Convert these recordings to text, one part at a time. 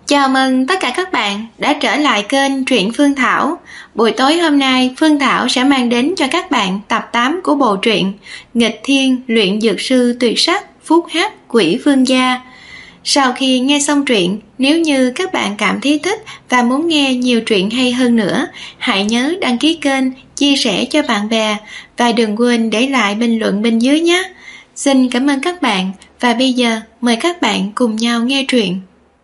Chào mừng tất cả các bạn đã trở lại kênh Truyện Phương Thảo. Buổi tối hôm nay, Phương Thảo sẽ mang đến cho các bạn tập 8 của bộ truyện Nghịch Thiên Luyện Dược Sư Tuyệt Sắc Phúc Hắc Quỷ Vương Gia. Sau khi nghe xong truyện, nếu như các bạn cảm thấy thích và muốn nghe nhiều truyện hay hơn nữa, hãy nhớ đăng ký kênh, chia sẻ cho bạn bè và đừng quên để lại bình luận bên dưới nhé. Xin cảm ơn các bạn và bây giờ mời các bạn cùng nhau nghe truyện.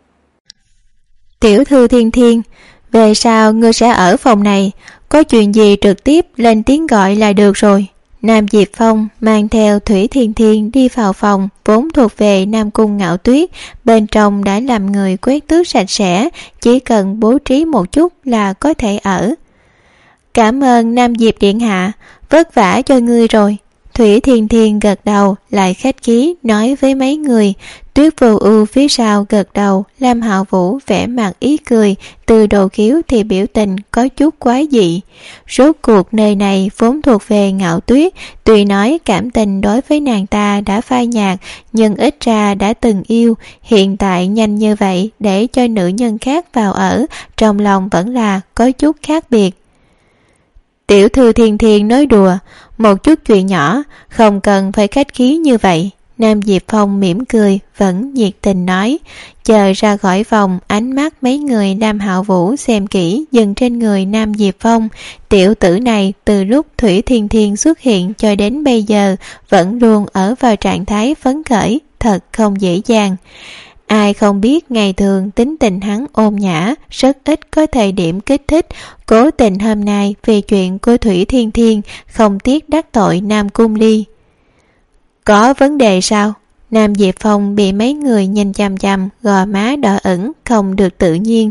Tiểu thư Thiên Thiên, về sau ngươi sẽ ở phòng này, có chuyện gì trực tiếp lên tiếng gọi là được rồi. Nam Diệp Phong mang theo Thủy Thiên Thiên đi vào phòng vốn thuộc về Nam Cung Ngạo Tuyết, bên trong đã làm người quét tước sạch sẽ, chỉ cần bố trí một chút là có thể ở. Cảm ơn Nam Diệp Điện Hạ, vất vả cho ngươi rồi. Thủy Thiên Thiên gật đầu, lại khách khí nói với mấy người. Tuyết Vô Ưu phía sau gật đầu, Lam Hạo Vũ vẻ mặt ý cười, Từ Đồ Khiếu thì biểu tình có chút quái dị. Rốt cuộc nơi này vốn thuộc về Ngạo Tuyết, tuy nói cảm tình đối với nàng ta đã phai nhạt, nhưng ít ra đã từng yêu, hiện tại nhanh như vậy để cho nữ nhân khác vào ở, trong lòng vẫn là có chút khác biệt. Tiểu thư Thiên Thiên nói đùa, một chút chuyện nhỏ, không cần phải khách khí như vậy. Nam Diệp Phong mỉm cười, vẫn nhiệt tình nói. Chờ ra khỏi phòng, ánh mắt mấy người Lam Hạo Vũ xem kỹ dừng trên người Nam Diệp Phong. Tiểu tử này từ lúc Thủy Thiên Thiên xuất hiện cho đến bây giờ vẫn luôn ở vào trạng thái phấn khởi, thật không dễ dàng. Ai không biết ngày thường tính tình hắn ôn nhã, rất ít có thời điểm kích thích, cố tình hôm nay vì chuyện của Thủy Thiên Thiên không tiếc đắc tội Nam Cung Ly. Có vấn đề sao? Nam Diệp Phong bị mấy người nhìn chằm chằm, gò má đỏ ửng, không được tự nhiên.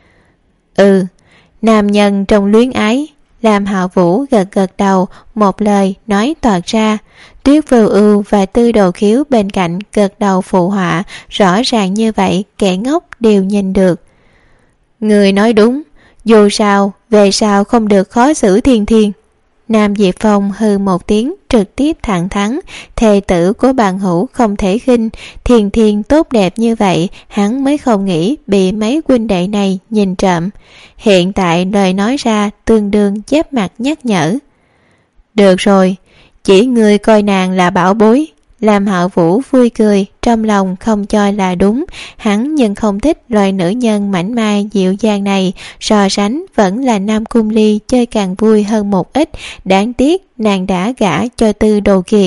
Nam nhân trong luyến ái. Lam Hạo Vũ gật gật đầu, một lời nói toạc ra. Tuyết Vô Ưu và Tư Đồ Khiếu bên cạnh gật đầu phụ họa, rõ ràng như vậy kẻ ngốc đều nhìn được. Người nói đúng, dù sao về sau không được khó xử Thiên Thiên. Nam Diệp Phong hừ một tiếng, trực tiếp thẳng thắn, thê tử của bạn hữu không thể khinh, Thiên Thiên tốt đẹp như vậy, hắn mới không nghĩ bị mấy huynh đệ này nhìn trộm. Hiện tại lời nói ra tương đương chép mặt nhắc nhở. Được rồi, chỉ ngươi coi nàng là bảo bối. Lam Hạo Vũ vui cười, trong lòng không cho là đúng, hắn nhưng không thích loài nữ nhân mảnh mai dịu dàng này, so sánh vẫn là Nam Cung Ly chơi càng vui hơn một ít, đáng tiếc nàng đã gả cho Tư Đồ Kiệt.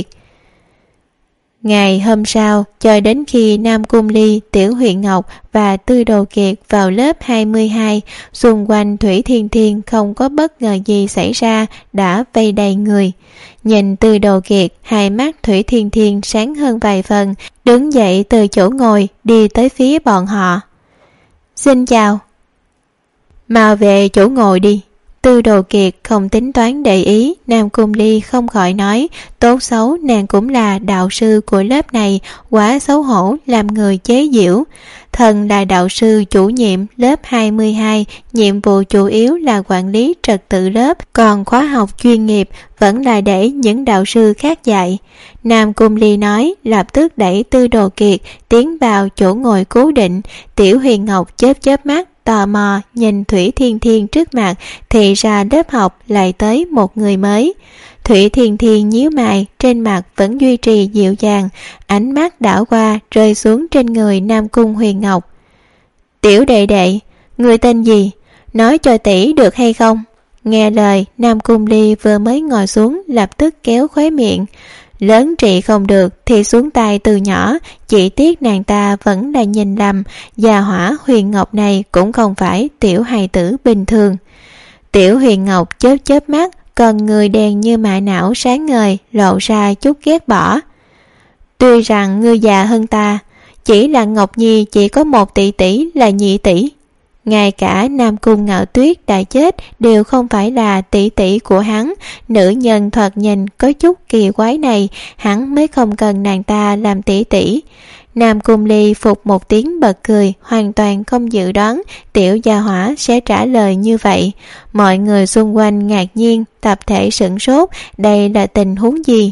Ngày hôm sau, cho đến khi Nam Cung Ly, Tiểu Huyền Ngọc và Tư Đồ Kiệt vào lớp 22, xung quanh Thủy Thiên Thiên không có bất ngờ gì xảy ra, đã vây đầy người. Nhìn Tư Đồ Kiệt, hai mắt Thủy Thiên Thiên sáng hơn vài phần, đứng dậy từ chỗ ngồi, đi tới phía bọn họ. Xin chào. Mau về chỗ ngồi đi. Tư Đồ Kiệt không tính toán để ý, Nam Cung Ly không khỏi nói, tốt xấu nàng cũng là đạo sư của lớp này, quá xấu hổ làm người chế giễu. Thần là đạo sư chủ nhiệm lớp 22, nhiệm vụ chủ yếu là quản lý trật tự lớp, còn khóa học chuyên nghiệp vẫn là để những đạo sư khác dạy. Nam Cung Ly nói, lập tức đẩy Tư Đồ Kiệt tiến vào chỗ ngồi cố định. Tiểu Huyền Ngọc chớp chớp mắt, tò mò nhìn Thủy Thiên Thiên trước mặt, thì ra lớp học lại tới một người mới. Thủy Thiên Thiên nhíu mày, trên mặt vẫn duy trì dịu dàng, ánh mắt đảo qua rơi xuống trên người Nam Cung Huyền Ngọc. Tiểu đệ đệ, người tên gì? Nói cho tỷ được hay không? Nghe lời, Nam Cung Ly vừa mới ngồi xuống lập tức kéo khóe miệng. Lớn trị không được thì xuống tay từ nhỏ, chỉ tiếc nàng ta vẫn là nhìn lầm, già hỏa Huyền Ngọc này cũng không phải tiểu hài tử bình thường. Tiểu Huyền Ngọc chớp chớp mắt, còn người đèn như mạ não sáng ngời, lộ ra chút ghét bỏ. Tuy rằng ngươi già hơn ta, chỉ là Ngọc Nhi chỉ có một tỷ tỷ là nhị tỷ. Ngay cả Nam Cung Ngạo Tuyết đã chết đều không phải là tỷ tỷ của hắn. Nữ nhân thoạt nhìn có chút kỳ quái này, hắn mới không cần nàng ta làm tỷ tỷ. Nam Cung Ly phục một tiếng bật cười, hoàn toàn không dự đoán tiểu gia hỏa sẽ trả lời như vậy. Mọi người xung quanh ngạc nhiên, tập thể sửng sốt, đây là tình huống gì?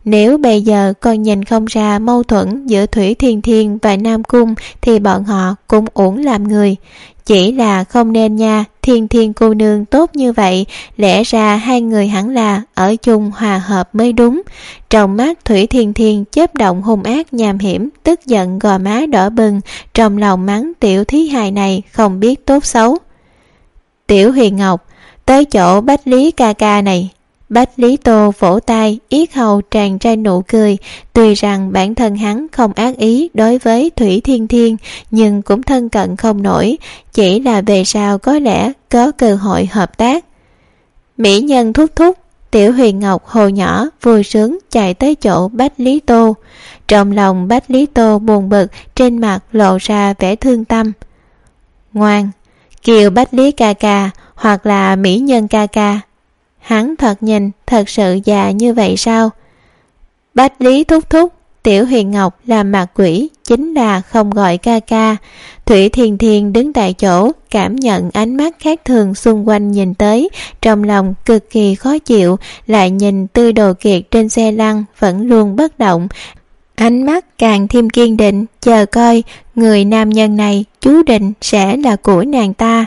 Nếu bây giờ còn nhìn không ra mâu thuẫn giữa Thủy Thiên Thiên và Nam Cung thì bọn họ cũng uổng làm người. Chỉ là không nên nha, Thiên Thiên cô nương tốt như vậy, lẽ ra hai người hẳn là ở chung hòa hợp mới đúng. Trong mắt Thủy Thiên Thiên chớp động hung ác nham hiểm, tức giận gò má đỏ bừng, trong lòng mắng tiểu thí hài này không biết tốt xấu. Tiểu Huyền Ngọc, tới chỗ Bách Lý ca ca này. Bách Lý Tô vỗ tay, yết hầu tràn ra nụ cười. Tuy rằng bản thân hắn không ác ý đối với Thủy Thiên Thiên, nhưng cũng thân cận không nổi, chỉ là về sau có lẽ có cơ hội hợp tác. Mỹ nhân thúc thúc. Tiểu Huyền Ngọc hồ nhỏ vui sướng chạy tới chỗ Bách Lý Tô. Trong lòng Bách Lý Tô buồn bực, trên mặt lộ ra vẻ thương tâm. Ngoan, kêu Bách Lý ca ca hoặc là Mỹ nhân ca ca. Hắn thoạt nhìn thật sự già như vậy sao? Bách Lý thúc thúc. Tiểu Huyền Ngọc làm mặt quỷ, chính là không gọi ca ca. Thủy Thiên Thiên đứng tại chỗ, cảm nhận ánh mắt khác thường xung quanh nhìn tới, trong lòng cực kỳ khó chịu, lại nhìn Tư Đồ Kiệt trên xe lăn vẫn luôn bất động, ánh mắt càng thêm kiên định, chờ coi người nam nhân này chú định sẽ là của nàng ta.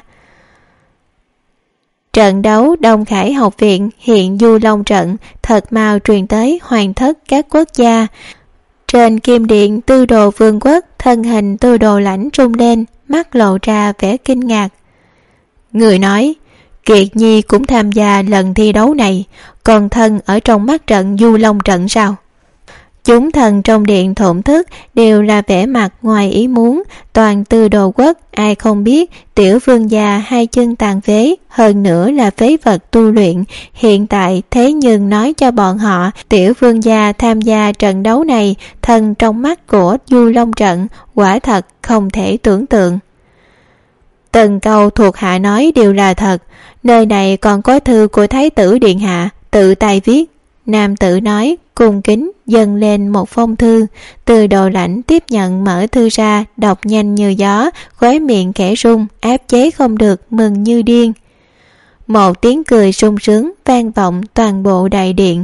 Trận đấu Đông Khải học viện hiện Du Long trận thật mau truyền tới hoàng thất các quốc gia. Trên kim điện Tư Đồ Vương quốc, thân hình Tư Đồ Lãnh rung lên, mắt lộ ra vẻ kinh ngạc. Người nói, Kiệt Nhi cũng tham gia lần thi đấu này, còn thân ở trong mắt trận Du Long trận sao? Chúng thần trong điện thổn thức đều là vẻ mặt ngoài ý muốn. Toàn Tư Đồ quốc ai không biết tiểu vương gia hai chân tàn phế, hơn nữa là phế vật tu luyện. Hiện tại thế nhưng nói cho bọn họ tiểu vương gia tham gia trận đấu này, thần trong mắt của Du Long trận quả thật không thể tưởng tượng. Từng câu thuộc hạ nói đều là thật. Nơi này còn có thư của Thái tử điện hạ tự tay viết. Nam tử nói, cung kính dâng lên một phong thư. Từ Đồ Lãnh tiếp nhận, mở thư ra, đọc nhanh như gió, khóe miệng khẽ rung, áp chế không được, mừng như điên. Một tiếng cười sung sướng vang vọng toàn bộ đại điện.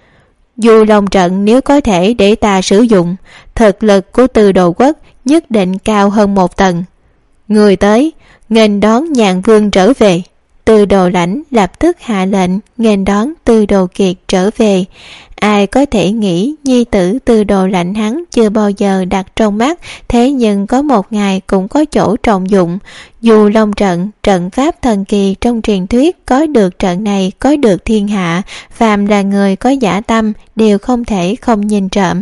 Du Long trận nếu có thể để ta sử dụng, thực lực của Từ Đồ quốc nhất định cao hơn một tầng. Người tới, nghênh đón Nhạn Vương trở về. Từ Đồ Lãnh lập tức hạ lệnh nghênh đón Tư Đồ Kiệt trở về. Ai có thể nghĩ nhi tử Tư Đồ Lãnh hắn chưa bao giờ đặt trong mắt, thế nhưng có một ngày cũng có chỗ trọng dụng. Dù Long trận, trận pháp thần kỳ trong truyền thuyết, có được trận này có được thiên hạ, phàm là người có dã tâm đều không thể không nhìn trộm.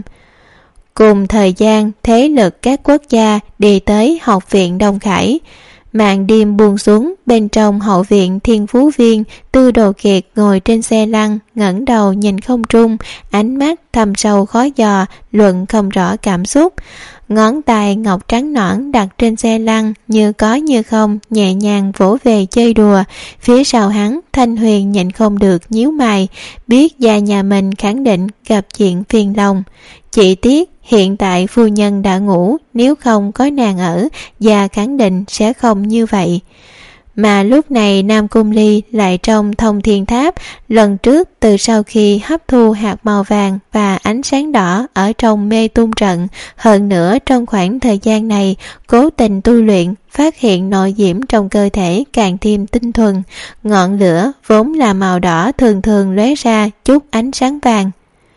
Cùng thời gian, thế lực các quốc gia đi tới học viện Đông Khải. Màn đêm buông xuống, bên trong hậu viện Thiên Phú Viên, Tư Đồ Kiệt ngồi trên xe lăn, ngẩng đầu nhìn không trung, ánh mắt thâm sâu khó dò, luận không rõ cảm xúc. Ngón tay ngọc trắng nõn đặt trên xe lăn, như có như không, nhẹ nhàng vỗ về chơi đùa. Phía sau hắn, Thanh Huyền nhịn không được nhíu mày, biết gia nhà mình khẳng định gặp chuyện phiền lòng. Chỉ tiếc hiện tại phu nhân đã ngủ, nếu không có nàng ở, gia khẳng định sẽ không như vậy. Mà lúc này Nam Cung Ly lại trong Thông Thiên Tháp. Lần trước từ sau khi hấp thu hạt màu vàng và ánh sáng đỏ ở trong mê tung trận, hơn nữa trong khoảng thời gian này cố tình tu luyện, phát hiện nội diễm trong cơ thể càng thêm tinh thuần. Ngọn lửa vốn là màu đỏ thường thường lóe ra chút ánh sáng vàng,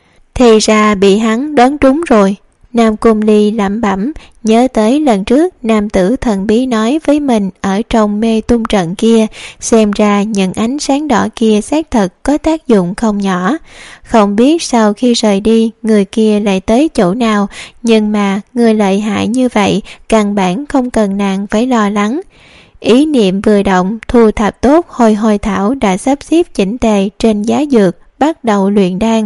thì ra bị hắn đoán trúng rồi. Nam Cung Ly lẩm bẩm, nhớ tới lần trước nam tử thần bí nói với mình ở trong mê tung trận kia, xem ra những ánh sáng đỏ kia xác thật có tác dụng không nhỏ. Không biết sau khi rời đi người kia lại tới chỗ nào, nhưng mà người lợi hại như vậy căn bản không cần nàng phải lo lắng. Ý niệm vừa động, thu thập tốt hồi thảo đã sắp xếp chỉnh tề trên giá dược, bắt đầu luyện đan.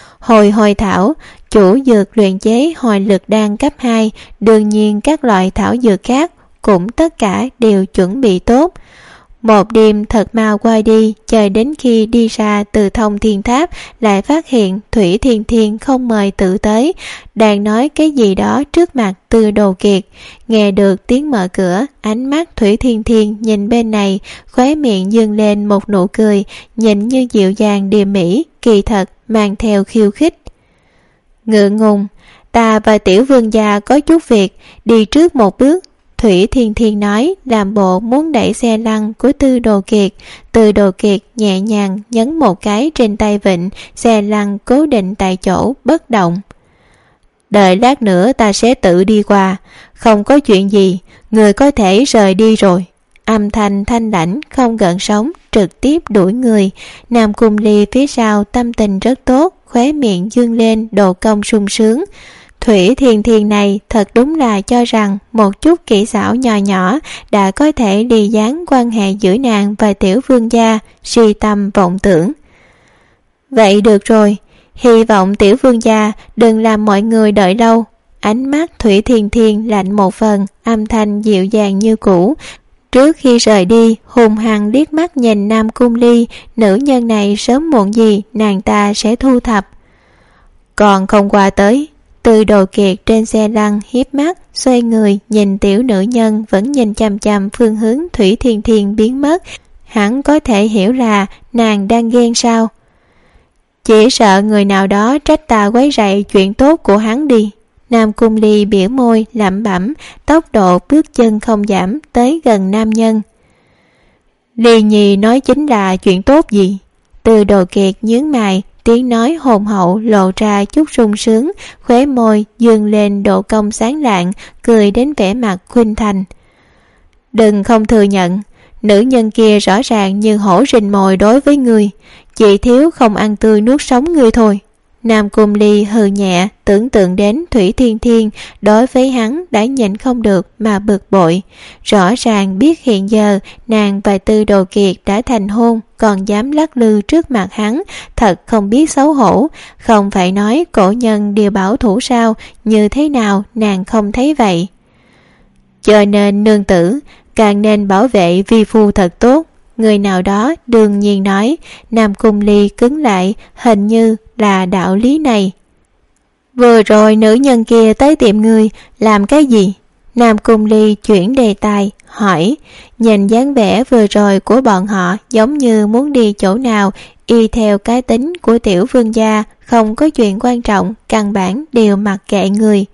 Hồi thảo, chủ dược luyện chế hồi lực đan cấp 2, đương nhiên các loại thảo dược khác cũng tất cả đều chuẩn bị tốt. Một đêm thật mau qua đi, chờ đến khi đi ra từ Thông Thiên Tháp lại phát hiện Thủy Thiên Thiên không mời tự tới, đang nói cái gì đó trước mặt Tư Đồ Kiệt. Nghe được tiếng mở cửa, ánh mắt Thủy Thiên Thiên nhìn bên này, khóe miệng dương lên một nụ cười, nhìn như dịu dàng điềm mỹ, kỳ thật mang theo khiêu khích. Ngượng ngùng, ta và tiểu vương gia có chút việc, đi trước một bước. Thủy Thiên Thiên nói, làm bộ muốn đẩy xe lăn của Tư Đồ Kiệt. Tư Đồ Kiệt nhẹ nhàng nhấn một cái trên tay vịn, xe lăn cố định tại chỗ bất động. Đợi lát nữa ta sẽ tự đi qua, không có chuyện gì, người có thể rời đi rồi. Âm thanh thanh lãnh không gợn sóng trực tiếp đuổi người. Nam Cung Ly phía sau tâm tình rất tốt, khóe miệng dương lên độ cong sung sướng. Thủy Thiên Thiên này thật đúng là cho rằng một chút kỹ xảo nhỏ nhỏ đã có thể đi dán quan hệ giữa nàng và tiểu vương gia, si tâm vọng tưởng. Vậy được rồi, hy vọng tiểu vương gia đừng làm mọi người đợi lâu. Ánh mắt Thủy Thiên Thiên lạnh một phần, âm thanh dịu dàng như cũ. Trước khi rời đi, hùng hăng liếc mắt nhìn Nam Cung Ly, nữ nhân này sớm muộn gì nàng ta sẽ thu thập. Còn không qua tới. Tư Đồ Kiệt trên xe lăn hiếp mắt, xoay người nhìn tiểu nữ nhân vẫn nhìn chằm chằm phương hướng Thủy Thiên Thiên biến mất. Hắn có thể hiểu là nàng đang ghen sao. Chỉ sợ người nào đó trách ta quấy rầy chuyện tốt của hắn đi. Nam Cung Ly bỉa môi lẩm bẩm, tốc độ bước chân không giảm tới gần nam nhân. Ly Nhi nói chính là chuyện tốt gì? Tư Đồ Kiệt nhướng mày, tiếng nói hồn hậu lộ ra chút sung sướng, khóe môi dương lên độ cong sáng lạng, cười đến vẻ mặt khuynh thành. Đừng không thừa nhận, nữ nhân kia rõ ràng như hổ rình mồi đối với ngươi, chỉ thiếu không ăn tươi nuốt sống ngươi thôi. Nam Cung Ly hừ nhẹ, tưởng tượng đến Thủy Thiên Thiên đối với hắn đã nhịn không được mà bực bội. Rõ ràng biết hiện giờ nàng và Tư Đồ Kiệt đã thành hôn, còn dám lắc lư trước mặt hắn, thật không biết xấu hổ. Không phải nói cổ nhân đều bảo thủ sao, như thế nào nàng không thấy vậy. Cho nên nương tử càng nên bảo vệ vi phu thật tốt. Người nào đó đương nhiên nói. Nam Cung Ly cứng lại, hình như là đạo lý này. Vừa rồi nữ nhân kia tới tiệm ngươi làm cái gì? Nam Cung Ly chuyển đề tài hỏi. Nhìn dáng vẻ vừa rồi của bọn họ giống như muốn đi chỗ nào, y theo cái tính của tiểu vương gia, không có chuyện quan trọng, căn bản đều mặc kệ người.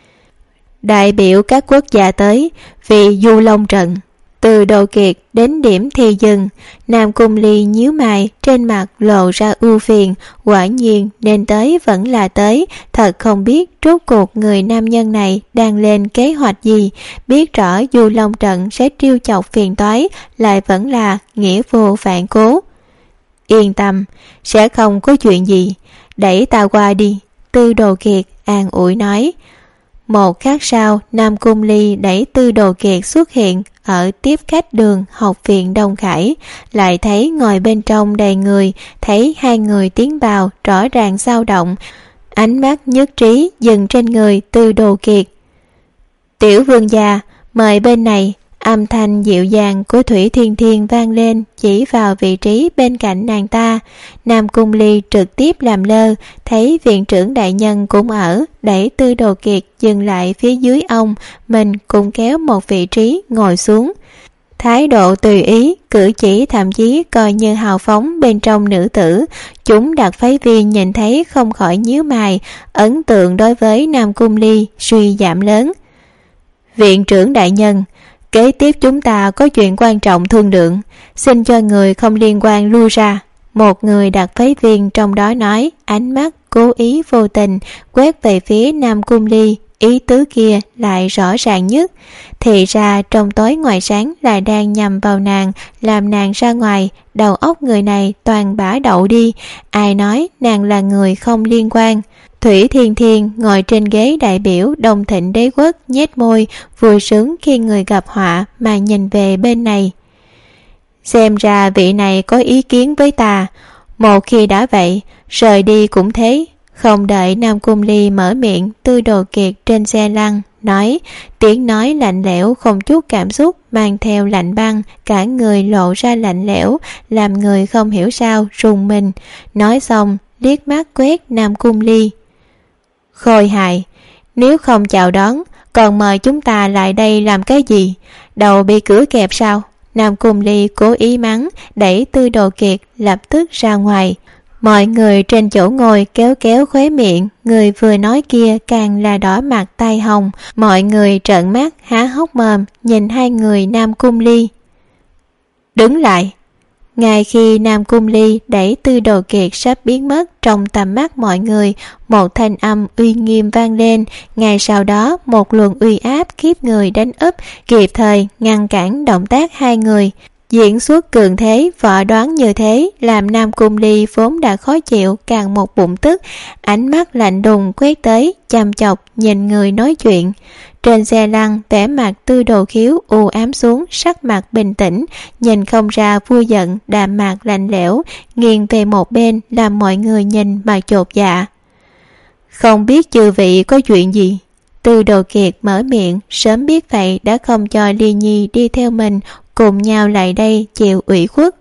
Đại biểu các quốc gia tới vì Du Long trận. Từ Đồ Kiệt đến điểm thì dừng. Nam Cung Ly nhíu mày, trên mặt lộ ra ưu phiền. Quả nhiên nên tới vẫn là tới, thật không biết rốt cuộc người nam nhân này đang lên kế hoạch gì. Biết rõ Du Long trận sẽ trêu chọc phiền toái, lại vẫn là nghĩa vô phản cố. Yên tâm, sẽ không có chuyện gì, đẩy ta qua đi. Tư Đồ Kiệt an ủi nói. Một khắc sau, Nam Cung Ly đẩy Tư Đồ Kiệt xuất hiện ở tiếp khách đường học viện Đông Khải, lại thấy ngồi bên trong đầy người, thấy hai người tiến vào rõ ràng dao động, ánh mắt nhất trí dừng trên người Tư Đồ Kiệt. Tiểu vương gia, mời bên này. Âm thanh dịu dàng của Thủy Thiên Thiên vang lên, chỉ vào vị trí bên cạnh nàng ta. Nam Cung Ly trực tiếp làm lơ, thấy viện trưởng đại nhân cũng ở, đẩy Tư Đồ Kiệt dừng lại phía dưới ông, mình cũng kéo một vị trí ngồi xuống. Thái độ tùy ý, cử chỉ thậm chí coi như hào phóng bên trong nữ tử. Chúng đặc phái viên nhìn thấy không khỏi nhíu mày, ấn tượng đối với Nam Cung Ly suy giảm lớn. Viện trưởng đại nhân, kế tiếp chúng ta có chuyện quan trọng thương lượng, xin cho người không liên quan lui ra. Một người đặc phái viên trong đó nói, ánh mắt cố ý vô tình quét về phía Nam Cung Ly, ý tứ kia lại rõ ràng nhất. Thì ra trong tối ngoài sáng là đang nhằm vào nàng, làm nàng ra ngoài. Đầu óc người này toàn bả đậu đi, ai nói nàng là người không liên quan. Thủy Thiên Thiên ngồi trên ghế đại biểu Đông Thịnh Đế Quốc, nhếch môi, vui sướng khi người gặp họa mà nhìn về bên này. Xem ra vị này có ý kiến với ta, một khi đã vậy, rời đi cũng thế. Không đợi Nam Cung Ly mở miệng, Tư Đồ Kiệt trên xe lăn nói, tiếng nói lạnh lẽo không chút cảm xúc, mang theo lạnh băng, cả người lộ ra lạnh lẽo, làm người không hiểu sao rùng mình. Nói xong liếc mắt quét Nam Cung Ly. Khôi hài, nếu không chào đón, còn mời chúng ta lại đây làm cái gì? Đầu bị cửa kẹp sao? Nam Cung Ly cố ý mắng, đẩy Tư Đồ Kiệt lập tức ra ngoài. Mọi người trên chỗ ngồi kéo kéo khóe miệng, người vừa nói kia càng là đỏ mặt tai hồng. Mọi người trợn mắt há hốc mồm nhìn hai người Nam Cung Ly. Đứng lại! Ngay khi Nam Cung Ly đẩy Tư Đồ Kiệt sắp biến mất trong tầm mắt mọi người, một thanh âm uy nghiêm vang lên. Ngay sau đó một luồng uy áp khiếp người đánh úp kịp thời ngăn cản động tác hai người. Diễn xuất cường thế võ đoán như thế làm Nam Cung Ly vốn đã khó chịu càng một bụng tức, ánh mắt lạnh đùng quét tới chăm chọc nhìn người nói chuyện. Trên xe lăn vẻ mặt Tư Đồ Khiếu u ám xuống, sắc mặt bình tĩnh, nhìn không ra vui giận, đạm mạc lạnh lẽo, nghiêng về một bên làm mọi người nhìn mà chột dạ. Không biết chư vị có chuyện gì? Tư Đồ Kiệt mở miệng, sớm biết vậy đã không cho Ly Nhi đi theo mình cùng nhau lại đây chịu ủy khuất.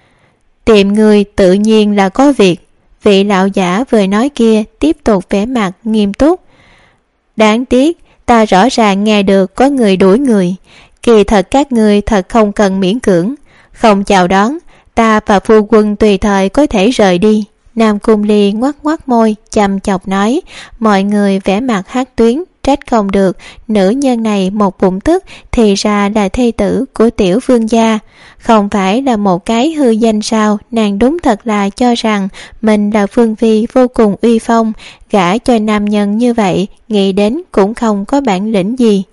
Tìm người tự nhiên là có việc. Vị lão giả vừa nói kia tiếp tục vẻ mặt nghiêm túc. Đáng tiếc ta rõ ràng nghe được có người đuổi người. Kỳ thật các người thật không cần miễn cưỡng, không chào đón, ta và phu quân tùy thời có thể rời đi. Nam Cung Ly ngoắc ngoắc môi chăm chọc nói. Mọi người vẻ mặt hắc tuyến, trách không được, nữ nhân này một bụng tức thì ra là thê tử của tiểu vương gia, không phải là một cái hư danh sao? Nàng đúng thật là cho rằng mình là vương phi vô cùng uy phong, gả cho nam nhân như vậy nghĩ đến cũng không có bản lĩnh gì.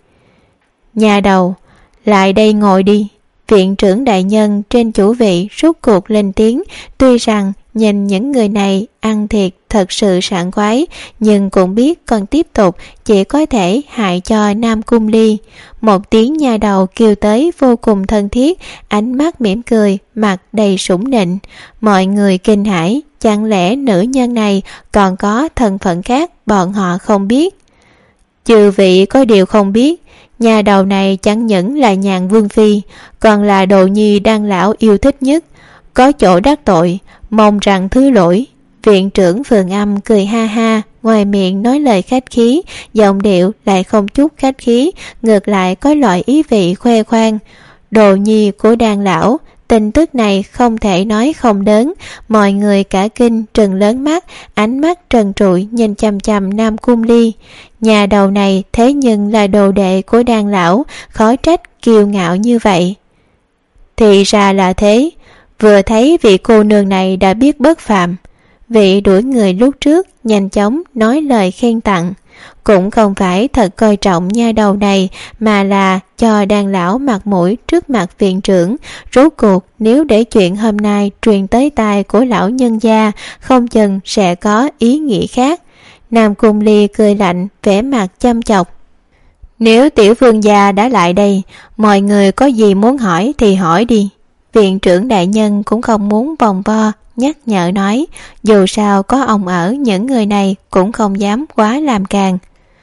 Nhà đầu, lại đây ngồi đi. Viện trưởng đại nhân trên chủ vị rút cuộc lên tiếng. Tuy rằng nhìn những người này ăn thiệt thật sự sảng khoái, nhưng cũng biết còn tiếp tục chỉ có thể hại cho Nam Cung Ly. Một tiếng nhà đầu kêu tới vô cùng thân thiết, ánh mắt mỉm cười, mặt đầy sủng nịnh. Mọi người kinh hãi, chẳng lẽ nữ nhân này còn có thân phận khác bọn họ không biết? Chư vị có điều không biết, nhà đầu này chẳng những là nhàn vương phi, còn là đồ nhi đan lão yêu thích nhất. Có chỗ đắc tội, mong rằng thứ lỗi. Viện trưởng Phường Âm cười ha ha, ngoài miệng nói lời khách khí, giọng điệu lại không chút khách khí, ngược lại có loại ý vị khoe khoang. Đồ nhi của đan lão, tin tức này không thể nói không lớn. Mọi người cả kinh trừng lớn mắt, ánh mắt trần trụi nhìn chằm chằm Nam Cung Ly. Nhà đầu này thế nhưng là đồ đệ của đan lão, khó trách kiêu ngạo như vậy. Thì ra là thế. Vừa thấy vị cô nương này đã biết bất phàm. Vị đuổi người lúc trước nhanh chóng nói lời khen tặng, cũng không phải thật coi trọng nha đầu này, mà là cho đàn lão mặt mũi trước mặt viện trưởng. Rốt cuộc nếu để chuyện hôm nay truyền tới tai của lão nhân gia, không chừng sẽ có ý nghĩa khác. Nam Cung Ly cười lạnh, vẻ mặt chăm chọc. Nếu tiểu vương gia đã lại đây, mọi người có gì muốn hỏi thì hỏi đi. Viện trưởng đại nhân cũng không muốn vòng vo, nhắc nhở nói, dù sao có ông ở, những người này cũng không dám quá làm càng.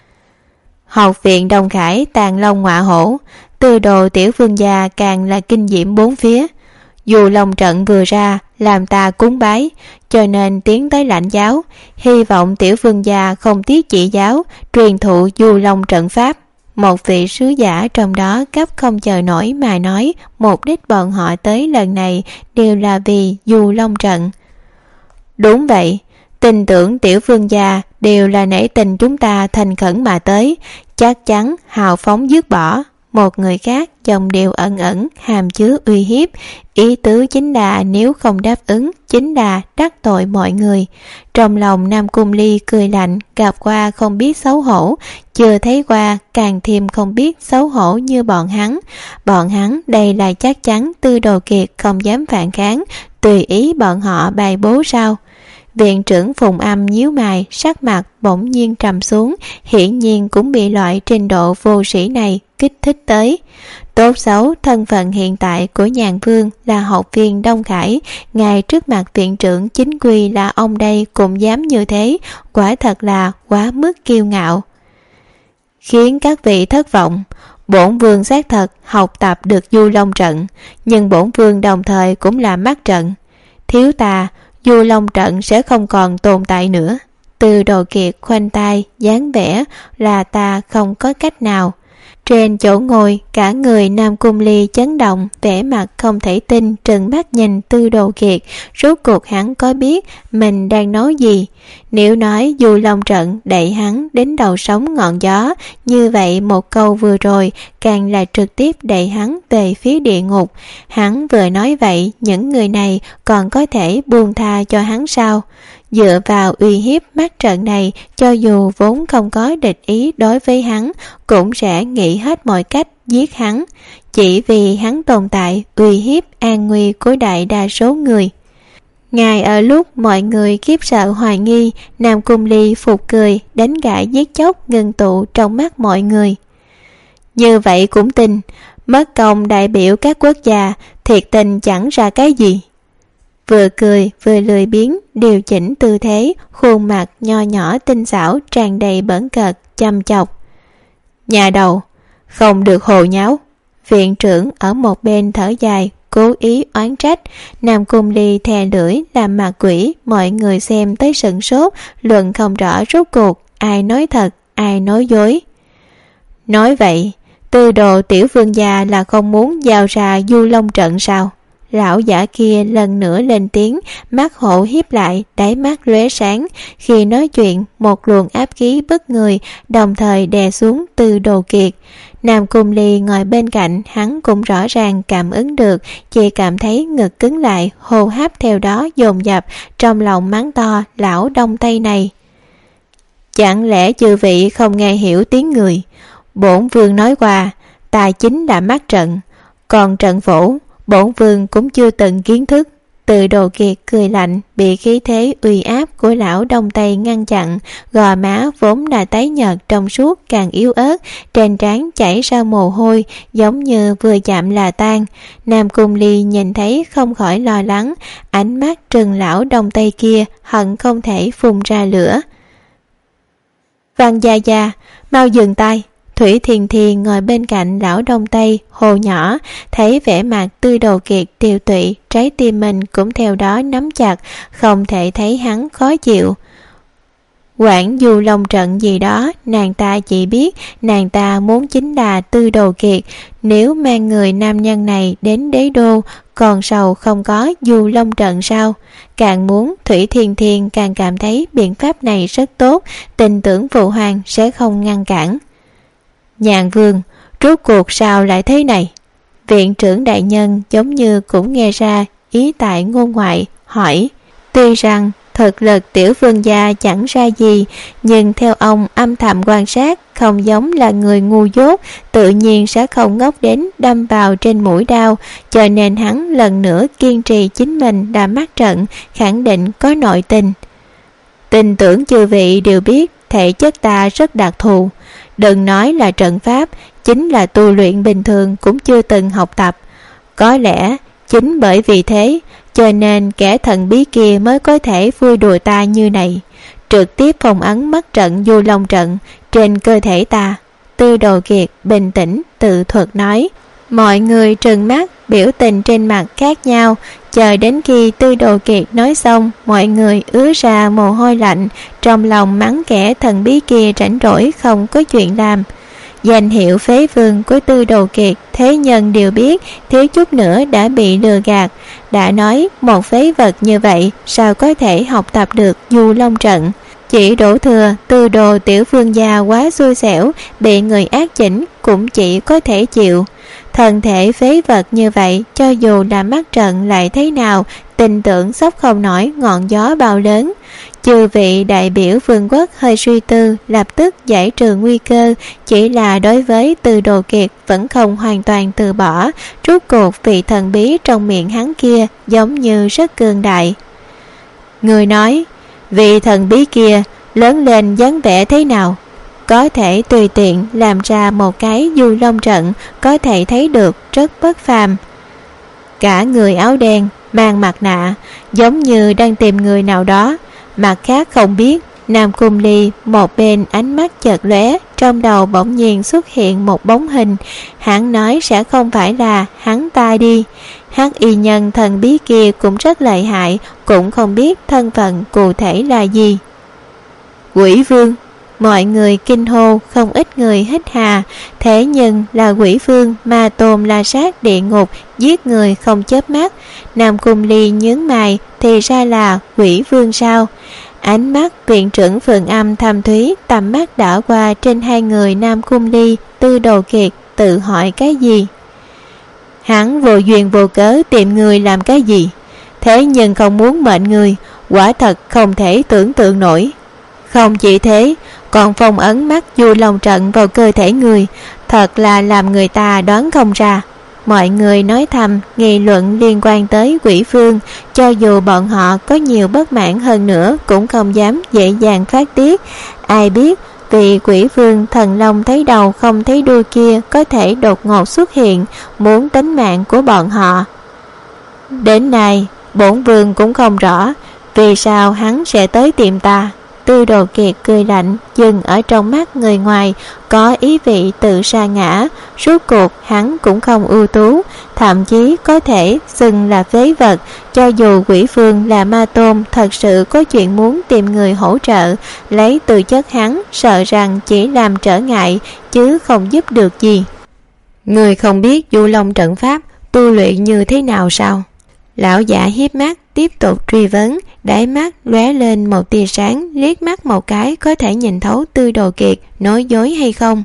Học viện Đông Khải tàn long ngọa hổ, Tư Đồ tiểu vương gia càng là kinh diễm bốn phía. Dù Long trận vừa ra làm ta cúng bái, cho nên tiến tới lãnh giáo, hy vọng tiểu vương gia không tiếc chỉ giáo, truyền thụ Du Long trận pháp. Một vị sứ giả trong đó gấp không chờ nổi mà nói, mục đích bọn họ tới lần này đều là vì Du Long trận. Đúng vậy, tin tưởng tiểu vương gia đều là nể tình chúng ta thành khẩn mà tới, chắc chắn hào phóng dứt bỏ. Một người khác giọng điệu ẩn ẩn hàm chứa uy hiếp, ý tứ chính là nếu không đáp ứng chính là đắc tội mọi người. Trong lòng Nam Cung Ly cười lạnh, gặp qua không biết xấu hổ, chưa thấy qua càng thêm không biết xấu hổ như bọn hắn. Bọn hắn đây là chắc chắn Tư Đồ Kiệt không dám phản kháng, tùy ý bọn họ bày bố sao? Viện trưởng Phùng Âm nhíu mày, sắc mặt bỗng nhiên trầm xuống, hiển nhiên cũng bị loại trình độ vô sĩ này kích thích tới. Tốt xấu thân phận hiện tại của Nhàn Vương là học viên Đông Khải, ngay trước mặt viện trưởng chính quy là ông đây cũng dám như thế, quả thật là quá mức kiêu ngạo. Khiến các vị thất vọng, bổn vương xác thật học tập được Du Long trận, nhưng bổn vương đồng thời cũng là mắt trận. Thiếu ta, Du Long trận sẽ không còn tồn tại nữa. Từ Đồ Kiệt khoanh tay, dáng vẻ là ta không có cách nào. Trên chỗ ngồi, cả người Nam Cung Ly chấn động, vẻ mặt không thể tin, trừng mắt nhìn Tư Đồ Kiệt. Rốt cuộc hắn có biết mình đang nói gì? Nếu nói Du Long trận đẩy hắn đến đầu sóng ngọn gió, như vậy một câu vừa rồi càng là trực tiếp đẩy hắn về phía địa ngục. Hắn vừa nói vậy, những người này còn có thể buông tha cho hắn sao? Dựa vào uy hiếp mắt trận này, cho dù vốn không có địch ý đối với hắn, cũng sẽ nghĩ hết mọi cách giết hắn, chỉ vì hắn tồn tại uy hiếp an nguy của đại đa số người. Ngay ở lúc mọi người khiếp sợ hoài nghi, Nam Cung Ly phục cười, đánh gãi giết chóc ngưng tụ trong mắt mọi người. Như vậy cũng tin, mất công đại biểu các quốc gia, thiệt tình chẳng ra cái gì. Vừa cười vừa lười biếng điều chỉnh tư thế, khuôn mặt nho nhỏ tinh xảo tràn đầy bỡn cợt chăm chọc. Nhà đầu, không được hồ nháo. Viện trưởng ở một bên thở dài, cố ý oán trách. Nam Cung Ly thè lưỡi làm mặt quỷ, mọi người xem tới sửng sốt, luận không rõ rốt cuộc ai nói thật ai nói dối. Nói vậy, Tư Đồ tiểu vương gia là không muốn giao ra Du Long trận sao? Lão giả kia lần nữa lên tiếng, mắt hổ híp lại, đáy mắt lóe sáng. Khi nói chuyện, một luồng áp khí bức người đồng thời đè xuống Tư Đồ Kiệt. Nam Cung Ly ngồi bên cạnh, hắn cũng rõ ràng cảm ứng được, chỉ cảm thấy ngực cứng lại, hô hấp theo đó dồn dập, trong lòng mắng to lão Đông Tây này. Chẳng lẽ chư vị không nghe hiểu tiếng người? Bổn vương nói qua, ta chính là mắt trận, còn trận phổ bổn vương cũng chưa từng kiến thức. Từ Đồ Kiệt cười lạnh, bị khí thế uy áp của lão Đông Tây ngăn chặn, gò má vốn là tái nhợt trong suốt càng yếu ớt, trên trán chảy ra mồ hôi giống như vừa chạm là tan. Nam Cung Ly nhìn thấy không khỏi lo lắng, ánh mắt trừng lão Đông Tây kia hận không thể phun ra lửa. Văn gia gia, mau dừng tay. Thủy Thiền Thiền ngồi bên cạnh lão Đông Tây, hồ nhỏ, thấy vẻ mặt Tư Đồ Kiệt tiều tụy, trái tim mình cũng theo đó nắm chặt, không thể thấy hắn khó chịu. Quản Du Long trận gì đó, nàng ta chỉ biết nàng ta muốn chính là Tư Đồ Kiệt. Nếu mang người nam nhân này đến đế đô, còn sầu không có Du Long trận sao? Càng muốn, Thủy Thiền Thiền càng cảm thấy biện pháp này rất tốt, tin tưởng Phụ Hoàng sẽ không ngăn cản. Nhàn Vương, rốt cuộc sao lại thế này? Viện trưởng đại nhân giống như cũng nghe ra ý tại ngôn ngoại, hỏi. Tuy rằng thực lực tiểu vương gia chẳng ra gì, nhưng theo ông âm thầm quan sát, không giống là người ngu dốt, tự nhiên sẽ không ngốc đến đâm vào trên mũi đao, cho nên hắn lần nữa kiên trì chính mình đã mắc trận, khẳng định có nội tình. Tin tưởng chư vị đều biết thể chất ta rất đặc thù, đừng nói là trận pháp, chính là tu luyện bình thường cũng chưa từng học tập. Có lẽ chính bởi vì thế, cho nên kẻ thần bí kia mới có thể vui đùa ta như này, trực tiếp phong ấn mắt trận Du Long trận trên cơ thể ta. Tư Đồ Kiệt bình tĩnh tự thuật nói. Mọi người trừng mắt, biểu tình trên mặt khác nhau, chờ đến khi Tư Đồ Kiệt nói xong, mọi người ứa ra mồ hôi lạnh, trong lòng mắng kẻ thần bí kia rảnh rỗi không có chuyện làm. Danh hiệu phế vương của Tư Đồ Kiệt thế nhân đều biết, thiếu chút nữa đã bị lừa gạt. Đã nói một phế vật như vậy sao có thể học tập được Du Long trận? Chỉ đổ thừa Tư Đồ tiểu vương gia quá xui xẻo, bị người ác chỉnh cũng chỉ có thể chịu. Thân thể phế vật như vậy, cho dù là mắt trận lại thế nào, tin tưởng sốc không nổi ngọn gió bao lớn. Chư vị đại biểu vương quốc hơi suy tư, lập tức giải trừ nguy cơ, chỉ là đối với Tư Đồ Kiệt vẫn không hoàn toàn từ bỏ. Rốt cuộc vị thần bí trong miệng hắn kia giống như rất cường đại. Người nói, vị thần bí kia lớn lên dáng vẻ thế nào? Có thể tùy tiện làm ra một cái Du Long trận, có thể thấy được rất bất phàm. Cả người áo đen, mang mặt nạ, giống như đang tìm người nào đó. Mặt khác không biết. Nam Cung Ly một bên ánh mắt chợt lóe, trong đầu bỗng nhiên xuất hiện một bóng hình. Hắn nói sẽ không phải là hắn ta đi. Hắc y nhân thần bí kia cũng rất lợi hại, cũng không biết thân phận cụ thể là gì. Quỷ vương, Mọi người kinh hô, không ít người hít hà. Thế nhưng là quỷ vương Ma Tôn la sát địa ngục, giết người không chớp mắt. Nam Cung Ly nhướng mày, thì ra là quỷ vương sao? Ánh mắt viện trưởng Phượng Âm thâm thúy, tầm mắt đảo qua trên hai người Nam Cung Ly, Tư Đồ Kiệt, tự hỏi cái gì? Hắn vô duyên vô cớ tìm người làm cái gì? Thế nhưng không muốn mệnh người, quả thật không thể tưởng tượng nổi. Không chỉ thế, còn phong ấn mắt Du Long Trận vào cơ thể người, thật là làm người ta đoán không ra. Mọi người nói thầm nghị luận liên quan tới quỷ vương, cho dù bọn họ có nhiều bất mãn hơn nữa cũng không dám dễ dàng phát tiết. Ai biết vị quỷ vương thần long thấy đầu không thấy đuôi kia có thể đột ngột xuất hiện, muốn tính mạng của bọn họ. Đến nay bổn vương cũng không rõ vì sao hắn sẽ tới tìm ta. Tư Đồ Kiệt cười lạnh, dừng ở trong mắt người ngoài có ý vị tự sa ngã. Rốt cuộc hắn cũng không ưu tú, thậm chí có thể xưng là phế vật. Cho dù quỷ vương là Ma Tôn thật sự có chuyện muốn tìm người hỗ trợ, lấy tư chất hắn sợ rằng chỉ làm trở ngại chứ không giúp được gì. Người không biết Du Long trận pháp tu luyện như thế nào sao? Lão giả hiếp mắt tiếp tục truy vấn, đáy mắt lóe lên một tia sáng, liếc mắt một cái có thể nhìn thấu Tư Đồ Kiệt nói dối hay không.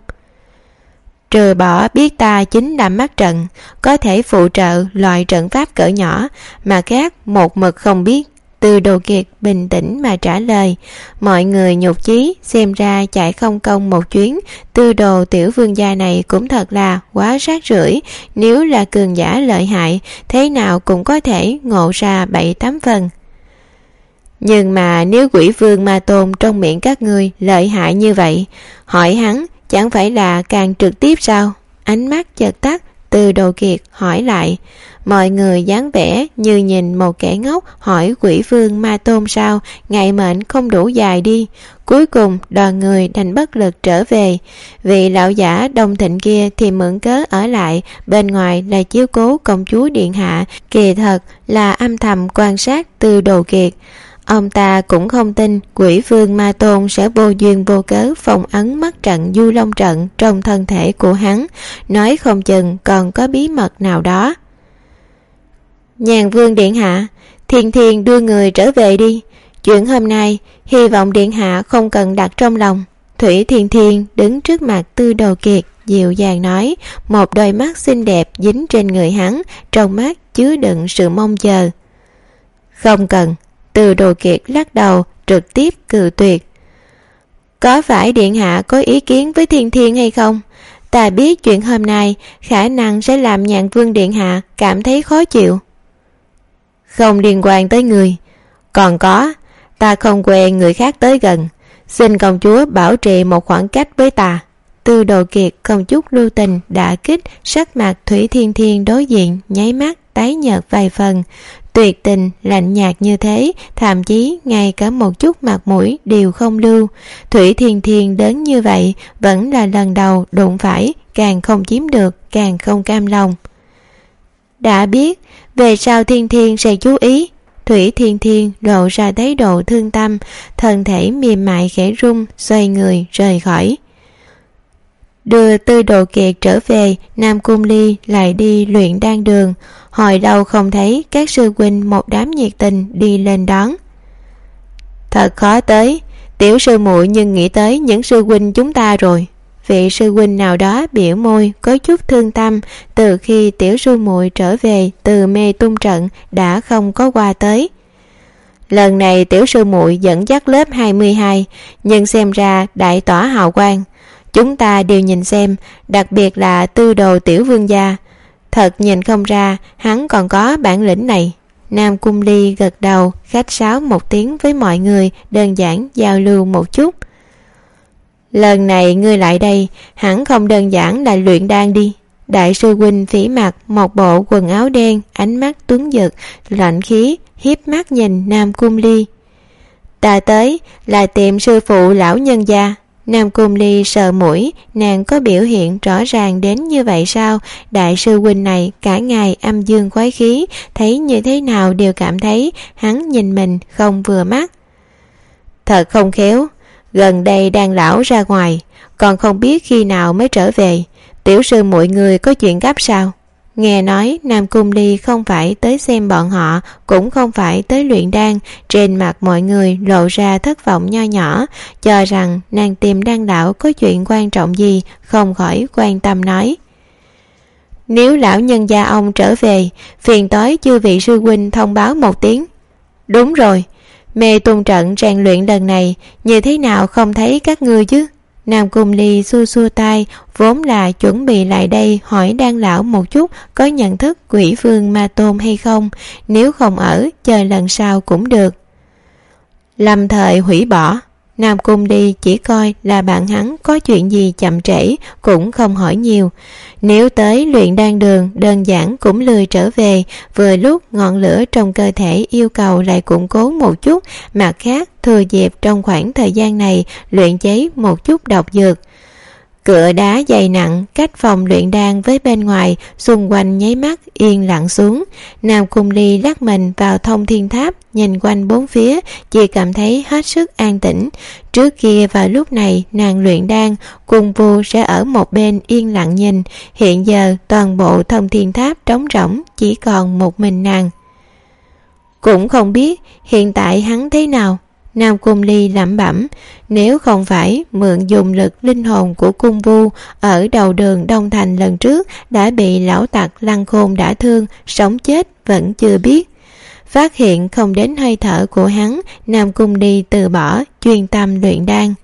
Trừ bỏ biết ta chính là mắt trận, có thể phụ trợ loại trận pháp cỡ nhỏ, mà khác một mực không biết. Tư Đồ Kiệt bình tĩnh mà trả lời. Mọi người nhục chí, xem ra chạy không công một chuyến. Tư Đồ tiểu vương gia này cũng thật là quá rác rưởi. Nếu là cường giả lợi hại, thế nào cũng có thể ngộ ra 7-8 phần. Nhưng mà nếu quỷ vương Ma Tôn trong miệng các ngươi lợi hại như vậy, hỏi hắn chẳng phải là càng trực tiếp sao? Ánh mắt chợt tắt, Tư Đồ Kiệt hỏi lại. Mọi người dáng vẻ như nhìn một kẻ ngốc, hỏi quỷ vương Ma Tôn sao, ngày mệnh không đủ dài đi. Cuối cùng đoàn người đành bất lực trở về. Vị lão giả Đông Thịnh kia thì mượn cớ ở lại, bên ngoài là chiếu cố công chúa điện hạ, kỳ thật là âm thầm quan sát Tư Đồ Kiệt. Ông ta cũng không tin quỷ vương Ma Tôn sẽ vô duyên vô cớ phong ấn mắt trận Du Long trận trong thân thể của hắn, nói không chừng còn có bí mật nào đó. Nhàn vương điện hạ, Thiên Thiên đưa người trở về đi. Chuyện hôm nay hy vọng điện hạ không cần đặt trong lòng. Thủy Thiên Thiên đứng trước mặt Tư Đồ Kiệt, dịu dàng nói, một đôi mắt xinh đẹp dính trên người hắn, trong mắt chứa đựng sự mong chờ. Không cần. Tư Đồ Kiệt lắc đầu, trực tiếp cự tuyệt. Có phải điện hạ có ý kiến với Thiên Thiên hay không? Ta biết chuyện hôm nay khả năng sẽ làm Nhàn vương điện hạ cảm thấy khó chịu. Không liên quan tới người. Còn có, ta không quen người khác tới gần, xin công chúa bảo trì một khoảng cách với ta. Tư Đồ Kiệt không chút lưu tình đả kích, sắc mặt Thủy Thiên Thiên đối diện nháy mắt tái nhợt vài phần. Tuyệt tình lạnh nhạt như thế, thậm chí ngay cả một chút mặt mũi đều không lưu. Thủy Thiên Thiên đến như vậy vẫn là lần đầu đụng phải, càng không chiếm được, càng không cam lòng. Đã biết, về sau Thiên Thiên sẽ chú ý. Thủy Thiên Thiên lộ ra thái độ thương tâm, thân thể mềm mại khẽ rung, xoay người rời khỏi. Đưa Tư Đồ Kiệt trở về, Nam Cung Ly lại đi luyện đan đường. Hồi lâu không thấy các sư huynh một đám nhiệt tình đi lên đón. Thật khó tới, tiểu sư muội nhưng nghĩ tới những sư huynh chúng ta rồi. Vị sư huynh nào đó biểu môi có chút thương tâm, từ khi tiểu sư muội trở về từ mê tung trận đã không có qua tới. Lần này tiểu sư muội dẫn dắt lớp 22, nhưng xem ra đại tỏa hào quang. Chúng ta đều nhìn xem, đặc biệt là Tư Đồ tiểu vương gia. Thật nhìn không ra hắn còn có bản lĩnh này. Nam Cung Ly gật đầu, khách sáo một tiếng với mọi người, đơn giản giao lưu một chút. Lần này ngươi lại đây, hẳn không đơn giản là luyện đan đi. Đại sư huynh phỉ mặc một bộ quần áo đen, ánh mắt tuấn giật, lạnh khí, hiếp mắt nhìn Nam Cung Ly. Ta tới là tìm sư phụ lão nhân gia. Nam Cung Ly sờ mũi, nàng có biểu hiện rõ ràng đến như vậy sao? Đại sư huynh này cả ngày âm dương quái khí, thấy như thế nào đều cảm thấy hắn nhìn mình không vừa mắt. Thật không khéo, Gần đây Đan lão ra ngoài, còn không biết khi nào mới trở về. Tiểu sư muội người có chuyện gấp sao? Nghe nói Nam Cung Ly không phải tới xem bọn họ, cũng không phải tới luyện đan. Trên mặt mọi người lộ ra thất vọng nho nhỏ, cho rằng nàng tìm Đan lão có chuyện quan trọng gì, không khỏi quan tâm nói: Nếu lão nhân gia ông trở về, phiền toái chư vị sư huynh thông báo một tiếng. Đúng rồi, mê tung trận rèn luyện lần này như thế nào không thấy các ngươi chứ? Nam Cung Ly xua xua tay, vốn là chuẩn bị lại đây hỏi Đan lão một chút có nhận thức quỷ vương ma tôn hay không, nếu không ở chờ lần sau cũng được. Lâm thời hủy bỏ. Nam Cung Ly chỉ coi là bạn hắn có chuyện gì chậm trễ, cũng không hỏi nhiều. Nếu tới luyện đan đường đơn giản cũng lười trở về, vừa lúc ngọn lửa trong cơ thể yêu cầu lại củng cố một chút, mặt khác thừa dịp trong khoảng thời gian này luyện chế một chút độc dược. Cửa đá dày nặng cách phòng luyện đan với bên ngoài, xung quanh nháy mắt yên lặng xuống. Nam Cung Ly lắc mình vào thông thiên tháp, nhìn quanh bốn phía, chỉ cảm thấy hết sức an tĩnh. Trước kia vào lúc này nàng luyện đan, Cung Vu sẽ ở một bên yên lặng nhìn. Hiện giờ toàn bộ thông thiên tháp trống rỗng, chỉ còn một mình nàng. Cũng không biết hiện tại hắn thế nào. Nam Cung Ly lẩm bẩm, nếu không phải mượn dùng lực linh hồn của Cung Vu ở đầu đường Đông Thành lần trước đã bị lão tặc Lăng Khôn đả thương, sống chết vẫn chưa biết. Phát hiện không đến hơi thở của hắn, Nam Cung Ly từ bỏ, chuyên tâm luyện đan.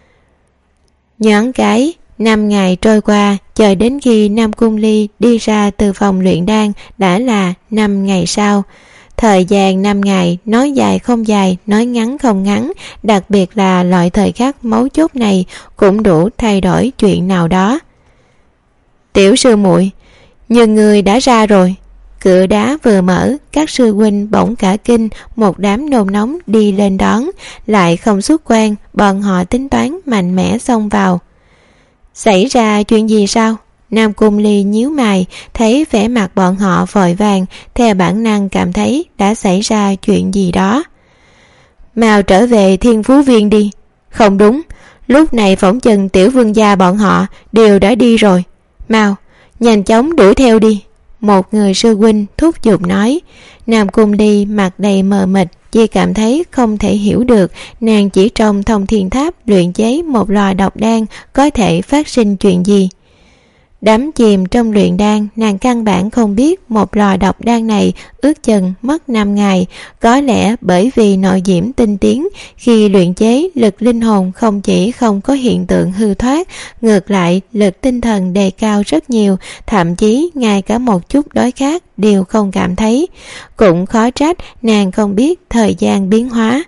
Nhoáng cái 5 ngày trôi qua, chờ đến khi Nam Cung Ly đi ra từ phòng luyện đan đã là 5 ngày sau. Thời gian 5 ngày, nói dài không dài, nói ngắn không ngắn, đặc biệt là loại thời khắc mấu chốt này cũng đủ thay đổi chuyện nào đó. Tiểu sư muội, nhưng người đã ra rồi. Cửa đá vừa mở, các sư huynh bỗng cả kinh, một đám nôn nóng đi lên đón, lại không xuất quan, bọn họ tính toán mạnh mẽ xông vào. Xảy ra chuyện gì sao? Nam Cung Ly nhíu mày, thấy vẻ mặt bọn họ vội vàng, theo bản năng cảm thấy đã xảy ra chuyện gì đó. Mau trở về Thiên Phú Viên đi. Không đúng, lúc này phỏng chừng tiểu vương gia bọn họ đều đã đi rồi. Mau, nhanh chóng đuổi theo đi. Một người sư huynh thúc giục nói. Nam Cung Ly mặt đầy mờ mịt, chỉ cảm thấy không thể hiểu được nàng chỉ trong thông thiên tháp luyện chế một lò độc đan có thể phát sinh chuyện gì. Đắm chìm trong luyện đan, nàng căn bản không biết một lò độc đan này ước chừng mất 5 ngày. Có lẽ bởi vì nội diễm tinh tiến, khi luyện chế lực linh hồn không chỉ không có hiện tượng hư thoát, ngược lại lực tinh thần đề cao rất nhiều, thậm chí ngay cả một chút đói khát đều không cảm thấy. Cũng khó trách nàng không biết thời gian biến hóa.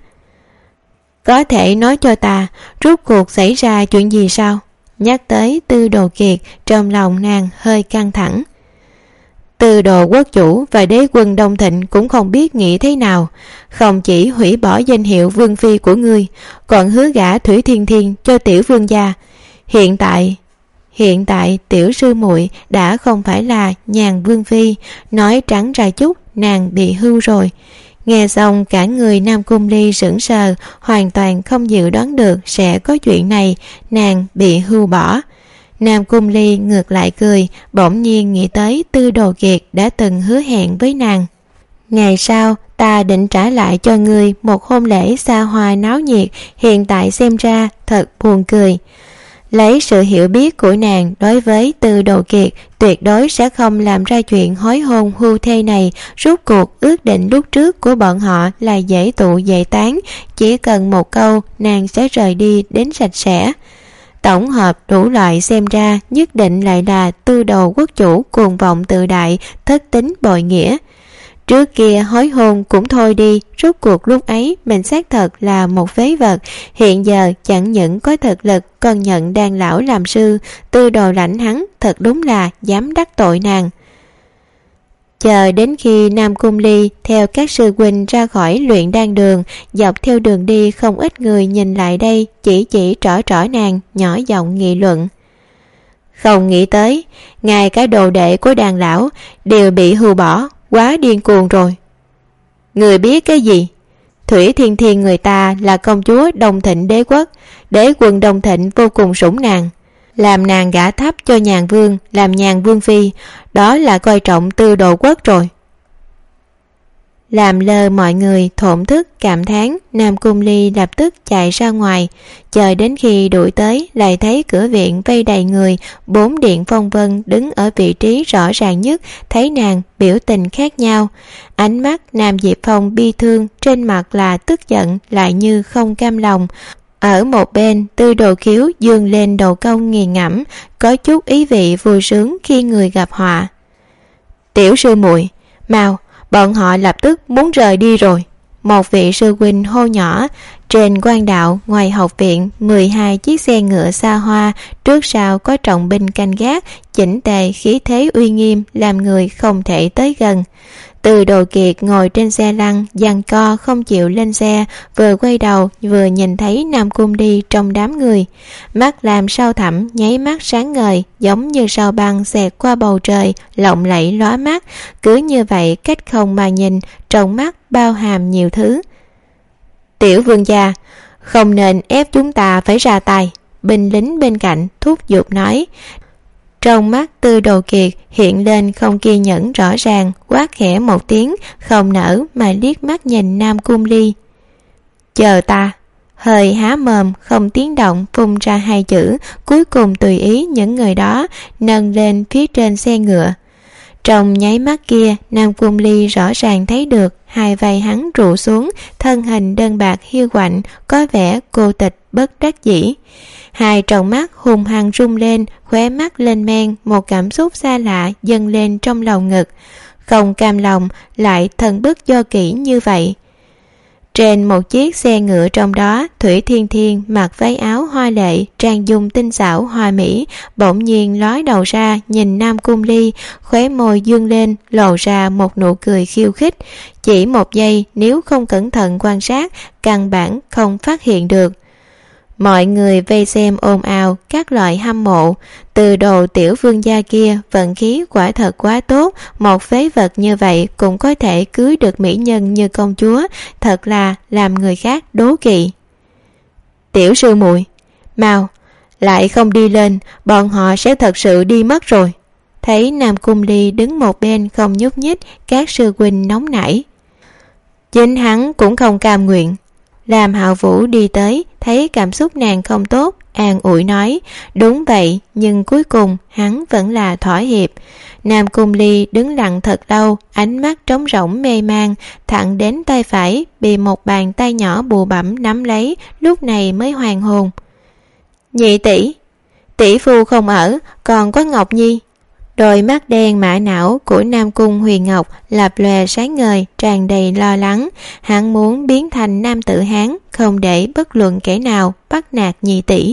Có thể nói cho ta rốt cuộc xảy ra chuyện gì sao? Nhắc tới Tư Đồ Kiệt, trong lòng nàng hơi căng thẳng. Tư Đồ quốc chủ và đế quân Đông Thịnh cũng không biết nghĩ thế nào, không chỉ hủy bỏ danh hiệu vương phi của ngươi, còn hứa gả Thủy Thiên Thiên cho tiểu vương gia. Hiện tại tiểu sư muội đã không phải là nhàn vương phi, nói trắng ra chút, nàng bị hưu rồi. Nghe xong cả người Nam Cung Ly sững sờ, hoàn toàn không dự đoán được sẽ có chuyện này, nàng bị hưu bỏ. Nam Cung Ly ngược lại cười, bỗng nhiên nghĩ tới Tư Đồ Kiệt đã từng hứa hẹn với nàng. Ngày sau ta định trả lại cho ngươi một hôn lễ xa hoa náo nhiệt, hiện tại xem ra thật buồn cười. Lấy sự hiểu biết của nàng đối với Tư Đồ Kiệt, tuyệt đối sẽ không làm ra chuyện hối hôn hưu thê này. Rốt cuộc ước định lúc trước của bọn họ là dễ tụ dễ tán, chỉ cần một câu nàng sẽ rời đi đến sạch sẽ. Tổng hợp đủ loại xem ra nhất định lại là Tư Đồ quốc chủ cuồng vọng tự đại, thất tính bội nghĩa. Trước kia hối hôn cũng thôi đi, rốt cuộc lúc ấy mình xác thật là một phế vật. Hiện giờ chẳng những có thực lực, còn nhận Đan lão làm sư. Tư Đồ lãnh hắn thật đúng là dám đắc tội nàng. Chờ đến khi Nam Cung Ly theo các sư huynh ra khỏi luyện đan đường, dọc theo đường đi không ít người nhìn lại đây, chỉ trỏ nàng, nhỏ giọng nghị luận. Không nghĩ tới, ngay cả đồ đệ của Đan lão đều bị hưu bỏ, quá điên cuồng rồi. Người biết cái gì? Thủy Thiên Thiên người ta là công chúa Đông Thịnh đế quốc, đế quân Đông Thịnh vô cùng sủng nàng, làm nàng gả thấp cho nhàn vương làm nhàn vương phi, đó là coi trọng Tư Đồ quốc rồi. Làm lơ mọi người thổn thức cảm thán, Nam Cung Ly lập tức chạy ra ngoài. Chờ đến khi đuổi tới, lại thấy cửa viện vây đầy người. 4 điện phong vân đứng ở vị trí rõ ràng nhất, thấy nàng biểu tình khác nhau. Ánh mắt Nam Diệp Phong bi thương, trên mặt là tức giận lại như không cam lòng. Ở một bên, Tư Đồ Khiếu dương lên đầu công nghiền ngẫm, có chút ý vị vui sướng khi người gặp họa. Tiểu sư muội, mau, bọn họ lập tức muốn rời đi rồi. Một vị sư huynh hô nhỏ. Trên quan đạo ngoài học viện, 12 chiếc xe ngựa xa hoa, trước sau có trọng binh canh gác, chỉnh tề khí thế uy nghiêm, làm người không thể tới gần. Từ Đồ Kiệt ngồi trên xe lăn, giằng co không chịu lên xe, vừa quay đầu vừa nhìn thấy Nam Cung Ly trong đám người. Mắt làm sao thẳm, nháy mắt sáng ngời, giống như sao băng xẹt qua bầu trời, lộng lẫy lóa mắt. Cứ như vậy cách không mà nhìn, trong mắt bao hàm nhiều thứ. Tiểu vương gia, không nên ép chúng ta phải ra tay. Binh lính bên cạnh thúc giục nói. Trong mắt Tư Đồ Kiệt hiện lên không kiên nhẫn rõ ràng, quát khẽ một tiếng, không nở mà liếc mắt nhìn Nam Cung Ly. Chờ ta. Hơi há mồm không tiếng động phun ra 2 chữ, cuối cùng tùy ý những người đó nâng lên phía trên xe ngựa. Trong nháy mắt kia, Nam Cung Ly rõ ràng thấy được 2 vai hắn rụ xuống, thân hình đơn bạc hiu quạnh, có vẻ cô tịch bất đắc dĩ. 2 tròng mắt hung hăng rung lên, khóe mắt lên men, một cảm xúc xa lạ dâng lên trong lòng ngực. Không cam lòng, lại thần bức do kỹ như vậy. Trên một chiếc xe ngựa trong đó, Thủy Thiên Thiên mặc váy áo hoa lệ, trang dung tinh xảo hoa mỹ, bỗng nhiên ló đầu ra nhìn Nam Cung Ly, khóe môi dương lên, lộ ra một nụ cười khiêu khích. Chỉ một giây nếu không cẩn thận quan sát, căn bản không phát hiện được. Mọi người vây xem ồn ào, các loại hâm mộ. Từ Đồ tiểu vương gia kia vận khí quả thật quá tốt, một phế vật như vậy cũng có thể cưới được mỹ nhân như công chúa, thật là làm người khác đố kỵ. Tiểu sư muội, mau, lại không đi lên, bọn họ sẽ thật sự đi mất rồi. Thấy Nam Cung Ly đứng một bên không nhúc nhích, các sư huynh nóng nảy. Chính hắn cũng không cam nguyện. Làm Hạo Vũ đi tới, thấy cảm xúc nàng không tốt, an ủi nói. Đúng vậy, nhưng cuối cùng hắn vẫn là thỏa hiệp. Nam Cung Ly đứng lặng thật lâu, ánh mắt trống rỗng mê man, thẳng đến tay phải bị một bàn tay nhỏ bù bẫm nắm lấy, lúc này mới hoàn hồn. Nhị tỷ, tỷ phu không ở, còn có Ngọc Nhi. Đôi mắt đen mã não của Nam Cung Huyền Ngọc lập lòe sáng ngời, tràn đầy lo lắng. Hắn muốn biến thành nam tử Hán, không để bất luận kẻ nào bắt nạt nhị tỷ.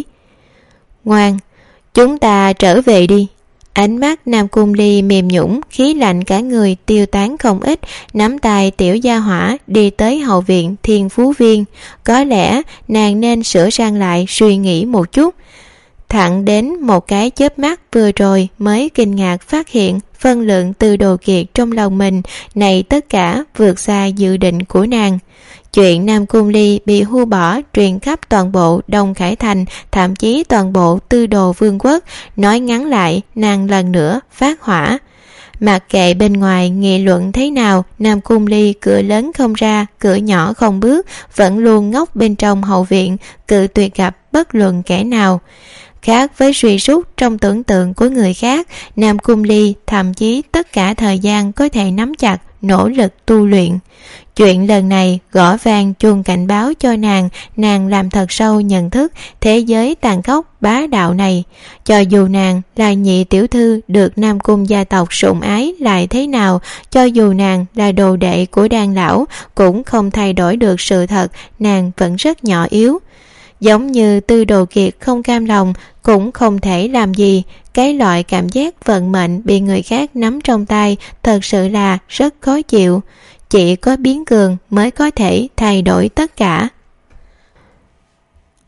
Ngoan, chúng ta trở về đi. Ánh mắt Nam Cung Ly mềm nhũn, khí lạnh cả người tiêu tán không ít, nắm tay tiểu gia hỏa đi tới hậu viện Thiên Phú Viên. Có lẽ nàng nên sửa sang lại suy nghĩ một chút. Thẳng đến một cái chớp mắt vừa rồi mới kinh ngạc phát hiện phân lượng Từ Đồ Kiệt trong lòng mình này tất cả vượt xa dự định của nàng. Chuyện Nam Cung Ly bị hưu bỏ truyền khắp toàn bộ Đông Khải Thành, thậm chí toàn bộ Tư Đồ Vương quốc. Nói ngắn lại, nàng lần nữa phát hỏa. Mặc kệ bên ngoài nghị luận thế nào, Nam Cung Ly cửa lớn không ra, cửa nhỏ không bước, vẫn luôn ngốc bên trong hậu viện, cự tuyệt gặp bất luận kẻ nào. Khác với suy sút trong tưởng tượng của người khác, Nam Cung Ly thậm chí tất cả thời gian có thể nắm chặt, nỗ lực tu luyện. Chuyện lần này gõ vang chuông cảnh báo cho nàng làm thật sâu nhận thức thế giới tàn khốc bá đạo này. Cho dù nàng là nhị tiểu thư được Nam Cung gia tộc sủng ái lại thế nào, cho dù nàng là đồ đệ của Đan lão, cũng không thay đổi được sự thật nàng vẫn rất nhỏ yếu. Giống như Tư Đồ Kiệt không cam lòng, cũng không thể làm gì. Cái loại cảm giác vận mệnh bị người khác nắm trong tay thật sự là rất khó chịu. Chỉ có biến cường mới có thể thay đổi tất cả.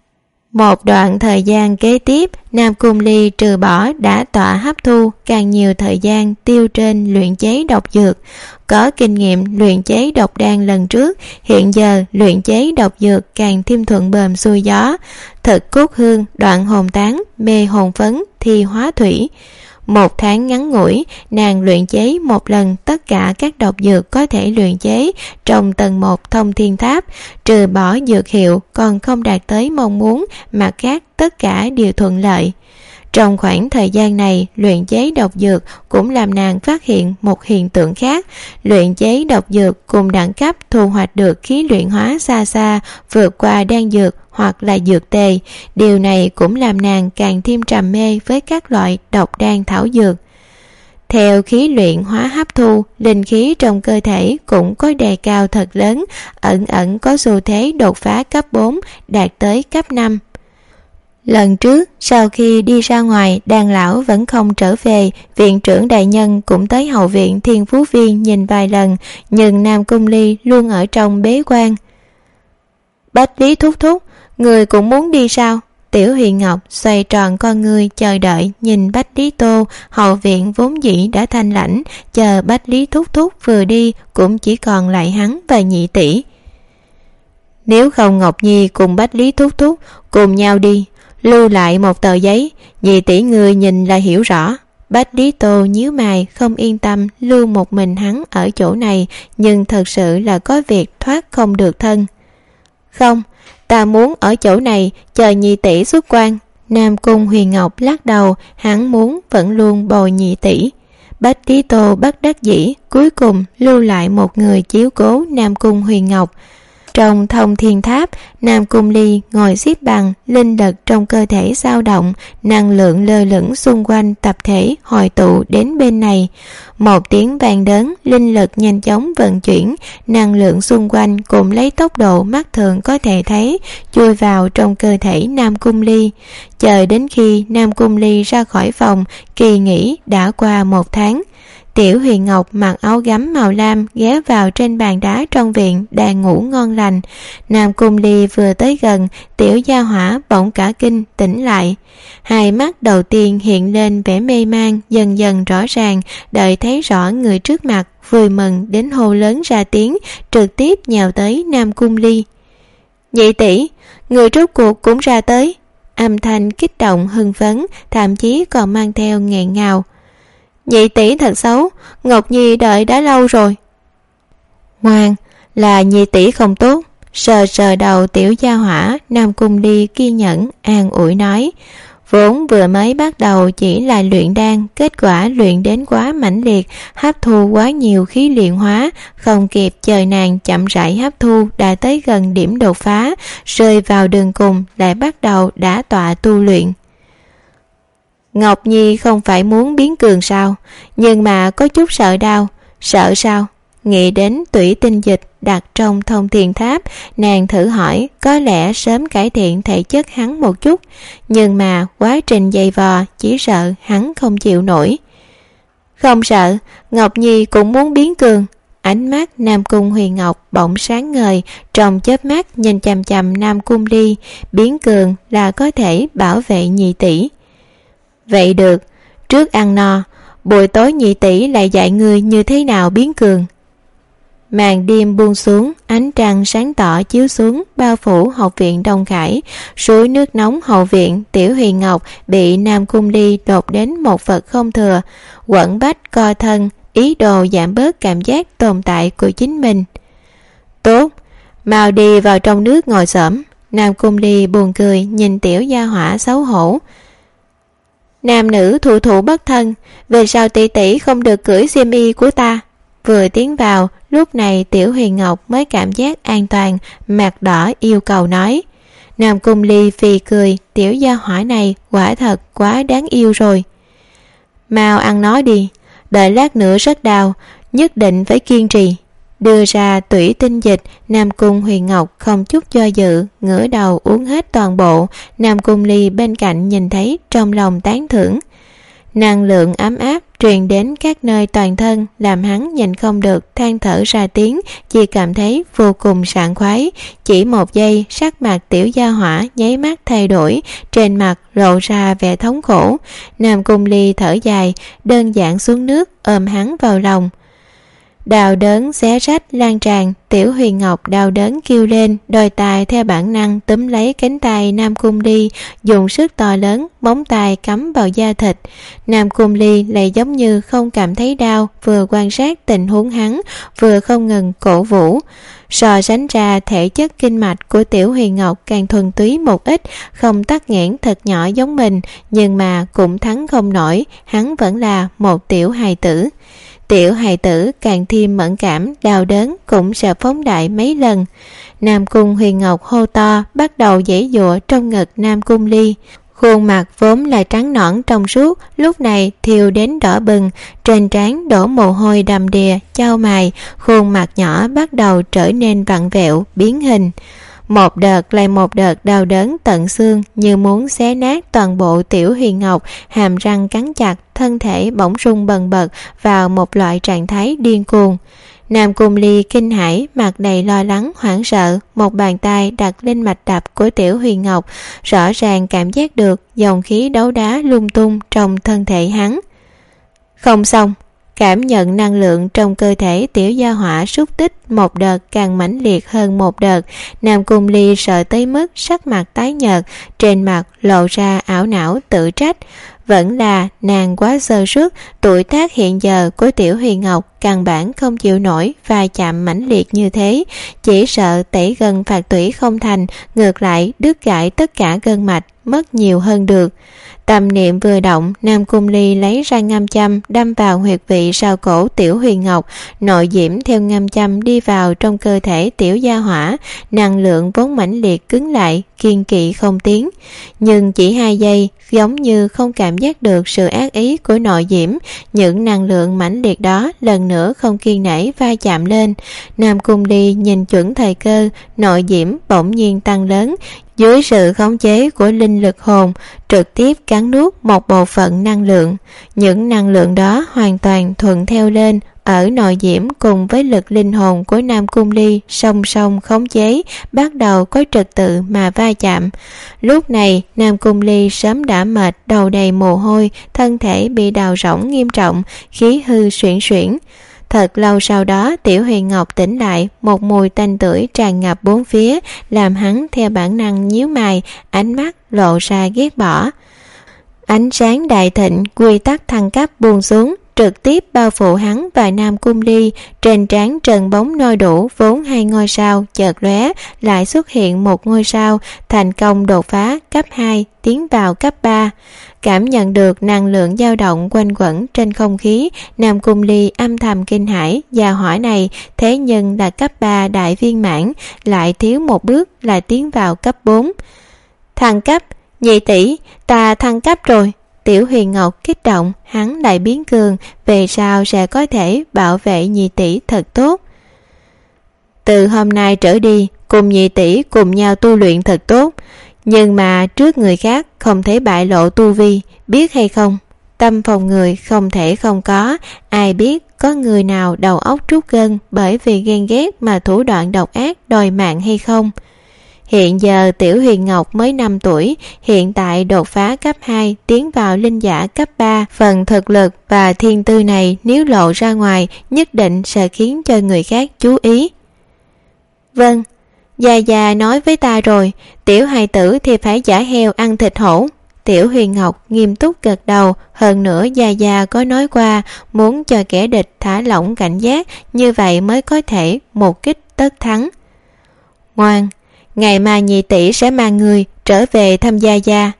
Một đoạn thời gian kế tiếp, Nam Cung Ly trừ bỏ đã tọa hấp thu càng nhiều thời gian tiêu trên luyện chế độc dược. Có kinh nghiệm luyện chế độc đan lần trước, hiện giờ luyện chế độc dược càng thêm thuận bờm xuôi gió. Thực cốt hương, đoạn hồn tán, mê hồn phấn, thi hóa thủy. 1 tháng ngắn ngủi, nàng luyện chế một lần tất cả các độc dược có thể luyện chế trong tầng 1 thông thiên tháp, trừ bỏ dược hiệu còn không đạt tới mong muốn, mặt khác tất cả đều thuận lợi. Trong khoảng thời gian này, luyện chế độc dược cũng làm nàng phát hiện một hiện tượng khác. Luyện chế độc dược cùng đẳng cấp thu hoạch được khí luyện hóa xa xa vượt qua đan dược hoặc là dược tề. Điều này cũng làm nàng càng thêm trầm mê với các loại độc đan thảo dược. Theo khí luyện hóa hấp thu, linh khí trong cơ thể cũng có đề cao thật lớn, ẩn ẩn có xu thế đột phá cấp 4, đạt tới cấp 5. Lần trước, sau khi đi ra ngoài, Đan lão vẫn không trở về, viện trưởng đại nhân cũng tới hậu viện Thiên Phú Viên nhìn vài lần, nhưng Nam Cung Ly luôn ở trong bế quan. Bách Lý thúc thúc, người cũng muốn đi sao? Tiểu Huyền Ngọc xoay tròn con ngươi chờ đợi nhìn Bách Lý Tô. Hậu viện vốn dĩ đã thanh lãnh, chờ Bách Lý thúc thúc vừa đi cũng chỉ còn lại hắn và nhị tỷ. Nếu không Ngọc Nhi cùng Bách Lý thúc thúc cùng nhau đi, lưu lại một tờ giấy, nhị tỷ người nhìn là hiểu rõ. Bách Lý Tô nhíu mày, không yên tâm lưu một mình hắn ở chỗ này, nhưng thật sự là có việc thoát không được thân. Không, ta muốn ở chỗ này chờ nhị tỷ xuất quan. Nam Cung Huyền Ngọc lắc đầu, hắn muốn vẫn luôn bồi nhị tỷ. Bách Lý Tô bất đắc dĩ, cuối cùng lưu lại một người chiếu cố Nam Cung Huyền Ngọc. Trong thông thiên tháp, Nam Cung Ly ngồi xếp bằng, linh lực trong cơ thể dao động, năng lượng lơ lửng xung quanh tập thể hội tụ đến bên này. Một tiếng vang lớn, linh lực nhanh chóng vận chuyển, năng lượng xung quanh cũng lấy tốc độ mắt thường có thể thấy chui vào trong cơ thể Nam Cung Ly. Chờ đến khi Nam Cung Ly ra khỏi phòng, kỳ nghỉ đã qua 1 tháng. Tiểu Huyền Ngọc mặc áo gấm màu lam ghé vào trên bàn đá trong viện đang ngủ ngon lành. Nam Cung Ly vừa tới gần, tiểu gia hỏa bỗng cả kinh tỉnh lại. Hai mắt đầu tiên hiện lên vẻ mê man, dần dần rõ ràng, đợi thấy rõ người trước mặt, vui mừng đến hô lớn ra tiếng, trực tiếp nhào tới Nam Cung Ly. Nhị tỷ, người rốt cuộc cũng ra tới. Âm thanh kích động hưng phấn, thậm chí còn mang theo nghẹn ngào. Nhị tỷ thật xấu, Ngọc Nhi đợi đã lâu rồi. Ngoan, là nhị tỷ không tốt. Sờ sờ đầu tiểu gia hỏa, Nam Cung Ly kiên nhẫn an ủi nói. Vốn vừa mới bắt đầu chỉ là luyện đan, kết quả luyện đến quá mãnh liệt, hấp thu quá nhiều khí luyện hóa, không kịp chờ nàng chậm rãi hấp thu đã tới gần điểm đột phá, rơi vào đường cùng lại bắt đầu đả tọa tu luyện. Ngọc Nhi không phải muốn biến cường sao, nhưng mà có chút sợ đau. Sợ sao? Nghĩ đến tủy tinh dịch đặt trong thông thiên tháp, nàng thử hỏi có lẽ sớm cải thiện thể chất hắn một chút, nhưng mà quá trình dày vò chỉ sợ hắn không chịu nổi. Không sợ, Ngọc Nhi cũng muốn biến cường. Ánh mắt Nam Cung Huyền Ngọc bỗng sáng ngời, trong chớp mắt nhìn chằm chằm Nam Cung Ly, biến cường là có thể bảo vệ nhị tỷ. Vậy được, trước ăn no, buổi tối nhị tỷ lại dạy ngươi như thế nào biến cường. Màn đêm buông xuống, ánh trăng sáng tỏ chiếu xuống, bao phủ học viện Đông Khải. Suối nước nóng hậu viện, Tiểu Huyền Ngọc bị Nam Cung Ly đột đến một vật không thừa, quẩn bách co thân, ý đồ giảm bớt cảm giác tồn tại của chính mình. Tốt, mau đi vào trong nước ngồi xổm. Nam Cung Ly buồn cười nhìn tiểu gia hỏa xấu hổ. Nam nữ thụ thụ bất thân, về sau tỷ tỷ không được cưỡi xiêm y của ta. Vừa tiến vào, lúc này Tiểu Huyền Ngọc mới cảm giác an toàn, mặt đỏ yêu cầu nói. Nam Cung Ly phì cười, tiểu gia hỏa này quả thật quá đáng yêu rồi. Mau ăn nó đi, đợi lát nữa rất đau, nhất định phải kiên trì. Đưa ra tủy tinh dịch, Nam Cung Huyền Ngọc không chút do dự, ngửa đầu uống hết toàn bộ. Nam Cung Ly bên cạnh nhìn thấy trong lòng tán thưởng. Năng lượng ấm áp truyền đến các nơi toàn thân, làm hắn nhìn không được than thở ra tiếng, chỉ cảm thấy vô cùng sảng khoái. Chỉ một giây, sắc mặt Tiểu Gia Hỏa nháy mắt thay đổi, trên mặt lộ ra vẻ thống khổ. Nam Cung Ly thở dài, đơn giản xuống nước ôm hắn vào lòng. Đau đớn xé rách lan tràn, Tiểu Huyền Ngọc đau đớn kêu lên, đôi tay theo bản năng túm lấy cánh tay Nam Cung Ly, dùng sức to lớn, móng tay cắm vào da thịt. Nam Cung Ly lại giống như không cảm thấy đau, vừa quan sát tình huống hắn, vừa không ngừng cổ vũ. So sánh ra, thể chất kinh mạch của Tiểu Huyền Ngọc càng thuần túy một ít, không tắc nghẽn thật nhỏ giống mình, nhưng mà cũng thắng không nổi, hắn vẫn là một tiểu hài tử. Tiểu hài tử càng thêm mẫn cảm, đau đớn cũng sẽ phóng đại mấy lần. Nam Cung Huyền Ngọc hô to, bắt đầu giãy giụa trong ngực Nam Cung Ly. Khuôn mặt vốn là trắng nõn trong suốt, lúc này thiêu đến đỏ bừng, trên trán đổ mồ hôi đầm đìa, chau mày, khuôn mặt nhỏ bắt đầu trở nên vặn vẹo, biến hình. Một đợt lại một đợt đau đớn tận xương, như muốn xé nát toàn bộ Tiểu Huyền Ngọc, hàm răng cắn chặt, thân thể bỗng rung bần bật vào một loại trạng thái điên cuồng. Nam Cung Ly kinh hãi, mặt đầy lo lắng hoảng sợ, một bàn tay đặt lên mạch đập của Tiểu Huyền Ngọc, rõ ràng cảm giác được dòng khí đấu đá lung tung trong thân thể hắn. Không xong. Cảm nhận năng lượng trong cơ thể Tiểu Gia Hỏa xúc tích một đợt càng mãnh liệt hơn một đợt. Nam Cung Ly sợ tới mức sắc mặt tái nhợt, trên mặt lộ ra ảo não tự trách. Vẫn là nàng quá sơ suất, tuổi tác hiện giờ của Tiểu Huyền Ngọc căn bản không chịu nổi va chạm mãnh liệt như thế, chỉ sợ tẩy gân phạt tủy không thành, ngược lại đứt gãy tất cả gân mạch, mất nhiều hơn được. Tâm niệm vừa động, Nam Cung Ly lấy ra ngâm châm đâm vào huyệt vị sau cổ Tiểu Huyền Ngọc, nội diễm theo ngâm châm đi vào trong cơ thể Tiểu Gia Hỏa, năng lượng vốn mãnh liệt cứng lại, kiên kỵ không tiến. Nhưng chỉ 2 giây, giống như không cảm giác được sự ác ý của nội diễm, những năng lượng mãnh liệt đó lần nữa không kiên nể va chạm lên. Nam Cung Ly nhìn chuẩn thời cơ, nội diễm bỗng nhiên tăng lớn, dưới sự khống chế của linh lực hồn, trực tiếp cắn nuốt một bộ phận năng lượng. Những năng lượng đó hoàn toàn thuận theo lên, ở nội diễm cùng với lực linh hồn của Nam Cung Ly song song khống chế, bắt đầu có trật tự mà va chạm. Lúc này Nam Cung Ly sớm đã mệt, đầu đầy mồ hôi, thân thể bị đào rỗng nghiêm trọng, khí hư xuyển xuyển. Thật lâu sau đó Tiểu Huyền Ngọc tỉnh lại, một mùi tanh tưởi tràn ngập bốn phía, làm hắn theo bản năng nhíu mày, ánh mắt lộ ra ghét bỏ. Ánh sáng đại thịnh, quy tắc thăng cấp buông xuống, trực tiếp bao phủ hắn và Nam Cung Ly. Trên trán trần bóng nôi đủ vốn 2 ngôi sao chợt lóe, lại xuất hiện 1 ngôi sao, thành công đột phá cấp 2, tiến vào cấp 3. Cảm nhận được năng lượng dao động quanh quẩn trên không khí, Nam Cung Ly âm thầm kinh hãi, gia hỏa này thế nhưng là cấp 3 đại viên mãn, lại thiếu một bước là tiến vào cấp 4. Thăng cấp, nhị tỷ, ta thăng cấp rồi. Tiểu Huyền Ngọc kích động, hắn lại biến cường, về sau sẽ có thể bảo vệ nhị tỷ thật tốt. Từ hôm nay trở đi, cùng nhị tỷ cùng nhau tu luyện thật tốt, nhưng mà trước người khác không thể bại lộ tu vi, biết hay không? Tâm phòng người không thể không có, ai biết có người nào đầu óc trút gân bởi vì ghen ghét mà thủ đoạn độc ác đòi mạng hay không? Hiện giờ Tiểu Huyền Ngọc mới 5 tuổi, hiện tại đột phá cấp 2, tiến vào linh giả cấp 3. Phần thực lực và thiên tư này nếu lộ ra ngoài, nhất định sẽ khiến cho người khác chú ý. Vâng, Gia Gia nói với ta rồi, tiểu hài tử thì phải giả heo ăn thịt hổ. Tiểu Huyền Ngọc nghiêm túc gật đầu, hơn nữa Gia Gia có nói qua, muốn cho kẻ địch thả lỏng cảnh giác, như vậy mới có thể một kích tất thắng. Ngoan, ngày mai nhị tỷ sẽ mang người trở về thăm Gia Gia.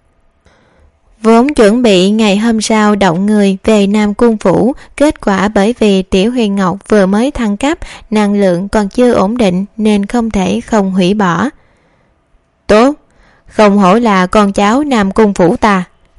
Vốn chuẩn bị ngày hôm sau động người về Nam Cung Phủ, kết quả bởi vì Tiểu Huyền Ngọc vừa mới thăng cấp, năng lượng còn chưa ổn định nên không thể không hủy bỏ. Tốt, không hổ là con cháu Nam Cung Phủ ta.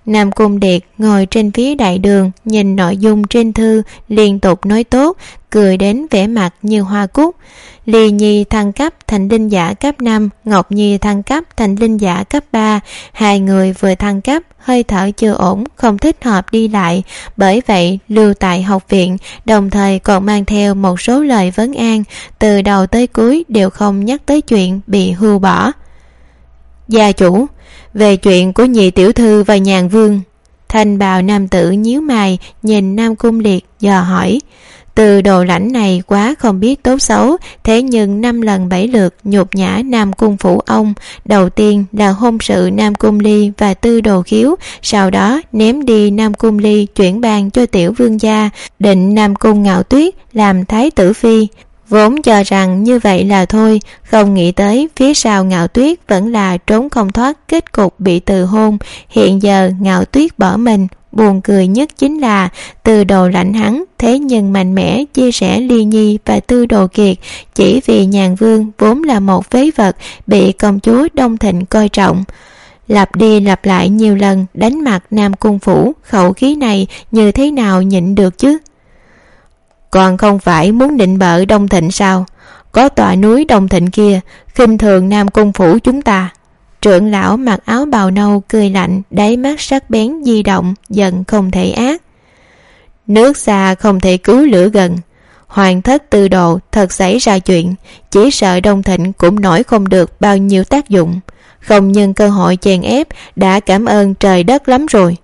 Nam Cung Liệt ngồi trên phía đại đường, nhìn nội dung trên thư, liên tục nói tốt, cười đến vẻ mặt như hoa cúc. Ly Nhi thăng cấp thành linh giả cấp 5, Ngọc Nhi thăng cấp thành linh giả cấp 3. Hai người vừa thăng cấp, hơi thở chưa ổn, không thích hợp đi lại, bởi vậy lưu tại học viện, đồng thời còn mang theo một số lời vấn an, từ đầu tới cuối đều không nhắc tới chuyện bị hưu bỏ. Gia chủ, về chuyện của nhị tiểu thư và nhàn vương. Thanh bào nam tử nhíu mày nhìn Nam Cung Liệt dò hỏi. Từ đồ lãnh này quá không biết tốt xấu, thế nhưng 5 lần 7 lượt nhục nhã Nam Cung phủ ông. Đầu tiên là hôn sự Nam Cung Ly và Tư Đồ Khiếu, sau đó ném đi Nam Cung Ly chuyển ban cho tiểu vương gia, định Nam Cung Ngạo Tuyết làm thái tử phi. Vốn cho rằng như vậy là thôi, không nghĩ tới phía sau Ngạo Tuyết vẫn là trốn không thoát kết cục bị từ hôn. Hiện giờ Ngạo Tuyết bỏ mình, buồn cười nhất chính là Tư Đồ lãnh hắn thế nhưng mạnh mẽ chia sẻ Ly Nhi và Tư Đồ Kiệt, chỉ vì nhàn vương vốn là một phế vật bị công chúa Đông Thịnh coi trọng. Lặp đi lặp lại nhiều lần đánh mặt Nam Cung phủ, khẩu khí này như thế nào nhịn được chứ? Còn không phải muốn định bợ Đông Thịnh sao? Có tòa núi Đông Thịnh kia khinh thường Nam Cung phủ chúng ta. Trưởng lão mặc áo bào nâu cười lạnh, đáy mắt sắc bén di động, giận không thể ác. Nước xa không thể cứu lửa gần. Hoàng thất Tư Đồ thật xảy ra chuyện, chỉ sợ Đông Thịnh cũng nổi không được bao nhiêu tác dụng. Không nhân cơ hội chèn ép, đã cảm ơn trời đất lắm rồi.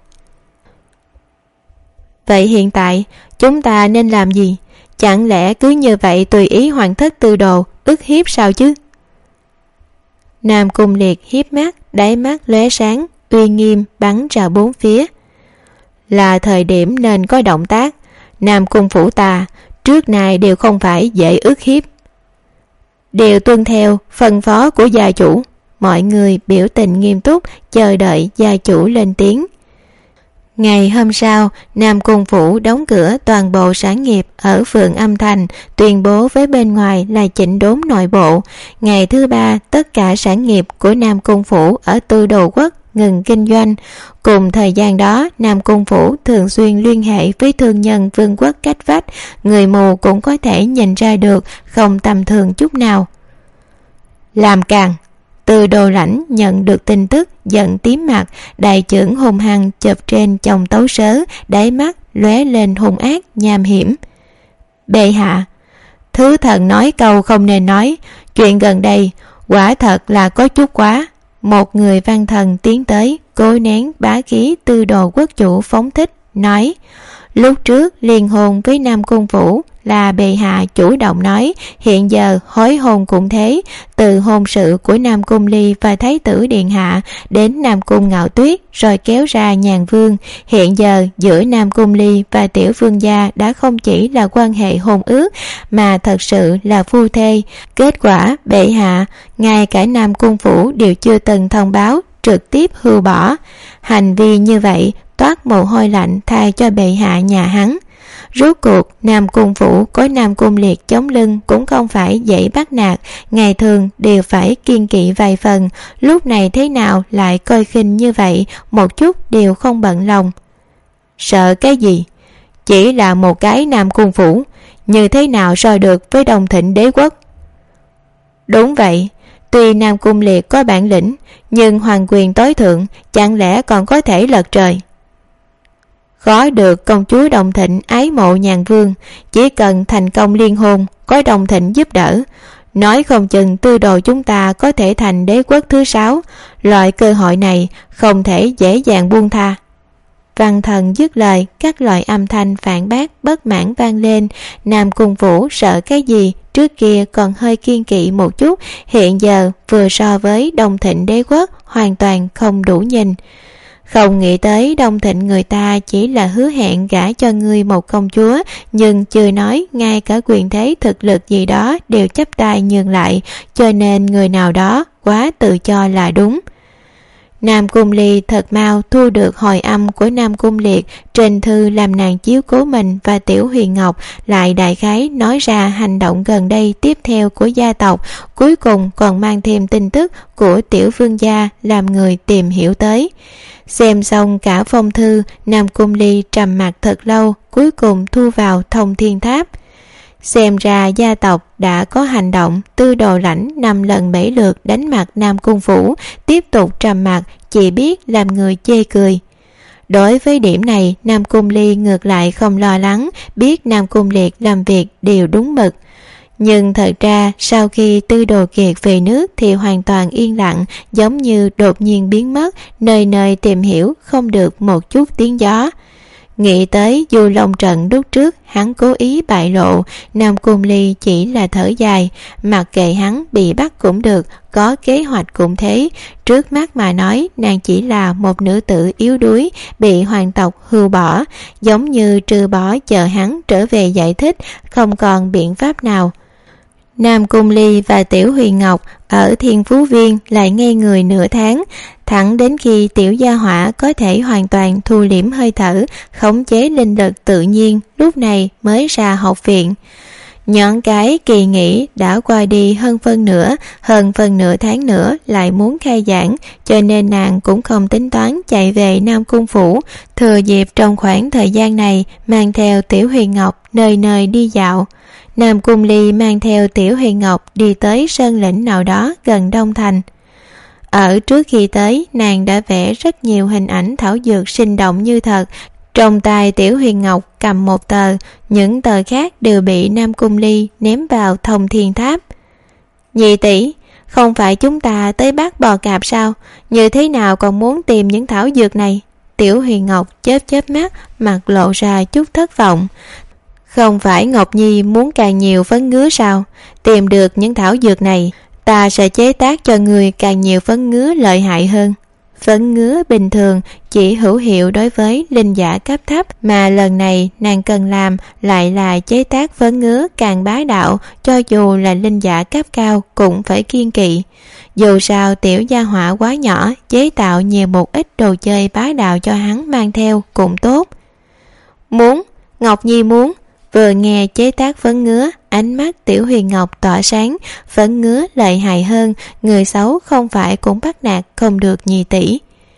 Vậy hiện tại chúng ta nên làm gì? Chẳng lẽ cứ như vậy tùy ý Hoàng thất Tư Đồ ức hiếp sao chứ? Nam Cung Liệt hiếp mắt, đáy mắt lóe sáng, uy nghiêm bắn ra bốn phía. Là thời điểm nên có động tác. Nam Cung phủ ta trước nay đều không phải dễ ức hiếp, đều tuân theo phân phó của gia chủ. Mọi người biểu tình nghiêm túc chờ đợi gia chủ lên tiếng. Ngày hôm sau, Nam Cung phủ đóng cửa toàn bộ sản nghiệp ở phường Âm Thành, tuyên bố với bên ngoài là chỉnh đốn nội bộ. Ngày thứ ba, tất cả sản nghiệp của Nam Cung phủ ở Tư Đồ quốc ngừng kinh doanh. Cùng thời gian đó, Nam Cung phủ thường xuyên liên hệ với thương nhân vương quốc cách vách, người mù cũng có thể nhìn ra được, không tầm thường chút nào. Làm càng. Tư Đồ lãnh nhận được tin tức giận tím mặt, đại trưởng hung hăng chụp trên chồng tấu sớ, đáy mắt lóe lên hung ác nham hiểm. Bệ hạ, thứ thần nói câu không nên nói, chuyện gần đây quả thật là có chút quá. Một người văn thần tiến tới, cố nén bá khí Tư Đồ quốc chủ phóng thích, nói: lúc trước liên hôn với Nam Cung phủ là bệ hạ chủ động nói, hiện giờ hối hôn cũng thế. Từ hôn sự của Nam Cung Ly và Thái tử Điện Hạ đến Nam Cung Ngạo Tuyết, rồi kéo ra nhàn vương, hiện giờ giữa Nam Cung Ly và tiểu vương gia đã không chỉ là quan hệ hôn ước mà thật sự là phu thê. Kết quả bệ hạ ngay cả Nam Cung phủ đều chưa từng thông báo, trực tiếp hưu bỏ. Hành vi như vậy toát mồ hôi lạnh thay cho bệ hạ nhà hắn. Rốt cuộc Nam Cung phủ có Nam Cung Liệt chống lưng cũng không phải dễ bắt nạt, ngày thường đều phải kiêng kỵ vài phần, lúc này thế nào lại coi khinh như vậy, một chút đều không bận lòng. Sợ cái gì? Chỉ là một cái Nam Cung phủ, như thế nào so được với Đông Thịnh đế quốc? Đúng vậy, tuy Nam Cung Liệt có bản lĩnh, nhưng hoàng quyền tối thượng chẳng lẽ còn có thể lật trời? Khó được công chúa Đông Thịnh ái mộ nhàn vương, chỉ cần thành công liên hôn, có Đông Thịnh giúp đỡ, nói không chừng Tư Đồ chúng ta có thể thành đế quốc thứ 6. Loại cơ hội này không thể dễ dàng buông tha. Văn thần dứt lời, các loại âm thanh phản bác bất mãn vang lên. Nam Cung phủ sợ cái gì? Trước kia còn hơi kiêng kỵ một chút, hiện giờ vừa so với Đông Thịnh đế quốc hoàn toàn không đủ nhìn. Không nghĩ tới Đông Thịnh người ta chỉ là hứa hẹn gả cho ngươi một công chúa, nhưng chưa nói ngay cả quyền thế thực lực gì đó đều chấp tay nhường lại, cho nên người nào đó quá tự cho là đúng. Nam Cung Ly thật mau thu được hồi âm của Nam Cung Liệt trên thư làm nàng chiếu cố mình và Tiểu Huyền Ngọc, lại đại khái nói ra hành động gần đây tiếp theo của gia tộc, cuối cùng còn mang thêm tin tức của Tiểu Vương gia làm người tìm hiểu tới. Xem xong cả phong thư, Nam Cung Ly trầm mặc thật lâu, cuối cùng thu vào Thông Thiên Tháp. Xem ra gia tộc đã có hành động. Tư Đồ Lãnh 5 lần 7 lượt đánh mặt Nam Cung Phủ, tiếp tục trầm mặc, chỉ biết làm người chê cười. Đối với điểm này, Nam Cung Ly ngược lại không lo lắng, biết Nam Cung Liệt làm việc đều đúng mực. Nhưng thật ra sau khi Tư Đồ Kiệt về nước thì hoàn toàn yên lặng, giống như đột nhiên biến mất, nơi nơi tìm hiểu không được một chút tiếng gió. Nghĩ tới Du Long trận lúc trước hắn cố ý bại lộ, Nam Cung Ly chỉ là thở dài, mặc kệ hắn bị bắt cũng được, có kế hoạch cũng thế. Trước mắt mà nói, nàng chỉ là một nữ tử yếu đuối, bị hoàng tộc hưu bỏ, giống như trừ bỏ chờ hắn trở về giải thích, không còn biện pháp nào. Nam Cung Ly và Tiểu Huyền Ngọc ở Thiên Phú Viên lại ngây người nửa tháng, thẳng đến khi Tiểu Gia Hỏa có thể hoàn toàn thu liễm hơi thở, khống chế linh lực tự nhiên, lúc này mới ra học viện. Nhọn cái kỳ nghỉ đã qua đi hơn phân nửa tháng nữa lại muốn khai giảng, cho nên nàng cũng không tính toán chạy về Nam Cung Phủ, thừa dịp trong khoảng thời gian này mang theo Tiểu Huyền Ngọc nơi nơi đi dạo. Nam Cung Ly mang theo Tiểu Huyền Ngọc đi tới sơn lĩnh nào đó gần Đông Thành. Ở trước khi tới, nàng đã vẽ rất nhiều hình ảnh thảo dược sinh động như thật. Trong tay Tiểu Huyền Ngọc cầm một tờ, những tờ khác đều bị Nam Cung Ly ném vào Thông Thiên Tháp. Nhị tỷ, không phải chúng ta tới bắt bò cạp sao? Như thế nào còn muốn tìm những thảo dược này? Tiểu Huyền Ngọc chớp chớp mắt, mặt lộ ra chút thất vọng. Không phải Ngọc Nhi muốn càng nhiều phấn ngứa sao? Tìm được những thảo dược này, ta sẽ chế tác cho người càng nhiều phấn ngứa lợi hại hơn. Phấn ngứa bình thường chỉ hữu hiệu đối với linh giả cấp thấp, mà lần này nàng cần làm lại là chế tác phấn ngứa càng bá đạo, cho dù là linh giả cấp cao cũng phải kiêng kỵ. Dù sao Tiểu Gia Hỏa quá nhỏ, chế tạo nhiều một ít đồ chơi bá đạo cho hắn mang theo cũng tốt. Muốn, Ngọc Nhi muốn. Vừa nghe chế tác phấn ngứa, ánh mắt Tiểu Huyền Ngọc tỏa sáng, phấn ngứa lợi hại hơn, người xấu không phải cũng bắt nạt không được nhị tỷ.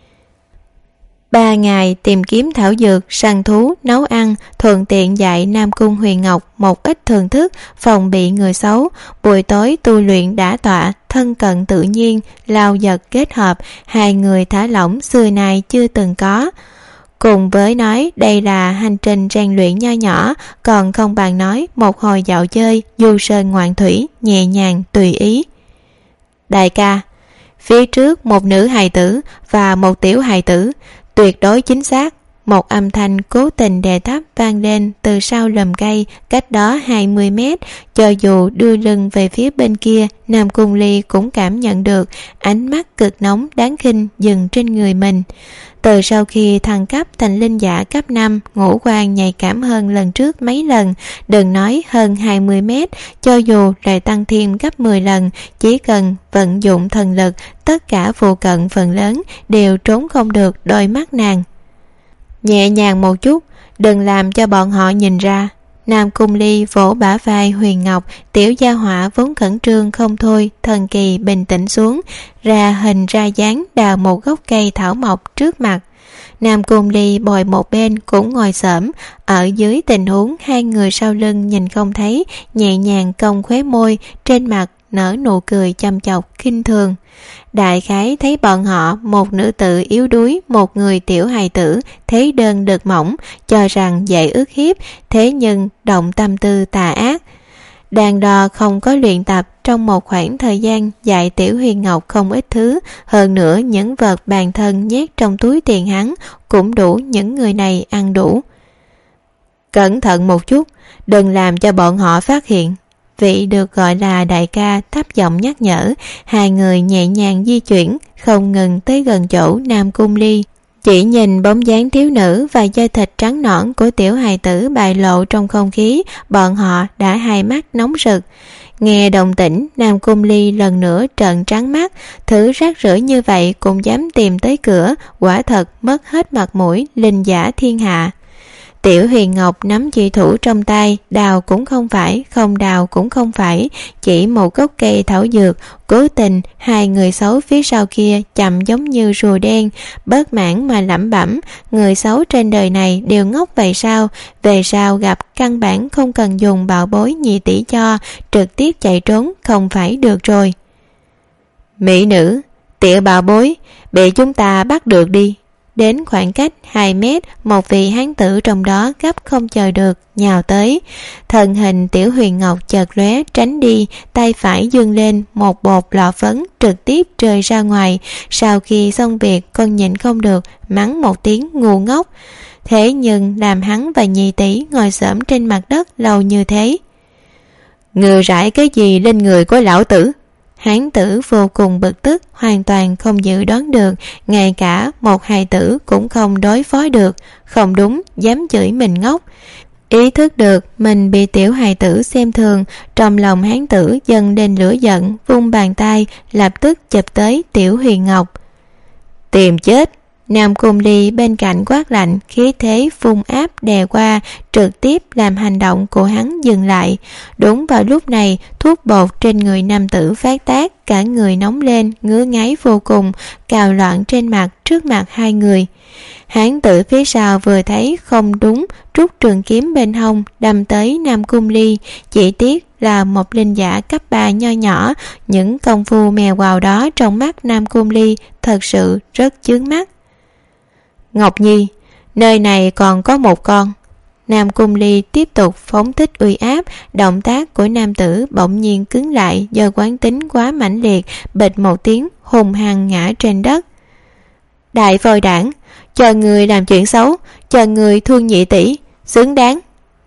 3 ngày tìm kiếm thảo dược, săn thú, nấu ăn, thuận tiện dạy Nam Cung Huyền Ngọc một ít thường thức, phòng bị người xấu. Buổi tối tu luyện đã tọa, thân cận tự nhiên, lao giật kết hợp, hai người thả lỏng xưa nay chưa từng có. Cùng với nói đây là hành trình rèn luyện nho nhỏ, còn không bằng nói một hồi dạo chơi, du sơn ngoạn thủy, nhẹ nhàng tùy ý. Đại ca, phía trước một nữ hài tử và một tiểu hài tử, tuyệt đối chính xác. Một âm thanh cố tình đè thấp vang lên từ sau lùm cây cách đó 20 mét. Cho dù đưa lưng về phía bên kia, Nam Cung Ly cũng cảm nhận được ánh mắt cực nóng đáng khinh dừng trên người mình. Từ sau khi thăng cấp thành linh giả cấp 5, ngũ quan nhạy cảm hơn lần trước mấy lần, đừng nói hơn 20 mét, cho dù lại tăng thêm gấp 10 lần, chỉ cần vận dụng thần lực, tất cả phụ cận phần lớn đều trốn không được đôi mắt nàng. Nhẹ nhàng một chút, đừng làm cho bọn họ nhìn ra. Nam Cung Ly vỗ bả vai Huyền Ngọc, Tiểu Gia Hỏa vốn khẩn trương không thôi, thần kỳ bình tĩnh xuống, ra hình ra dáng đào một gốc cây thảo mộc trước mặt. Nam Cung Ly bồi một bên cũng ngồi xổm, ở dưới tình huống hai người sau lưng nhìn không thấy, nhẹ nhàng cong khóe môi, trên mặt nở nụ cười chăm chọc khinh thường. Đại khái thấy bọn họ, một nữ tử yếu đuối, một người tiểu hài tử, thế đơn lực mỏng, cho rằng dễ ức hiếp, thế nhưng động tâm tư tà ác. Đàn đò không có luyện tập, trong một khoảng thời gian dạy Tiểu Huyền Ngọc không ít thứ, hơn nữa những vật bản thân nhét trong túi tiền hắn cũng đủ những người này ăn đủ. Cẩn thận một chút, đừng làm cho bọn họ phát hiện. Vị được gọi là đại ca thấp giọng nhắc nhở. Hai người nhẹ nhàng di chuyển, không ngừng tới gần chỗ Nam Cung Ly. Chỉ nhìn bóng dáng thiếu nữ và da thịt trắng nõn của tiểu hài tử bại lộ trong không khí, bọn họ đã hai mắt nóng rực. Nghe động tĩnh, Nam Cung Ly lần nữa trợn trắng mắt, thứ rác rưởi như vậy cũng dám tìm tới cửa, quả thật mất hết mặt mũi linh giả thiên hạ. Tiểu Huyền Ngọc nắm chỉ thủ trong tay, đào cũng không phải, không đào cũng không phải, chỉ một gốc cây thảo dược. Cố tình hai người xấu phía sau kia chậm giống như rùa đen, bất mãn mà lẩm bẩm, người xấu trên đời này đều ngốc vậy sao? Về sau gặp căn bản không cần dùng bảo bối nhị tỷ cho, trực tiếp chạy trốn không phải được rồi. Mỹ nữ, tiểu bảo bối, bị chúng ta bắt được đi. Đến khoảng cách 2 mét, một vị hán tử trong đó gấp không chờ được, nhào tới. Thân hình Tiểu Huyền Ngọc chợt lóe tránh đi, tay phải giương lên, một bột lọ phấn trực tiếp rơi ra ngoài. Sau khi xong việc, con nhịn không được, mắng một tiếng ngu ngốc. Thế nhưng làm hắn và nhị tỷ ngồi xổm trên mặt đất lâu như thế. Người rải cái gì lên người của lão tử? Hán tử vô cùng bực tức, hoàn toàn không dự đoán được, ngay cả một hài tử cũng không đối phó được, không đúng, dám chửi mình ngốc. Ý thức được mình bị tiểu hài tử xem thường, trong lòng hán tử dâng lên lửa giận, vung bàn tay, lập tức chụp tới Tiểu Huyền Ngọc. Tìm chết! Nam Cung Ly bên cạnh quát lạnh, khí thế phun áp đè qua, trực tiếp làm hành động của hắn dừng lại. Đúng vào lúc này, thuốc bột trên người nam tử phát tác, cả người nóng lên, ngứa ngáy vô cùng, cào loạn trên mặt trước mặt hai người. Hán tử phía sau vừa thấy không đúng, rút trường kiếm bên hông đâm tới Nam Cung Ly, chỉ tiếc là một linh giả cấp 3 nho nhỏ, những công phu mèo quào đó trong mắt Nam Cung Ly thật sự rất chướng mắt. Ngọc Nhi, nơi này còn có một con. Nam Cung Ly tiếp tục phóng thích uy áp, động tác của nam tử bỗng nhiên cứng lại do quán tính quá mãnh liệt, bịch một tiếng hùng hăng ngã trên đất. Đại phôi đảng, chờ người làm chuyện xấu, chờ người thương nhị tỷ, xứng đáng.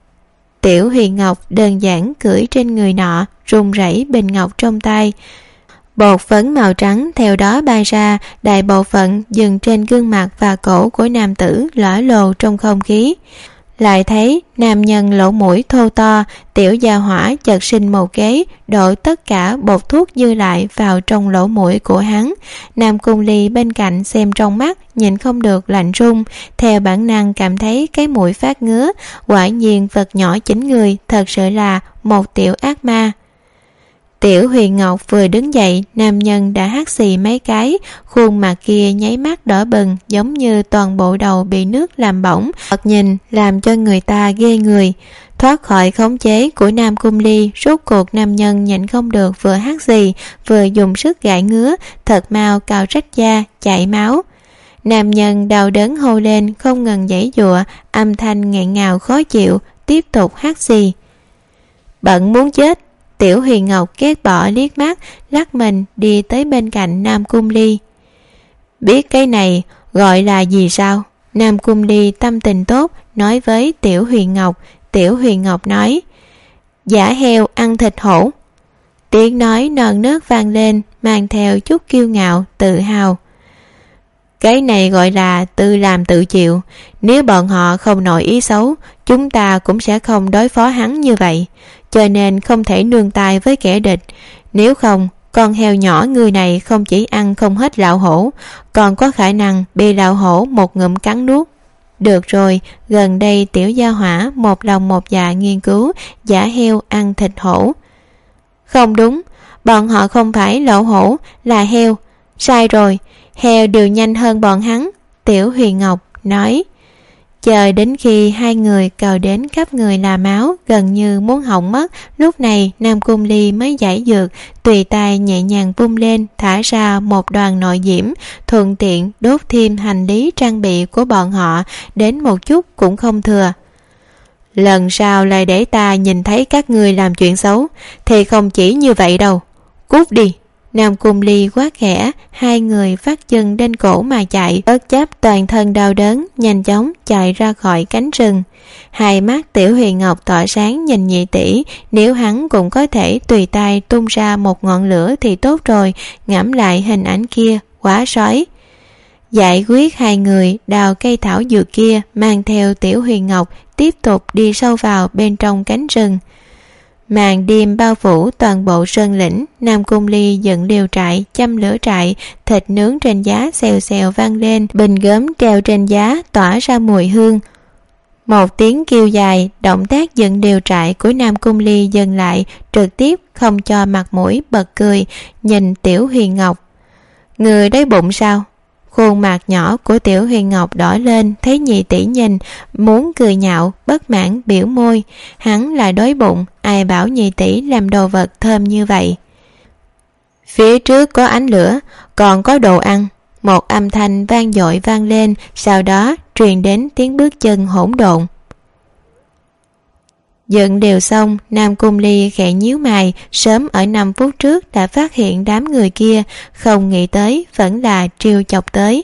Tiểu Huyền Ngọc đơn giản cưỡi trên người nọ, run rẩy bình ngọc trong tay. Bột phấn màu trắng theo đó bay ra, đại bộ phận dừng trên gương mặt và cổ của nam tử lõa lồ trong không khí. Lại thấy nam nhân lỗ mũi thô to, tiểu gia hỏa chợt sinh một ghế, đổ tất cả bột thuốc dư lại vào trong lỗ mũi của hắn. Nam Cung Ly bên cạnh xem trong mắt, nhìn không được lạnh run, theo bản năng cảm thấy cái mũi phát ngứa. Quả nhiên vật nhỏ chính người, thật sự là một tiểu ác ma. Tiểu Huyền Ngọc vừa đứng dậy, nam nhân đã hắt xì mấy cái, khuôn mặt kia nháy mắt đỏ bừng, giống như toàn bộ đầu bị nước làm bỏng, thật nhìn làm cho người ta ghê người. Thoát khỏi khống chế của Nam Cung Ly, rốt cuộc nam nhân nhịn không được, vừa hắt xì vừa dùng sức gãi ngứa, thật mau cào rách da, chảy máu. Nam nhân đau đớn hô lên, không ngừng giãy giụa, âm thanh nghẹn ngào khó chịu, tiếp tục hắt xì. Bận muốn chết. Tiểu Huyền Ngọc ghét bỏ liếc mắt, lắc mình đi tới bên cạnh Nam Cung Ly. Biết cái này gọi là gì sao? Nam Cung Ly tâm tình tốt nói với Tiểu Huyền Ngọc. Tiểu Huyền Ngọc nói, giả heo ăn thịt hổ. Tiếng nói non nớt vang lên, mang theo chút kiêu ngạo, tự hào. Cái này gọi là tự làm tự chịu. Nếu bọn họ không nổi ý xấu, chúng ta cũng sẽ không đối phó hắn như vậy, cho nên không thể nương tay với kẻ địch. Nếu không, con heo nhỏ người này không chỉ ăn không hết lão hổ, còn có khả năng bị lão hổ một ngụm cắn nuốt. Được rồi, gần đây tiểu gia hỏa một lòng một dạ nghiên cứu giả heo ăn thịt hổ. Không đúng, bọn họ không phải lão hổ, là heo. Sai rồi, heo đều nhanh hơn bọn hắn. Tiểu Huyền Ngọc nói. Chờ đến khi hai người cào đến khắp người là máu, gần như muốn hỏng mất, lúc này Nam Cung Ly mới giải dược, tùy tay nhẹ nhàng vung lên, thả ra một đoàn nội diễm, thuận tiện đốt thêm hành lý trang bị của bọn họ, đến một chút cũng không thừa. Lần sau lại để ta nhìn thấy các ngươi làm chuyện xấu, thì không chỉ như vậy đâu. Cút đi! Nam Cung Ly quát khẽ, hai người phát chân lên cổ mà chạy, bất chấp toàn thân đau đớn, nhanh chóng chạy ra khỏi cánh rừng. Hai mắt Tiểu Huyền Ngọc tỏa sáng nhìn nhị tỷ, nếu hắn cũng có thể tùy tay tung ra một ngọn lửa thì tốt rồi, ngẫm lại hình ảnh kia, quá sói. Giải quyết hai người đào cây thảo dược kia, mang theo Tiểu Huyền Ngọc tiếp tục đi sâu vào bên trong cánh rừng. Màn đêm bao phủ toàn bộ sơn lĩnh. Nam Cung Ly dựng liều trại, châm lửa trại, thịt nướng trên giá xèo xèo vang lên, bình gốm treo trên giá tỏa ra mùi hương. Một tiếng kêu dài, động tác dựng liều trại của Nam Cung Ly dừng lại, trực tiếp không cho mặt mũi bật cười, nhìn Tiểu Huyền Ngọc. Người đói bụng sao? Khuôn mặt nhỏ của Tiểu Huyền Ngọc đỏ lên, thấy nhị tỷ nhìn, muốn cười nhạo, bất mãn biểu môi. Hắn là đói bụng, ai bảo nhị tỷ làm đồ vật thơm như vậy. Phía trước có ánh lửa, còn có đồ ăn. Một âm thanh vang dội vang lên, sau đó truyền đến tiếng bước chân hỗn độn. Dựng đều xong, Nam Cung Ly khẽ nhíu mày, sớm ở 5 phút trước đã phát hiện đám người kia, không nghĩ tới vẫn là trêu chọc tới.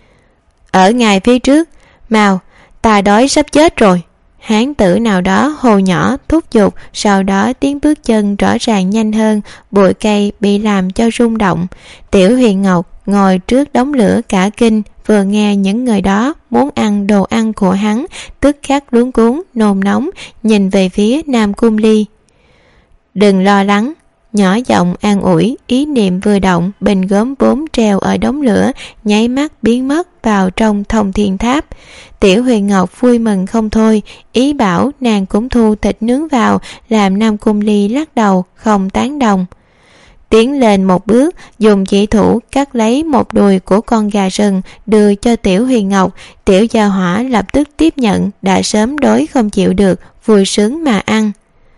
Ở ngay phía trước, mau, ta đói sắp chết rồi. Hán tử nào đó hồ nhỏ thúc giục, sau đó tiếng bước chân rõ ràng nhanh hơn, bụi cây bị làm cho rung động. Tiểu Huyền Ngọc ngồi trước đống lửa cả kinh, vừa nghe những người đó muốn ăn đồ ăn của hắn, tức khắc luống cuống nôn nóng nhìn về phía Nam Cung Ly. Đừng lo lắng, nhỏ giọng an ủi. Ý niệm vừa động, bình gốm vốn treo ở đống lửa nháy mắt biến mất vào trong Thông Thiên Tháp. Tiểu Huyền Ngọc vui mừng không thôi, ý bảo nàng cũng thu thịt nướng vào, làm Nam Cung Ly lắc đầu không tán đồng. Tiến lên một bước, dùng chỉ thủ cắt lấy một đùi của con gà rừng đưa cho Tiểu Huyền Ngọc. Tiểu gia hỏa lập tức tiếp nhận, đã sớm đói không chịu được, vui sướng mà ăn.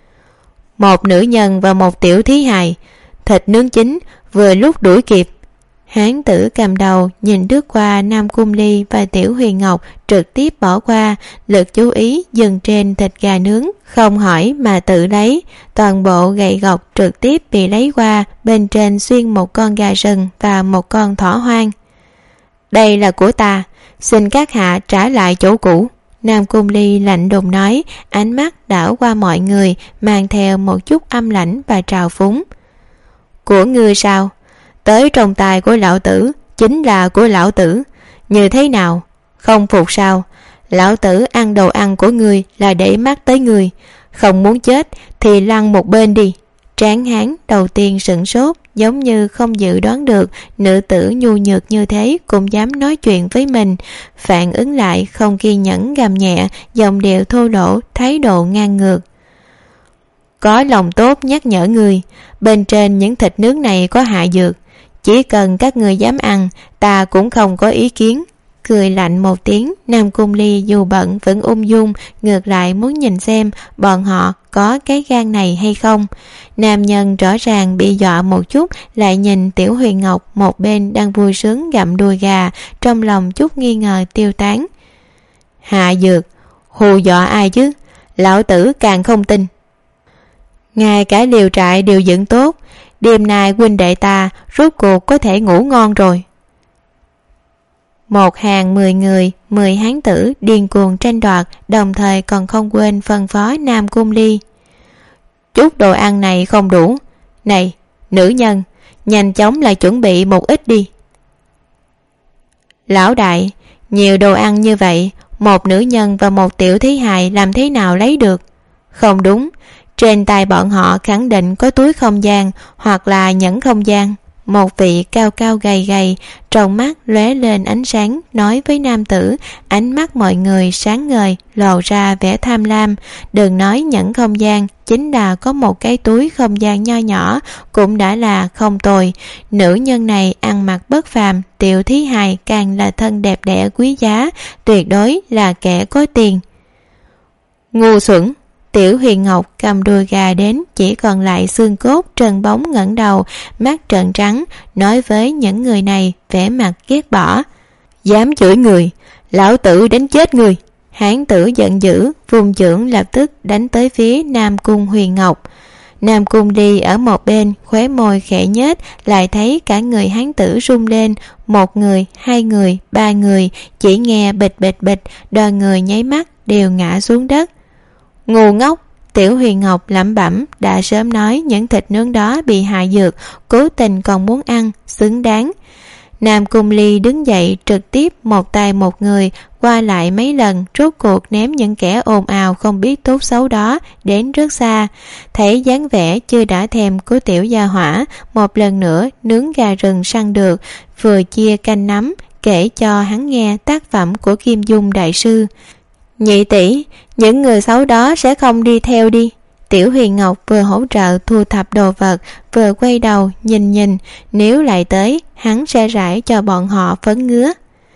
Một nữ nhân và một tiểu thí hài, thịt nướng chín, vừa lúc đuổi kịp. Hán tử cầm đầu nhìn lướt qua Nam Cung Ly và Tiểu Huyền Ngọc, trực tiếp bỏ qua, lực chú ý dừng trên thịt gà nướng, không hỏi mà tự lấy. Toàn bộ gậy gộc trực tiếp bị lấy qua, bên trên xuyên một con gà rừng và một con thỏ hoang. Đây là của ta, xin các hạ trả lại chỗ cũ. Nam Cung Ly lạnh lùng nói, ánh mắt đảo qua mọi người, mang theo một chút âm lãnh và trào phúng. Của ngươi sao? Tới trong tay của lão tử, chính là của lão tử. Như thế nào? Không phục sao? Lão tử ăn đồ ăn của ngươi là để mắt tới ngươi. Không muốn chết thì lăn một bên đi. Tráng hán đầu tiên sửng sốt, giống như không dự đoán được nữ tử nhu nhược như thế cũng dám nói chuyện với mình. Phản ứng lại không kiên nhẫn gầm nhẹ, giọng điệu thô lỗ, thái độ ngang ngược. Có lòng tốt nhắc nhở người, bên trên những thịt nướng này có hạ dược. Chỉ cần các người dám ăn, ta cũng không có ý kiến. Cười lạnh một tiếng, Nam Cung Ly dù bận vẫn ung dung, ngược lại muốn nhìn xem bọn họ có cái gan này hay không. Nam nhân rõ ràng bị dọa một chút, lại nhìn Tiểu Huyền Ngọc một bên đang vui sướng gặm đùi gà, trong lòng chút nghi ngờ tiêu tán. Hạ dược, hù dọa ai chứ? Lão tử càng không tin. Ngay cả liều trại đều dựng tốt, đêm nay huynh đệ ta rốt cuộc có thể ngủ ngon rồi. Một hàng 10 người, 10 hán tử điên cuồng tranh đoạt, đồng thời còn không quên phân phó Nam Cung Ly. Chút đồ ăn này không đủ. Này, nữ nhân, nhanh chóng lại chuẩn bị một ít đi. Lão đại, nhiều đồ ăn như vậy, một nữ nhân và một tiểu thí hài làm thế nào lấy được? Không đúng, trên tay bọn họ khẳng định có túi không gian hoặc là nhẫn không gian. Một vị cao cao gầy gầy, trong mắt lóe lên ánh sáng, nói với nam tử. Ánh mắt mọi người sáng ngời, lộ ra vẻ tham lam. Đừng nói nhẫn không gian, chính là có một cái túi không gian nho nhỏ cũng đã là không tồi. Nữ nhân này ăn mặc bất phàm, tiểu thí hài càng là thân đẹp đẽ quý giá, tuyệt đối là kẻ có tiền. Ngu xuẩn! Tiểu Huyền Ngọc cầm đùi gà đến chỉ còn lại xương cốt trơn bóng, ngẩng đầu, mắt trợn trắng, nói với những người này vẻ mặt ghét bỏ. Dám chửi người, lão tử đánh chết người. Hán tử giận dữ, vùng chưởng lập tức đánh tới phía Nam Cung Huyền Ngọc. Nam Cung Ly ở một bên, khóe môi khẽ nhếch, lại thấy cả người hán tử rung lên. Một người, hai người, ba người, chỉ nghe bịch bịch bịch, đoàn người nháy mắt đều ngã xuống đất. Ngu ngốc! Tiểu Huyền Ngọc lẩm bẩm, đã sớm nói những thịt nướng đó bị hạ dược, cố tình còn muốn ăn, xứng đáng. Nam Cung Ly đứng dậy trực tiếp một tay một người qua lại mấy lần, rốt cuộc ném những kẻ ồn ào không biết tốt xấu đó đến rất xa. Thấy dáng vẻ chưa đã thèm của tiểu gia hỏa, một lần nữa nướng gà rừng săn được, vừa chia canh nắm kể cho hắn nghe tác phẩm của Kim Dung đại sư. Nhị tỷ, những người xấu đó sẽ không đi theo đi. Tiểu Huyền Ngọc vừa hỗ trợ thu thập đồ vật, vừa quay đầu nhìn, nếu lại tới hắn sẽ rải cho bọn họ phấn ngứa.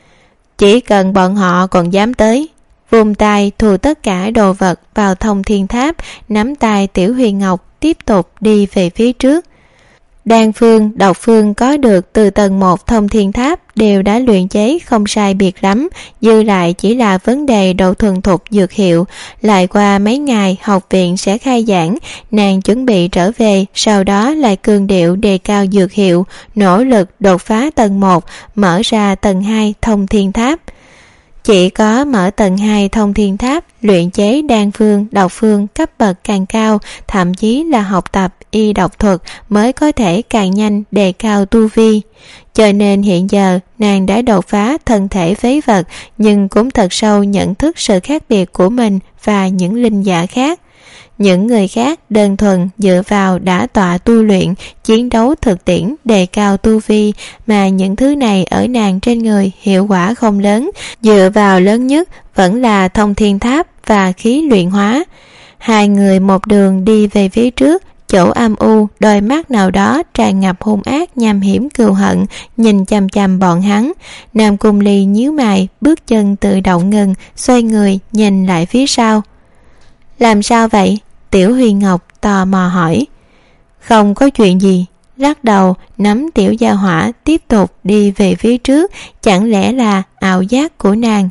Chỉ cần bọn họ còn dám tới. Vung tay thu tất cả đồ vật vào Thông Thiên Tháp, nắm tay Tiểu Huyền Ngọc tiếp tục đi về phía trước. Đan phương, độc phương có được từ tầng 1 Thông Thiên Tháp đều đã luyện chế không sai biệt lắm, dư lại chỉ là vấn đề độ thuần thục dược hiệu. Lại qua mấy ngày học viện sẽ khai giảng, nàng chuẩn bị trở về, sau đó lại cường điệu đề cao dược hiệu, nỗ lực đột phá tầng 1, mở ra tầng 2 Thông Thiên Tháp. Chỉ có mở tầng 2 Thông Thiên Tháp, luyện chế đan phương, độc phương cấp bậc càng cao, thậm chí là học tập y độc thuật mới có thể càng nhanh đề cao tu vi. Cho nên hiện giờ nàng đã đột phá thân thể phế vật, nhưng cũng thật sâu nhận thức sự khác biệt của mình và những linh giả khác. Những người khác đơn thuần dựa vào đã tọa tu luyện, chiến đấu thực tiễn đề cao tu vi, mà những thứ này ở nàng trên người hiệu quả không lớn, dựa vào lớn nhất vẫn là Thông Thiên Tháp và khí luyện hóa. Hai người một đường đi về phía trước, chỗ âm u, đôi mắt nào đó tràn ngập hung ác nham hiểm cừu hận nhìn chằm chằm bọn hắn. Nam Cung Ly nhíu mày, bước chân tự động ngừng, xoay người nhìn lại phía sau. Làm sao vậy? Tiểu Huyền Ngọc tò mò hỏi. Không có chuyện gì. Lắc đầu, nắm tiểu gia hỏa tiếp tục đi về phía trước. Chẳng lẽ là ảo giác của nàng?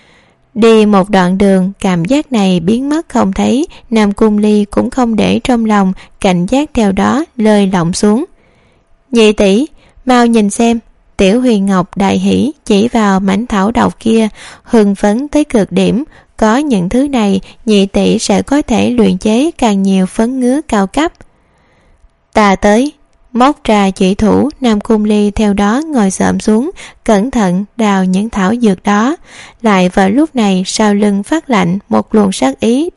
Đi một đoạn đường, cảm giác này biến mất không thấy. Nam Cung Ly cũng không để trong lòng, cảnh giác theo đó lơi lỏng xuống. Nhị tỷ, mau nhìn xem. Tiểu Huyền Ngọc đại hỉ chỉ vào mảnh thảo độc kia, hưng phấn tới cực điểm. Có những thứ này, nhị tỷ sẽ có thể luyện chế càng nhiều phấn ngứa cao cấp. Ta tới. Móc ra chỉ thủ, Nam Cung Ly theo đó ngồi xổm xuống, cẩn thận đào những thảo dược đó. Lại vào lúc này, sau lưng phát lạnh, một luồng sát ý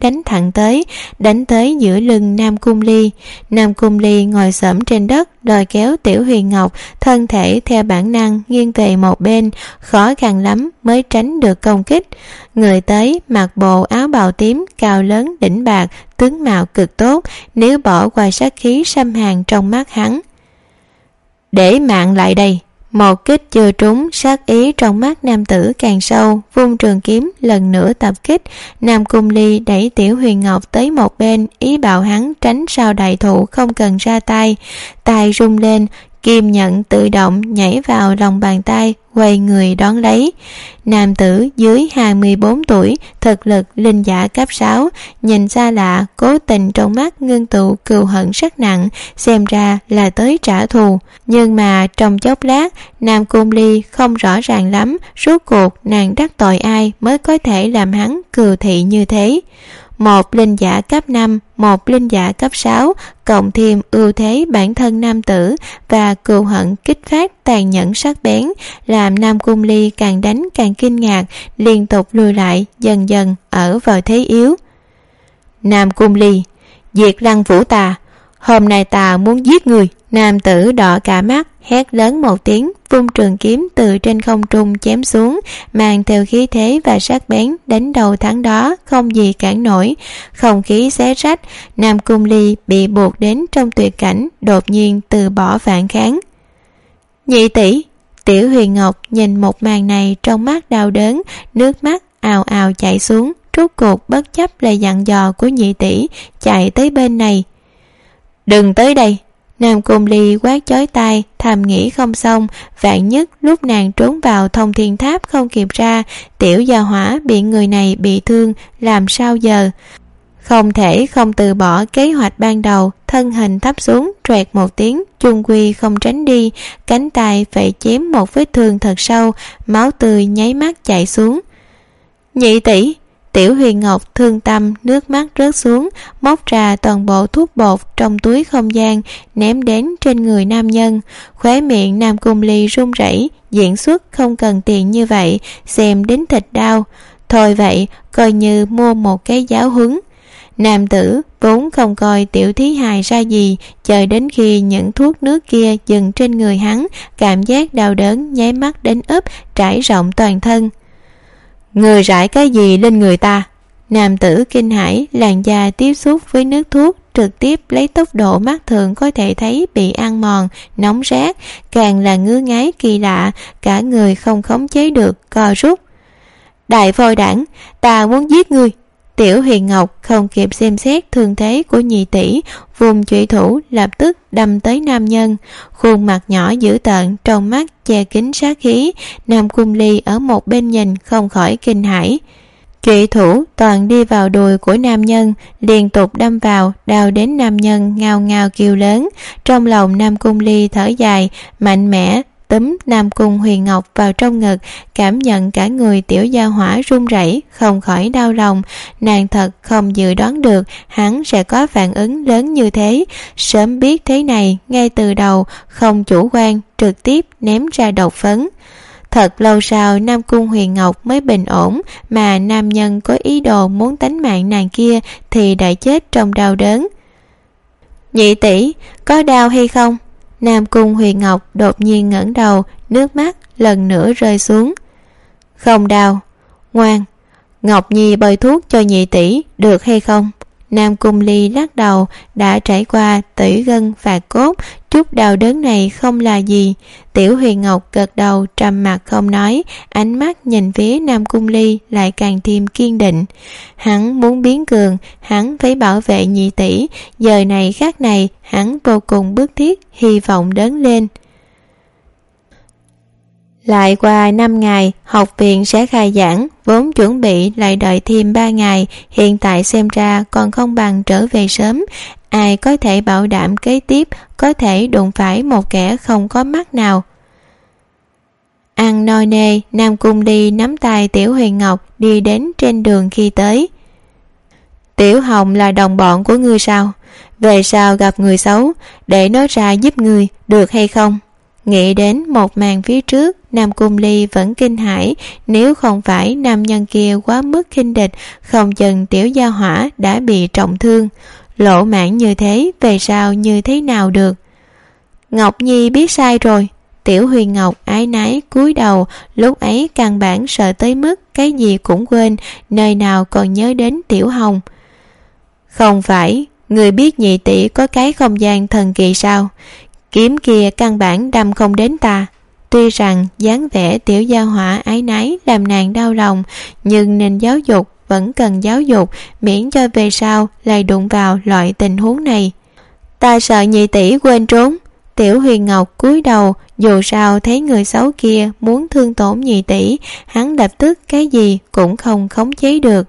đánh tới giữa lưng Nam Cung Ly. Nam Cung Ly ngồi xổm trên đất, đòi kéo Tiểu Huyền Ngọc, thân thể theo bản năng nghiêng về một bên, khó khăn lắm mới tránh được công kích. Người tới mặc bộ áo bào tím, cao lớn đỉnh bạc, tướng mạo cực tốt, nếu bỏ qua sát khí xâm hàn trong mắt hắn. Để mạng lại đây. Một kích chưa trúng, sát ý trong mắt nam tử càng sâu, vung trường kiếm lần nữa tập kích. Nam Cung Ly đẩy Tiểu Huyền Ngọc tới một bên, ý bảo hắn tránh sau đại thụ không cần ra tay. Tay rung lên, kim nhận tự động nhảy vào lòng bàn tay, quay người đón lấy. Nam tử dưới 24 tuổi, thực lực linh giả cấp 6, nhìn xa lạ, cố tình trong mắt ngưng tụ cừu hận rất nặng, xem ra là tới trả thù. Nhưng mà trong chốc lát, Nam Cung Ly không rõ ràng lắm, rốt cuộc nàng đắc tội ai mới có thể làm hắn cừu thị như thế. Một linh giả cấp 5, một linh giả cấp 6, cộng thêm ưu thế bản thân nam tử và cừu hận kích phát tàn nhẫn sắc bén, làm Nam Cung Ly càng đánh càng kinh ngạc, liên tục lùi lại, dần dần ở vào thế yếu. Nam Cung Ly, diệt Lăng Vũ ta, hôm nay ta muốn giết người. Nam tử đỏ cả mắt, hét lớn một tiếng, vung trường kiếm từ trên không trung chém xuống, mang theo khí thế và sắc bén, đánh đầu thắng đó, không gì cản nổi. Không khí xé rách, Nam Cung Ly bị buộc đến trong tuyệt cảnh, đột nhiên từ bỏ phản kháng. Nhị tỷ. Tiểu Huyền Ngọc nhìn một màn này trong mắt đau đớn, nước mắt ào ào chảy xuống, rốt cuộc bất chấp lời dặn dò của nhị tỷ, chạy tới bên này. Đừng tới đây. Nam Cung Ly quát chói tai, thầm nghĩ không xong, vạn nhất lúc nàng trốn vào Thông Thiên Tháp không kịp ra, tiểu gia hỏa bị người này bị thương, làm sao giờ? Không thể không từ bỏ kế hoạch ban đầu, thân hình thấp xuống, troẹt một tiếng, chung quy không tránh đi, cánh tay phải chém một vết thương thật sâu, máu tươi nháy mắt chảy xuống. Nhị tỷ. Tiểu Huyền Ngọc thương tâm, nước mắt rớt xuống, móc ra toàn bộ thuốc bột trong túi không gian, ném đến trên người nam nhân. Khóe miệng Nam Cung Ly run rẩy, diễn xuất không cần tiền như vậy, xem đến thịt đau. Thôi vậy, coi như mua một cái giáo huấn. Nam tử vốn không coi tiểu thí hài ra gì, chờ đến khi những thuốc nước kia dừng trên người hắn, cảm giác đau đớn nháy mắt đến ấp, trải rộng toàn thân. Người rải cái gì lên người ta? Nam tử kinh hãi, làn da tiếp xúc với nước thuốc trực tiếp lấy tốc độ mắt thường có thể thấy bị ăn mòn, nóng rát, càng là ngứa ngáy kỳ lạ, cả người không khống chế được, co rút. Đại phôi đảng, ta muốn giết ngươi. Tiểu Huyền Ngọc không kịp xem xét thương thế của nhị tỷ, vùng chủy thủ lập tức đâm tới nam nhân, khuôn mặt nhỏ dữ tợn, trong mắt che kín sát khí. Nam Cung Ly ở một bên nhìn không khỏi kinh hãi. Chủy thủ toàn đi vào đùi của nam nhân, liên tục đâm vào, đau đến nam nhân ngao ngao kêu lớn. Trong lòng Nam Cung Ly thở dài, mạnh mẽ túm Nam Cung Huyền Ngọc vào trong ngực, cảm nhận cả người tiểu gia hỏa run rẩy, không khỏi đau lòng. Nàng thật không dự đoán được hắn sẽ có phản ứng lớn như thế, sớm biết thế này ngay từ đầu, không chủ quan, trực tiếp ném ra độc phấn. Thật lâu sau Nam Cung Huyền Ngọc mới bình ổn, mà nam nhân có ý đồ muốn tánh mạng nàng kia thì đã chết trong đau đớn. Nhị tỷ, có đau hay không? Nam Cung Huyền Ngọc đột nhiên ngẩng đầu, nước mắt lần nữa rơi xuống. Không đau, ngoan, Ngọc Nhi bôi thuốc cho nhị tỷ được hay không? Nam Cung Ly lắc đầu, đã trải qua tủy gân phạt cốt, chút đau đớn này không là gì. Tiểu Huyền Ngọc gật đầu trầm mặc không nói, ánh mắt nhìn phía Nam Cung Ly lại càng thêm kiên định. Hắn muốn biến cường, hắn phải bảo vệ nhị tỷ, giờ này khắc này hắn vô cùng bức thiết, hy vọng lớn lên. Lại qua 5 ngày, học viện sẽ khai giảng, vốn chuẩn bị lại đợi thêm 3 ngày, hiện tại xem ra còn không bằng trở về sớm. Ai có thể bảo đảm kế tiếp có thể đụng phải một kẻ không có mắt nào. Ăn no nê, Nam Cung Ly nắm tay Tiểu Huyền Ngọc đi đến trên đường khi tới. Tiểu Hồng là đồng bọn của ngươi sao? Về sau gặp người xấu, để nó ra giúp ngươi, được hay không? Nghĩ đến một màn phía trước, Nam Cung Ly vẫn kinh hãi, nếu không phải nam nhân kia quá mức khinh địch, không chừng tiểu gia hỏa đã bị trọng thương. Lộ mạng như thế, về sau như thế nào được? Ngọc Nhi biết sai rồi. Tiểu Huyền Ngọc ái nái cúi đầu, lúc ấy căn bản sợ tới mức cái gì cũng quên, nơi nào còn nhớ đến Tiểu Hồng. Không phải, người biết nhị tỷ có cái không gian thần kỳ sao? Kiếm kia căn bản đâm không đến ta. Tuy rằng dáng vẻ tiểu gia hỏa ái nái làm nàng đau lòng, nhưng nên giáo dục vẫn cần giáo dục, miễn cho về sau lại đụng vào loại tình huống này. Ta sợ nhị tỷ quên trốn. Tiểu Huyền Ngọc cúi đầu, dù sao thấy người xấu kia muốn thương tổn nhị tỷ, hắn lập tức cái gì cũng không khống chế được.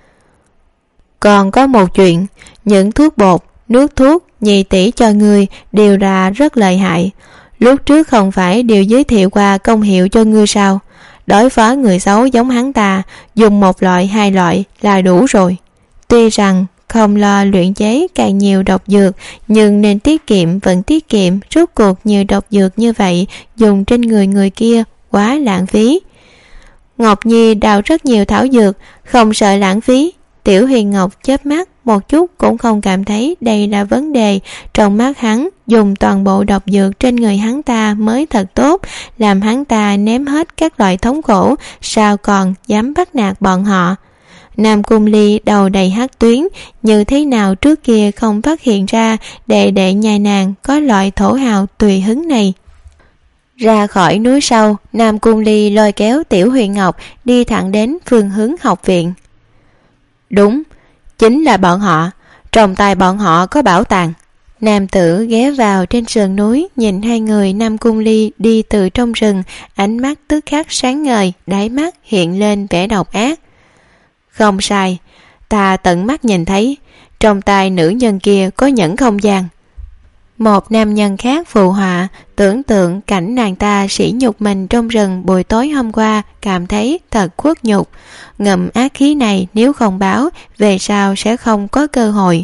Còn có một chuyện, những thuốc bột, nước thuốc nhị tỷ cho ngươi đều là rất lợi hại. Lúc trước không phải đều giới thiệu qua công hiệu cho ngươi sao? Đối phó người xấu giống hắn ta, dùng một loại 2 loại là đủ rồi. Tuy rằng không lo luyện chế càng nhiều độc dược, nhưng nên tiết kiệm vẫn tiết kiệm, rốt cuộc nhiều độc dược như vậy dùng trên người kia quá lãng phí. Ngọc Nhi đào rất nhiều thảo dược, không sợ lãng phí. Tiểu Huyền Ngọc chớp mắt, một chút cũng không cảm thấy đây là vấn đề. Trong mắt hắn, dùng toàn bộ độc dược trên người hắn ta mới thật tốt, làm hắn ta ném hết các loại thống khổ, sao còn dám bắt nạt bọn họ. Nam Cung Ly đầu đầy hắc tuyến, như thế nào trước kia không phát hiện ra đệ đệ nhà nàng có loại thổ hào tùy hứng này. Ra khỏi núi sâu, Nam Cung Ly lôi kéo Tiểu Huyền Ngọc đi thẳng đến phương hướng học viện. Đúng, chính là bọn họ, trong tay bọn họ có bảo tàng. Nam tử ghé vào trên sườn núi, nhìn hai người Nam Cung Ly đi từ trong rừng, ánh mắt tức khắc sáng ngời, đáy mắt hiện lên vẻ độc ác. Không sai, ta tận mắt nhìn thấy, trong tay nữ nhân kia có nhẫn không gian. Một nam nhân khác phụ họa, tưởng tượng cảnh nàng ta sỉ nhục mình trong rừng buổi tối hôm qua, cảm thấy thật khuất nhục. Ngậm ác khí này nếu không báo, về sau sẽ không có cơ hội.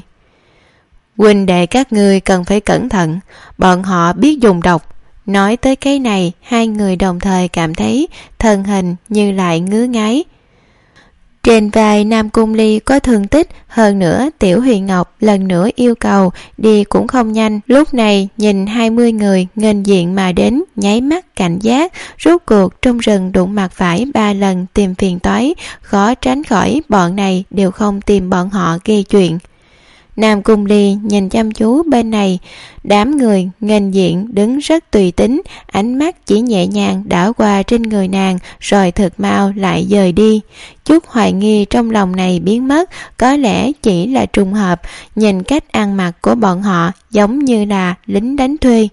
Huynh đệ các ngươi cần phải cẩn thận, bọn họ biết dùng độc. Nói tới cái này, hai người đồng thời cảm thấy thân hình như lại ngứa ngáy. Trên vai Nam Cung Ly có thương tích, hơn nữa Tiểu Huyền Ngọc lần nữa yêu cầu, đi cũng không nhanh. Lúc này nhìn 20 người nghênh diện mà đến, nháy mắt cảnh giác, rốt cuộc trong rừng đụng mặt phải 3 lần tìm phiền toái, khó tránh khỏi bọn này đều không tìm bọn họ gây chuyện. Nam Cung Ly nhìn chăm chú bên này, đám người nghênh diện đứng rất tùy tính, ánh mắt chỉ nhẹ nhàng đảo qua trên người nàng, rồi thực mau lại dời đi. Chút hoài nghi trong lòng này biến mất, có lẽ chỉ là trùng hợp, nhìn cách ăn mặc của bọn họ giống như là lính đánh thuê.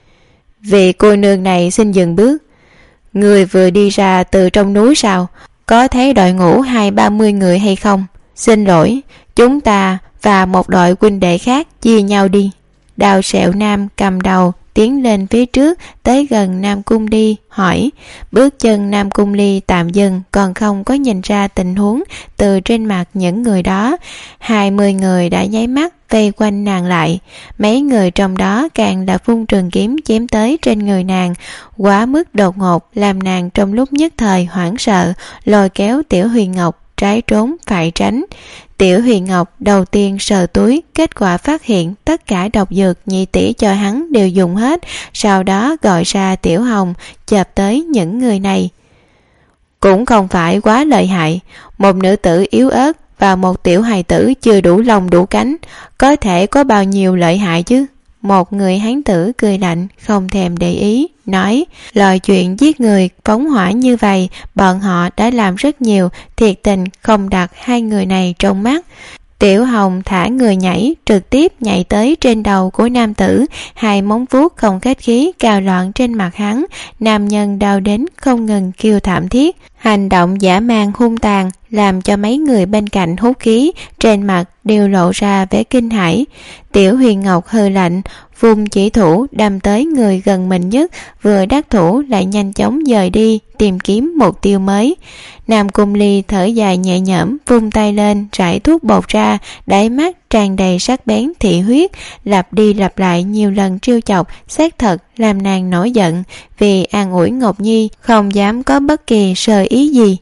Vị cô nương này xin dừng bước. Người vừa đi ra từ trong núi sao? Có thấy đội ngũ 20-30 người hay không? Xin lỗi, chúng ta và một đội huynh đệ khác chia nhau đi. Đào Sẹo Nam cầm đầu tiến lên phía trước, tới gần Nam Cung Ly hỏi. Bước chân Nam Cung Ly tạm dừng, còn không có nhìn ra tình huống từ trên mặt những người đó. 20 người đã nháy mắt vây quanh nàng lại, mấy người trong đó càng là vung trường kiếm chém tới trên người nàng, quá mức đột ngột làm nàng trong lúc nhất thời hoảng sợ, lôi kéo Tiểu Huyền Ngọc trái trốn phải tránh. Tiểu Huyền Ngọc đầu tiên sờ túi, kết quả phát hiện tất cả độc dược nhị tỷ cho hắn đều dùng hết, sau đó gọi ra Tiểu Hồng chộp tới những người này. Cũng không phải quá lợi hại, một nữ tử yếu ớt và một tiểu hài tử chưa đủ lông đủ cánh, có thể có bao nhiêu lợi hại chứ? Một người hán tử cười lạnh, không thèm để ý, nói, loại chuyện giết người phóng hỏa như vậy, bọn họ đã làm rất nhiều, thiệt tình không đặt hai người này trong mắt. Tiểu Hồng thả người nhảy, trực tiếp nhảy tới trên đầu của nam tử, hai móng vuốt không khách khí cào loạn trên mặt hắn, nam nhân đau đến không ngừng kêu thảm thiết. Hành động dã man hung tàn làm cho mấy người bên cạnh hút khí, trên mặt đều lộ ra vẻ kinh hãi. Tiểu Huyền Ngọc hừ lạnh, vung chỉ thủ đâm tới người gần mình nhất, vừa đắc thủ lại nhanh chóng dời đi tìm kiếm mục tiêu mới. Nam Cung Ly thở dài nhẹ nhõm, vung tay lên rải thuốc bột ra, đáy mắt tràn đầy sắc bén thị huyết, lặp đi lặp lại nhiều lần trêu chọc, xác thật làm nàng nổi giận, vì an ủi Ngọc Nhi không dám có bất kỳ sơ ý gì.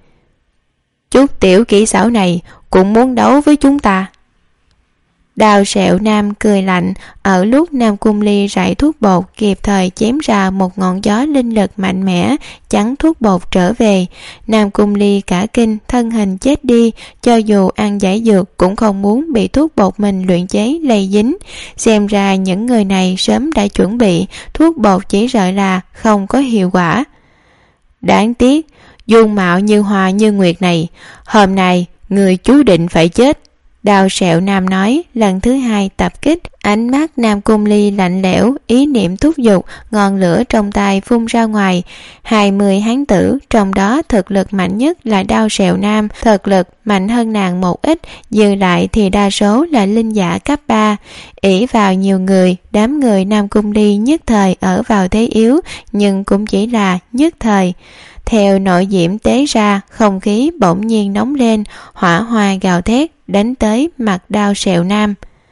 Chút tiểu kỹ xảo này cũng muốn đấu với chúng ta. Đào Sẹo Nam cười lạnh, ở lúc Nam Cung Ly rải thuốc bột kịp thời chém ra một ngọn gió linh lực mạnh mẽ, chắn thuốc bột trở về. Nam Cung Ly cả kinh, thân hình chết đi, cho dù ăn giải dược cũng không muốn bị thuốc bột mình luyện chế lây dính. Xem ra những người này sớm đã chuẩn bị, thuốc bột chỉ sợ là không có hiệu quả. Đáng tiếc, dung mạo như hoa như nguyệt này, hôm nay người chú định phải chết. Đào Sẹo Nam nói, lần thứ hai tập kích, ánh mắt Nam Cung Ly lạnh lẽo, ý niệm thúc giục, ngọn lửa trong tay phun ra ngoài. 20 hán tử, trong đó thực lực mạnh nhất là Đào Sẹo Nam, thực lực mạnh hơn nàng một ít, dư lại thì đa số là linh giả cấp 3. Ỷ vào nhiều người, đám người Nam Cung Ly nhất thời ở vào thế yếu, nhưng cũng chỉ là nhất thời. Theo nội diễm tế ra, không khí bỗng nhiên nóng lên, hỏa hoa gào thét đánh tới mặt Đao Sẹo Nam.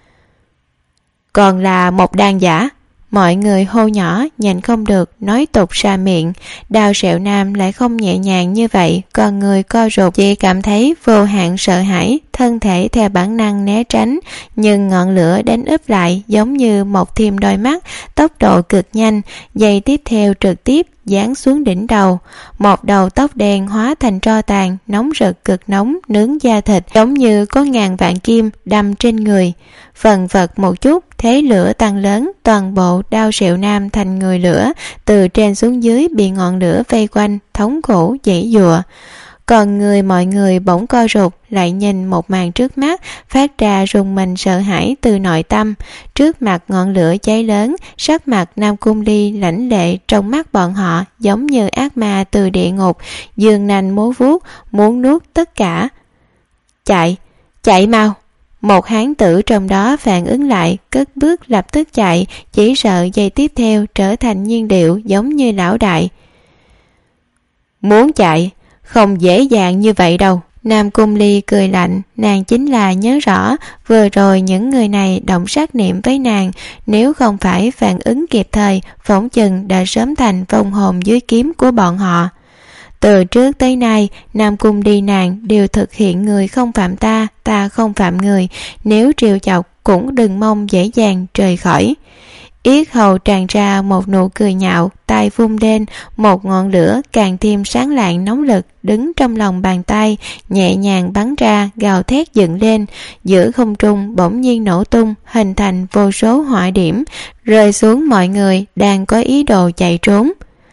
Còn là một đàn giả. Mọi người hô nhỏ, nhìn không được, nói tục ra miệng. Đao Sẹo Nam lại không nhẹ nhàng như vậy, con người co rụt, chỉ cảm thấy vô hạn sợ hãi, thân thể theo bản năng né tránh, nhưng ngọn lửa đánh úp lại giống như một thêm đôi mắt, tốc độ cực nhanh, giây tiếp theo trực tiếp giáng xuống đỉnh đầu. Một đầu tóc đen hóa thành tro tàn, nóng rực cực nóng, nướng da thịt, giống như có ngàn vạn kim đâm trên người. Phần vật một chút, thế lửa tăng lớn, toàn bộ Đao Sẹo Nam thành người lửa, từ trên xuống dưới bị ngọn lửa vây quanh, thống khổ giãy giụa. Còn mọi người bỗng co rụt, lại nhìn một màn trước mắt, phát ra rùng mình sợ hãi từ nội tâm. Trước mặt ngọn lửa cháy lớn, sắc mặt Nam Cung Ly lãnh lệ, trong mắt bọn họ giống như ác ma từ địa ngục, giương nanh múa vuốt, muốn nuốt tất cả. Chạy mau! Một hán tử trong đó phản ứng lại, cất bước lập tức chạy, chỉ sợ giây tiếp theo trở thành nhiên điệu giống như lão đại. Muốn chạy, không dễ dàng như vậy đâu. Nam Cung Ly cười lạnh, nàng chính là nhớ rõ vừa rồi những người này động sát niệm với nàng, nếu không phải phản ứng kịp thời, phỏng chừng đã sớm thành vong hồn dưới kiếm của bọn họ. Từ trước tới nay, Nam Cung Ly nàng đều thực hiện người không phạm ta, ta không phạm người, nếu trêu chọc cũng đừng mong dễ dàng rời khỏi. Yết hầu tràn ra một nụ cười nhạo, tay vung lên, một ngọn lửa càng thêm sáng lạng nóng lực đứng trong lòng bàn tay, nhẹ nhàng bắn ra, gào thét dựng lên, giữa không trung bỗng nhiên nổ tung, hình thành vô số hỏa điểm, rơi xuống mọi người đang có ý đồ chạy trốn.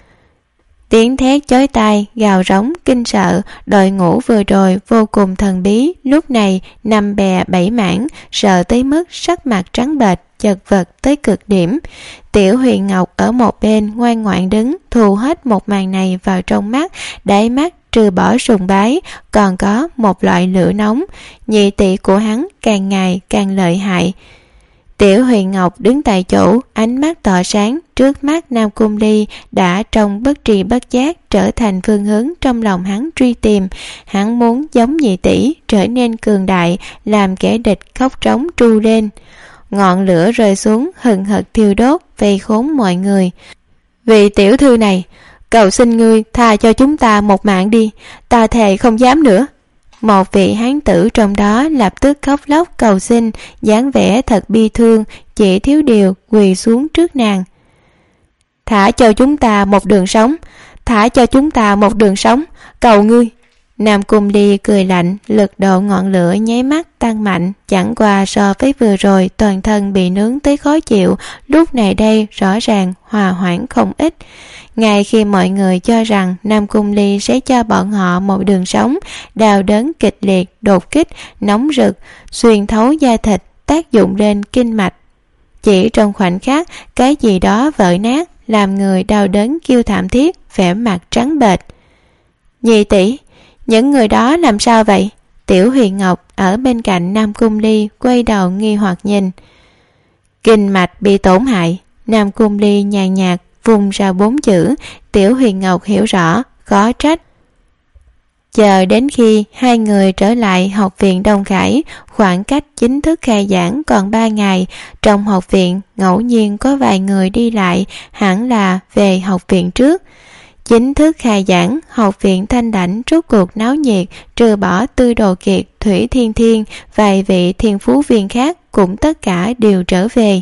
Tiếng thét chói tai, gào rống, kinh sợ, đội ngũ vừa rồi vô cùng thần bí, lúc này năm bè bảy mảng, sợ tới mức sắc mặt trắng bệch, chật vật tới cực điểm. Tiểu Huyền Ngọc ở một bên ngoan ngoãn đứng, thu hết một màn này vào trong mắt, đáy mắt trừ bỏ sùng bái, còn có một loại lửa nóng. Nhị tỷ của hắn càng ngày càng lợi hại. Tiểu Huyền Ngọc đứng tại chỗ, ánh mắt tỏa sáng, trước mắt Nam Cung Ly đã trong bất tri bất giác trở thành phương hướng trong lòng hắn truy tìm. Hắn muốn giống nhị tỷ, trở nên cường đại, làm kẻ địch khóc trống tru lên. Ngọn lửa rơi xuống hừng hực thiêu đốt, vây khốn mọi người. Vị tiểu thư này, cầu xin ngươi tha cho chúng ta một mạng đi, ta thề không dám nữa. Một vị hán tử trong đó lập tức khóc lóc cầu xin, dáng vẻ thật bi thương, chỉ thiếu điều quỳ xuống trước nàng. Thả cho chúng ta một đường sống, thả cho chúng ta một đường sống, cầu ngươi. Nam Cung Ly cười lạnh, lực độ ngọn lửa nháy mắt tăng mạnh, chẳng qua so với vừa rồi toàn thân bị nướng tới khó chịu, lúc này đây rõ ràng hòa hoãn không ít. Ngay khi mọi người cho rằng Nam Cung Ly sẽ cho bọn họ một đường sống, đau đớn kịch liệt, đột kích, nóng rực, xuyên thấu da thịt, tác dụng lên kinh mạch. Chỉ trong khoảnh khắc, cái gì đó vỡ nát, làm người đau đớn kêu thảm thiết, vẻ mặt trắng bệch. Nhị tỷ, những người đó làm sao vậy? Tiểu Huyền Ngọc ở bên cạnh Nam Cung Ly quay đầu nghi hoặc nhìn. Kinh mạch bị tổn hại. Nam Cung Ly nhàn nhạt vùng ra 4 chữ. Tiểu Huyền Ngọc hiểu rõ, khó trách. Chờ đến khi hai người trở lại học viện Đông Khải, khoảng cách chính thức khai giảng còn 3 ngày, trong học viện ngẫu nhiên có vài người đi lại, hẳn là về học viện trước. Chính thức khai giảng, học viện Thanh Đảnh rốt cuộc náo nhiệt, trừ bỏ Tư Đồ Kiệt, Thủy Thiên Thiên, vài vị thiên phú viên khác cũng tất cả đều trở về.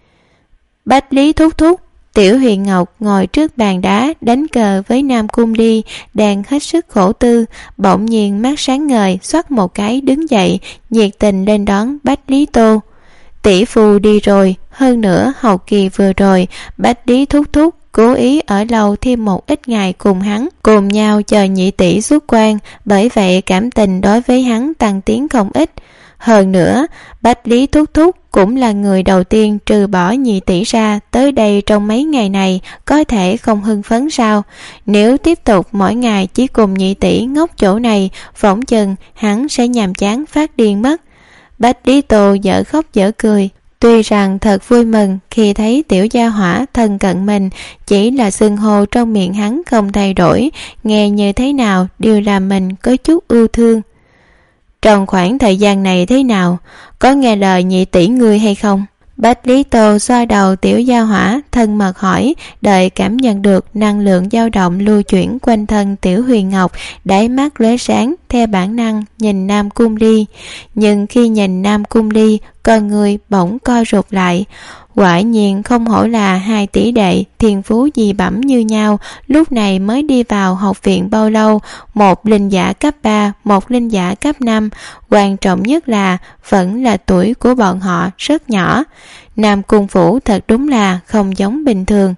Bách Lý thúc thúc. Tiểu Huyền Ngọc ngồi trước bàn đá đánh cờ với Nam Cung Ly, đang hết sức khổ tư, bỗng nhiên mắt sáng ngời, xoắt một cái đứng dậy, nhiệt tình lên đón Bách Lý Tô. Tỷ phu đi rồi, hơn nữa học kỳ vừa rồi, Bách Lý thúc thúc cố ý ở lâu thêm một ít ngày cùng hắn, cùng nhau chờ nhị tỷ xuất quan, bởi vậy cảm tình đối với hắn tăng tiến không ít. Hơn nữa, Bách Lý thúc thúc cũng là người đầu tiên trừ bỏ nhị tỷ ra tới đây trong mấy ngày này, có thể không hưng phấn sao? Nếu tiếp tục mỗi ngày chỉ cùng nhị tỷ ngốc chỗ này, phỏng chừng hắn sẽ nhàm chán phát điên mất. Bách Lý Tô dở khóc dở cười, tuy rằng thật vui mừng khi thấy tiểu gia hỏa thân cận mình, chỉ là xưng hô trong miệng hắn không thay đổi, nghe như thế nào đều làm mình có chút ưu thương. Trong khoảng thời gian này thế nào, có nghe lời nhị tỷ ngươi hay không? Bách Lý Tô xoa đầu tiểu gia hỏa, thân mật hỏi, đợi cảm nhận được năng lượng dao động lưu chuyển quanh thân Tiểu Huyền Ngọc, đáy mắt lóe sáng, theo bản năng nhìn Nam Cung Ly. Nhưng khi nhìn Nam Cung Ly, con người bỗng co rụt lại. Quả nhiên không hổ là hai tỷ đệ thiên phú dị bẩm như nhau, lúc này mới đi vào học viện bao lâu, một linh giả cấp 3, một linh giả cấp 5, quan trọng nhất là vẫn là tuổi của bọn họ rất nhỏ. Nam Cung Phủ thật đúng là không giống bình thường.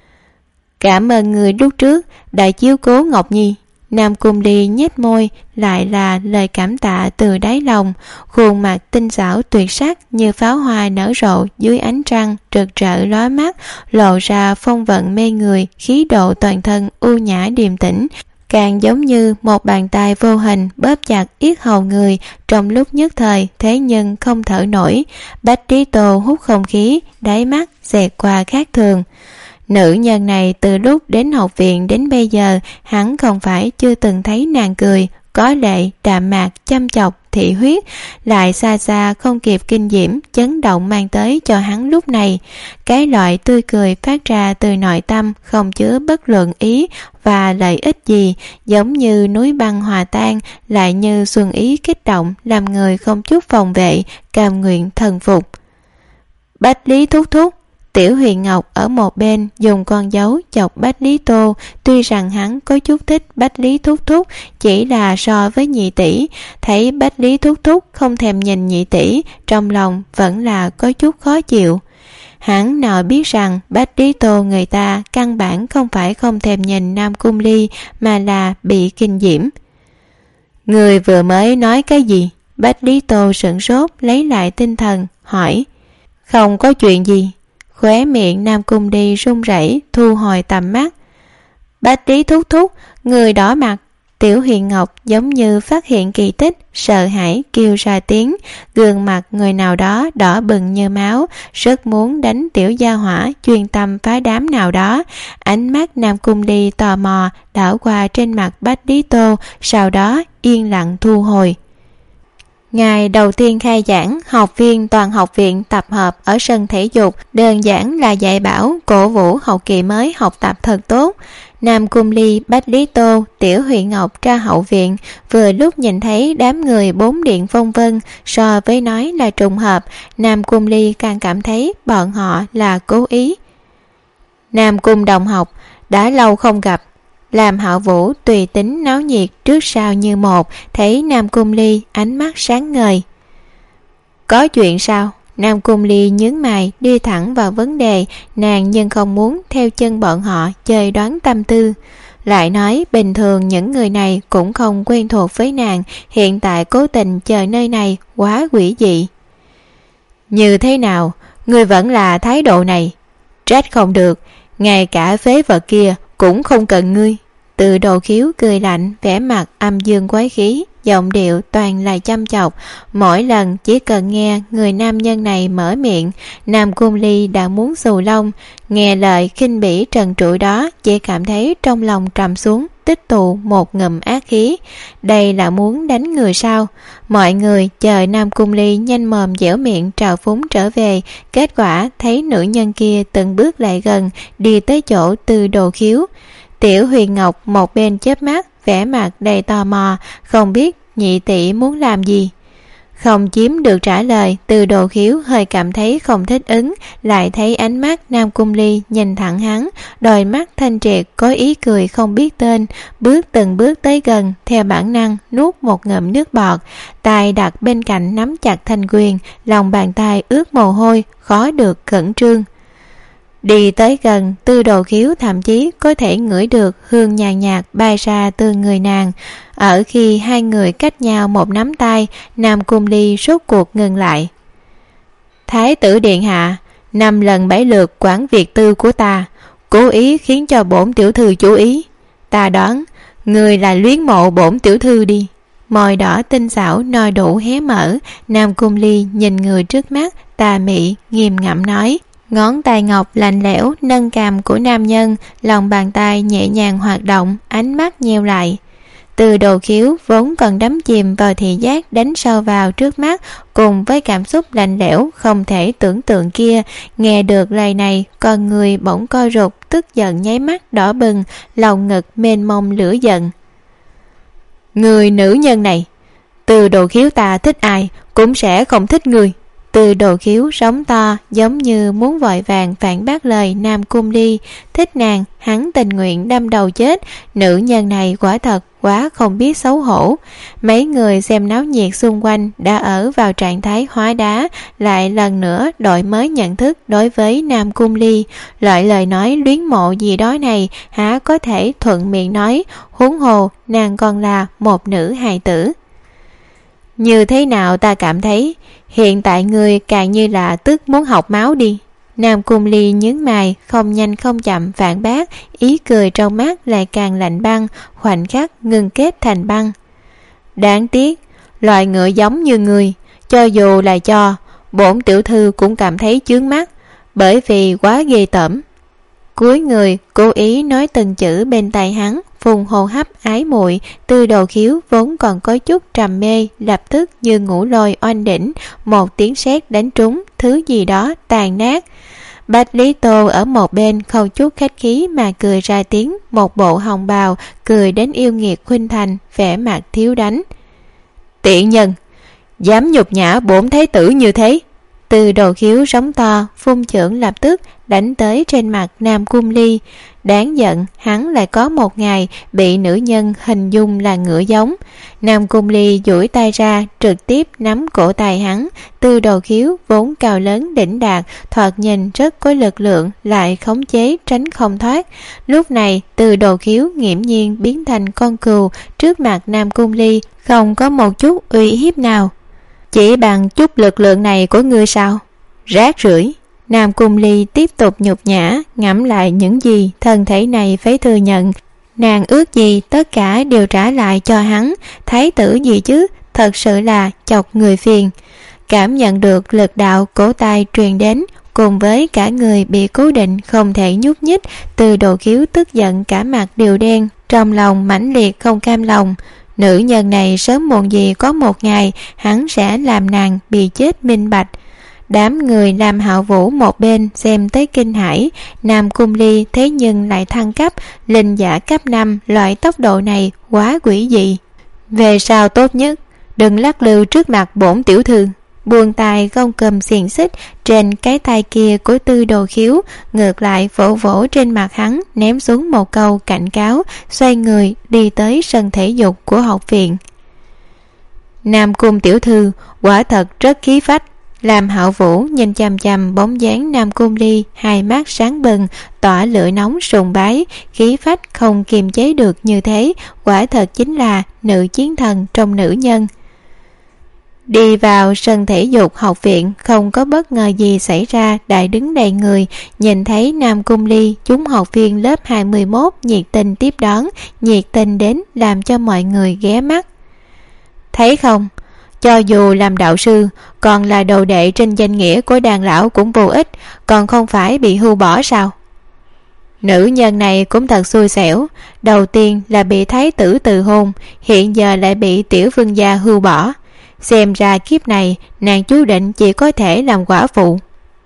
Cảm ơn người lúc trước đã chiếu cố Ngọc Nhi. Nam Cung Ly nhếch môi, lại là lời cảm tạ từ đáy lòng, khuôn mặt tinh xảo tuyệt sắc như pháo hoa nở rộ dưới ánh trăng rực rỡ lóa mắt, lộ ra phong vận mê người, khí độ toàn thân ưu nhã điềm tĩnh, càng giống như một bàn tay vô hình bóp chặt yết hầu người trong lúc nhất thời thế nhưng không thở nổi. Bách Lý Tô hút không khí, đáy mắt xẹt qua khác thường. Nữ nhân này từ lúc đến học viện đến bây giờ, hắn không phải chưa từng thấy nàng cười, có lệ, đạm mạc, chăm chọc, thị huyết, lại xa xa không kịp kinh diễm, chấn động mang tới cho hắn lúc này. Cái loại tươi cười phát ra từ nội tâm, không chứa bất luận ý và lợi ích gì, giống như núi băng hòa tan, lại như xuân ý kích động, làm người không chút phòng vệ, cam nguyện thần phục. Bách Lý thúc thúc. Tiểu Huyền Ngọc ở một bên dùng con dấu chọc Bách Lý Tô, tuy rằng hắn có chút thích Bách Lý thúc thúc, chỉ là so với nhị tỷ, thấy Bách Lý thúc thúc không thèm nhìn nhị tỷ, trong lòng vẫn là có chút khó chịu. Hắn nào biết rằng Bách Lý Tô người ta căn bản không phải không thèm nhìn Nam Cung Ly, mà là bị kinh diễm. Người vừa mới nói cái gì? Bách Lý Tô sửng sốt, lấy lại tinh thần, hỏi. Không có chuyện gì. Khóe miệng Nam Cung Ly run rẩy, thu hồi tầm mắt. Bách Lý thúc thúc, người đỏ mặt. Tiểu Huyền Ngọc giống như phát hiện kỳ tích, sợ hãi kêu ra tiếng, gương mặt người nào đó đỏ bừng như máu, rất muốn đánh tiểu gia hỏa chuyên tâm phá đám nào đó. Ánh mắt Nam Cung Ly tò mò đảo qua trên mặt Bách Lý Tô, sau đó yên lặng thu hồi. Ngày đầu tiên khai giảng, học viên toàn học viện tập hợp ở sân thể dục, đơn giản là dạy bảo, cổ vũ học kỳ mới học tập thật tốt. Nam Cung Ly, Bách Lý Tô, Tiểu Huyền Ngọc ra hậu viện, vừa lúc nhìn thấy đám người bốn điện phong vân, so với nói là trùng hợp, Nam Cung Ly càng cảm thấy bọn họ là cố ý. Nam Cung đồng học, đã lâu không gặp. Làm Hạo Vũ tùy tính náo nhiệt trước sau như một, thấy Nam Cung Ly ánh mắt sáng ngời. Có chuyện sao? Nam Cung Ly nhướng mày đi thẳng vào vấn đề, nàng nhưng không muốn theo chân bọn họ chơi đoán tâm tư. Lại nói bình thường những người này cũng không quen thuộc với nàng, hiện tại cố tình chờ nơi này quá quỷ dị. Như thế nào? Ngươi vẫn là thái độ này. Trách không được, ngay cả phế vật kia cũng không cần ngươi. Từ Đồ Khiếu cười lạnh, vẻ mặt âm dương quái khí, giọng điệu toàn là chăm chọc. Mỗi lần chỉ cần nghe người nam nhân này mở miệng, Nam Cung Ly đã muốn xù lông. Nghe lời khinh bỉ trần trụi đó, chỉ cảm thấy trong lòng trầm xuống, tích tụ một ngụm ác khí. Đây là muốn đánh người sao? Mọi người chờ Nam Cung Ly nhanh mồm dẻo miệng trào phúng trở về, kết quả thấy nữ nhân kia từng bước lại gần, đi tới chỗ Từ Đồ Khiếu. Tiểu Huyền Ngọc một bên chớp mắt, vẻ mặt đầy tò mò, không biết nhị tỷ muốn làm gì. Không chiếm được trả lời, Từ Đồ Khiếu hơi cảm thấy không thích ứng, lại thấy ánh mắt Nam Cung Ly nhìn thẳng hắn, đôi mắt thanh triệt có ý cười không biết tên, từng bước tới gần, theo bản năng nuốt một ngụm nước bọt, tay đặt bên cạnh nắm chặt thanh quyền, lòng bàn tay ướt mồ hôi, khó được khẩn trương. Đi tới gần, Từ Đồ Khiếu thậm chí có thể ngửi được hương nhàn nhạt bay ra từ người nàng. Ở khi hai người cách nhau một nắm tay, Nam Cung Ly rốt cuộc ngừng lại. Thái tử điện hạ, 5 lần 7 lượt quản việc tư của ta, cố ý khiến cho bổn tiểu thư chú ý. Ta đoán, người là luyến mộ bổn tiểu thư đi. Môi đỏ tinh xảo noi đủ hé mở, Nam Cung Ly nhìn người trước mắt, tà mị, nghiêm ngẫm nói. Ngón tay ngọc lạnh lẽo nâng cằm của nam nhân, lòng bàn tay nhẹ nhàng hoạt động, ánh mắt nheo lại. Từ Đồ Khiếu vốn còn đắm chìm vào thị giác đánh sâu vào trước mắt, cùng với cảm xúc lạnh lẽo không thể tưởng tượng kia, nghe được lời này, con người bỗng co rụt, tức giận nháy mắt đỏ bừng, lòng ngực mênh mông lửa giận. Người nữ nhân này, Từ Đồ Khiếu ta thích ai cũng sẽ không thích người. Từ Đồ Khiếu sóng to, giống như muốn vội vàng phản bác lời Nam Cung Ly. Thích nàng, hắn tình nguyện đâm đầu chết. Nữ nhân này quả thật quá không biết xấu hổ. Mấy người xem náo nhiệt xung quanh đã ở vào trạng thái hóa đá, lại lần nữa đổi mới nhận thức đối với Nam Cung Ly. Loại lời nói luyến mộ gì đó này há có thể thuận miệng nói, huống hồ nàng còn là một nữ hài tử. Như thế nào ta cảm thấy hiện tại người càng như là tức muốn học máu đi. Nam Cung Ly nhướng mày, không nhanh không chậm phản bác, ý cười trong mắt lại càng lạnh băng, khoảnh khắc ngưng kết thành băng. Đáng tiếc, loài ngựa giống như người, cho dù là cho, bổn tiểu thư cũng cảm thấy chướng mắt, bởi vì quá ghê tởm. Cúi người cố ý nói từng chữ bên tai hắn, vùng hô hấp ái muội. Tư Đồ Khiếu vốn còn có chút trầm mê, lập tức như ngũ lôi oanh đỉnh, một tiếng sét đánh trúng thứ gì đó tàn nát. Bách Lý Tô ở một bên không chút khách khí mà cười ra tiếng, một bộ hồng bào, cười đến yêu nghiệt khuynh thành, vẻ mặt thiếu đánh. Tiện nhân, dám nhục nhã bổn thái tử như thế. Tư Đồ Khiếu sóng to, phun chưởng lập tức đánh tới trên mặt Nam Cung Ly. Đáng giận, hắn lại có một ngày bị nữ nhân hình dung là ngựa giống. Nam Cung Ly duỗi tay ra, trực tiếp nắm cổ tay hắn. Tư Đồ Khiếu vốn cao lớn đỉnh đạt, thoạt nhìn rất có lực lượng, lại khống chế tránh không thoát. Lúc này Tư Đồ Khiếu nghiễm nhiên biến thành con cừu, trước mặt Nam Cung Ly không có một chút uy hiếp nào. Chỉ bằng chút lực lượng này của ngươi sao? Rác rưởi. Nam Cung Ly tiếp tục nhục nhã, ngẫm lại những gì thân thể này phải thừa nhận. Nàng ước gì tất cả đều trả lại cho hắn. Thái tử gì chứ, thật sự là chọc người phiền. Cảm nhận được lực đạo cổ tay truyền đến, cùng với cả người bị cố định không thể nhúc nhích, Tư Đồ Khiếu tức giận cả mặt đều đen, trong lòng mãnh liệt không cam lòng. Nữ nhân này sớm muộn gì có một ngày hắn sẽ làm nàng bị chết minh bạch. Đám người làm Hạo Vũ một bên xem tới kinh hãi. Nam Cung Ly thế nhưng lại thăng cấp linh giả cấp 5, loại tốc độ này quá quỷ dị. Về sau tốt nhất đừng lắc lư trước mặt bổn tiểu thư. Buông tay gông cầm xiềng xích trên cái tay kia của Tư Đồ Khiếu, ngược lại vỗ vỗ trên mặt hắn, ném xuống một câu cảnh cáo, xoay người đi tới sân thể dục của học viện. Nam Cung tiểu thư quả thật rất khí phách. Làm Hạo Vũ nhìn chằm chằm bóng dáng Nam Cung Ly, hai mắt sáng bừng, tỏa lửa nóng sùng bái. Khí phách không kiềm chế được như thế, quả thật chính là nữ chiến thần trong nữ nhân. Đi vào sân thể dục học viện, không có bất ngờ gì xảy ra, đại đứng đầy người, nhìn thấy Nam Cung Ly, chúng học viên lớp 21 nhiệt tình tiếp đón, nhiệt tình đến làm cho mọi người ghé mắt. Thấy không, cho dù làm đạo sư, còn là đồ đệ trên danh nghĩa của đàn lão cũng vô ích, còn không phải bị hưu bỏ sao? Nữ nhân này cũng thật xui xẻo, đầu tiên là bị thái tử từ hôn, hiện giờ lại bị tiểu vương gia hưu bỏ. Xem ra kiếp này nàng chú định chỉ có thể làm quả phụ.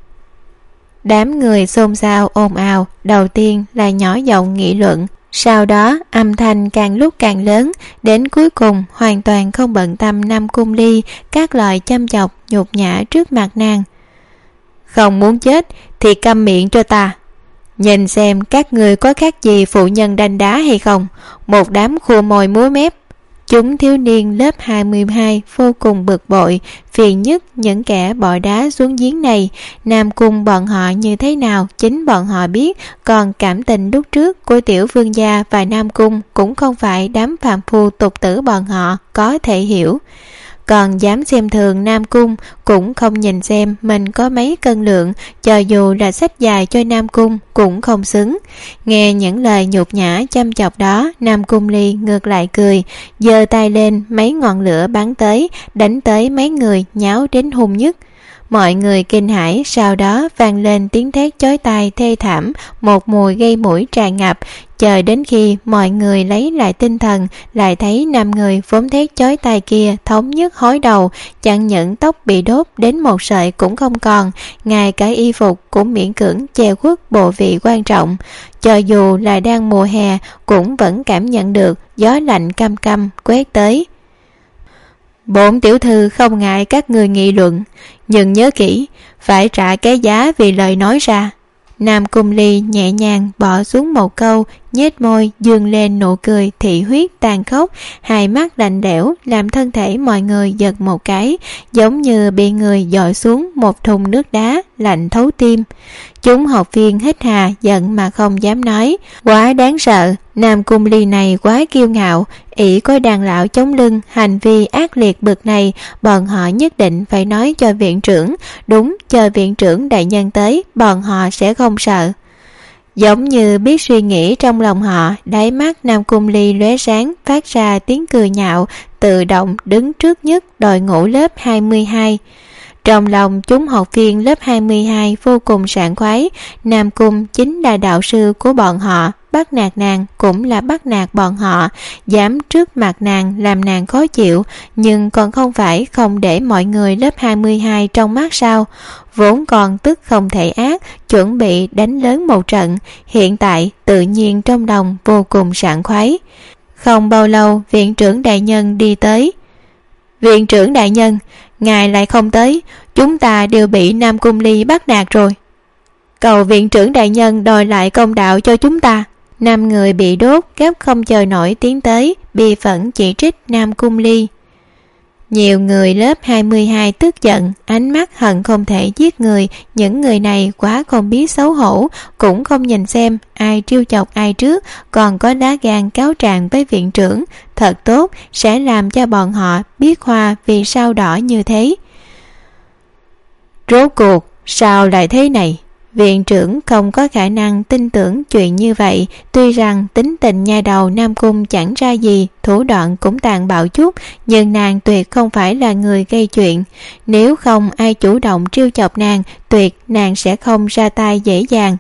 Đám người xôn xao ồn ào, đầu tiên là nhỏ giọng nghị luận, sau đó âm thanh càng lúc càng lớn, đến cuối cùng hoàn toàn không bận tâm Nam Cung Ly, các lời châm chọc nhục nhã trước mặt nàng. Không muốn chết thì câm miệng cho ta. Nhìn xem các người có khác gì phụ nhân đanh đá hay không, một đám khua môi múa mép. Chúng thiếu niên lớp 22 vô cùng bực bội, phiền nhất những kẻ bỏ đá xuống giếng này. Nam Cung bọn họ như thế nào chính bọn họ biết, còn cảm tình lúc trước của tiểu vương gia và Nam Cung cũng không phải đám phàm phu tục tử bọn họ có thể hiểu. Còn dám xem thường Nam Cung, cũng không nhìn xem mình có mấy cân lượng, cho dù là sách dài cho Nam Cung cũng không xứng. Nghe những lời nhục nhã châm chọc đó, Nam Cung Ly ngược lại cười, giơ tay lên, mấy ngọn lửa bắn tới, đánh tới mấy người nháo đến hung nhất. Mọi người kinh hãi, sau đó vang lên tiếng thét chói tai thê thảm, một mùi gây mũi tràn ngập. Chờ đến khi mọi người lấy lại tinh thần, lại thấy 5 người vốn thét chói tai kia thống nhất hối đầu, chẳng những tóc bị đốt đến một sợi cũng không còn, ngay cả y phục cũng miễn cưỡng che khuất bộ vị quan trọng. Cho dù là đang mùa hè cũng vẫn cảm nhận được gió lạnh căm căm quét tới. Bổn tiểu thư không ngại các người nghị luận, nhưng nhớ kỹ, phải trả cái giá vì lời nói ra. Nam Cung Ly nhẹ nhàng bỏ xuống một câu, nhếch môi dương lên nụ cười thị huyết tàn khốc, hai mắt lạnh lẽo làm thân thể mọi người giật một cái, giống như bị người dội xuống một thùng nước đá lạnh thấu tim. Chúng học viên hít hà giận mà không dám nói. Quá đáng sợ, Nam Cung Ly này quá kiêu ngạo, ỷ có đàn lão chống lưng, hành vi ác liệt bực này, bọn họ nhất định phải nói cho viện trưởng. Đúng, chờ viện trưởng đại nhân tới, bọn họ sẽ không sợ. Giống như biết suy nghĩ trong lòng họ, đáy mắt Nam Cung Ly lóe sáng, phát ra tiếng cười nhạo, tự động đứng trước nhất đội ngũ lớp 22. Trong lòng chúng học viên lớp 22 vô cùng sảng khoái. Nam Cung chính là đạo sư của bọn họ, bắt nạt nàng cũng là bắt nạt bọn họ, dám trước mặt nàng làm nàng khó chịu, nhưng còn không phải không để mọi người lớp 22 trong mắt sao. Vốn còn tức không thể ác, chuẩn bị đánh lớn một trận, hiện tại tự nhiên trong lòng vô cùng sảng khoái. Không bao lâu viện trưởng đại nhân đi tới. Viện trưởng đại nhân, ngài lại không tới, chúng ta đều bị Nam Cung Ly bắt nạt rồi. Cầu viện trưởng đại nhân đòi lại công đạo cho chúng ta. 5 người bị đốt gấp không chờ nổi tiến tới, bi phẫn chỉ trích Nam Cung Ly. Nhiều người lớp 22 tức giận, ánh mắt hận không thể giết người. Những người này quá không biết xấu hổ, cũng không nhìn xem ai trêu chọc ai trước, còn có lá gan cáo trạng với viện trưởng. Thật tốt, sẽ làm cho bọn họ biết hoa vì sao đỏ như thế. Rốt cuộc sao lại thế này? Viện trưởng không có khả năng tin tưởng chuyện như vậy. Tuy rằng tính tình nha đầu Nam Cung chẳng ra gì, thủ đoạn cũng tàn bạo chút, nhưng nàng tuyệt không phải là người gây chuyện. Nếu không ai chủ động trêu chọc nàng, tuyệt nàng sẽ không ra tay dễ dàng.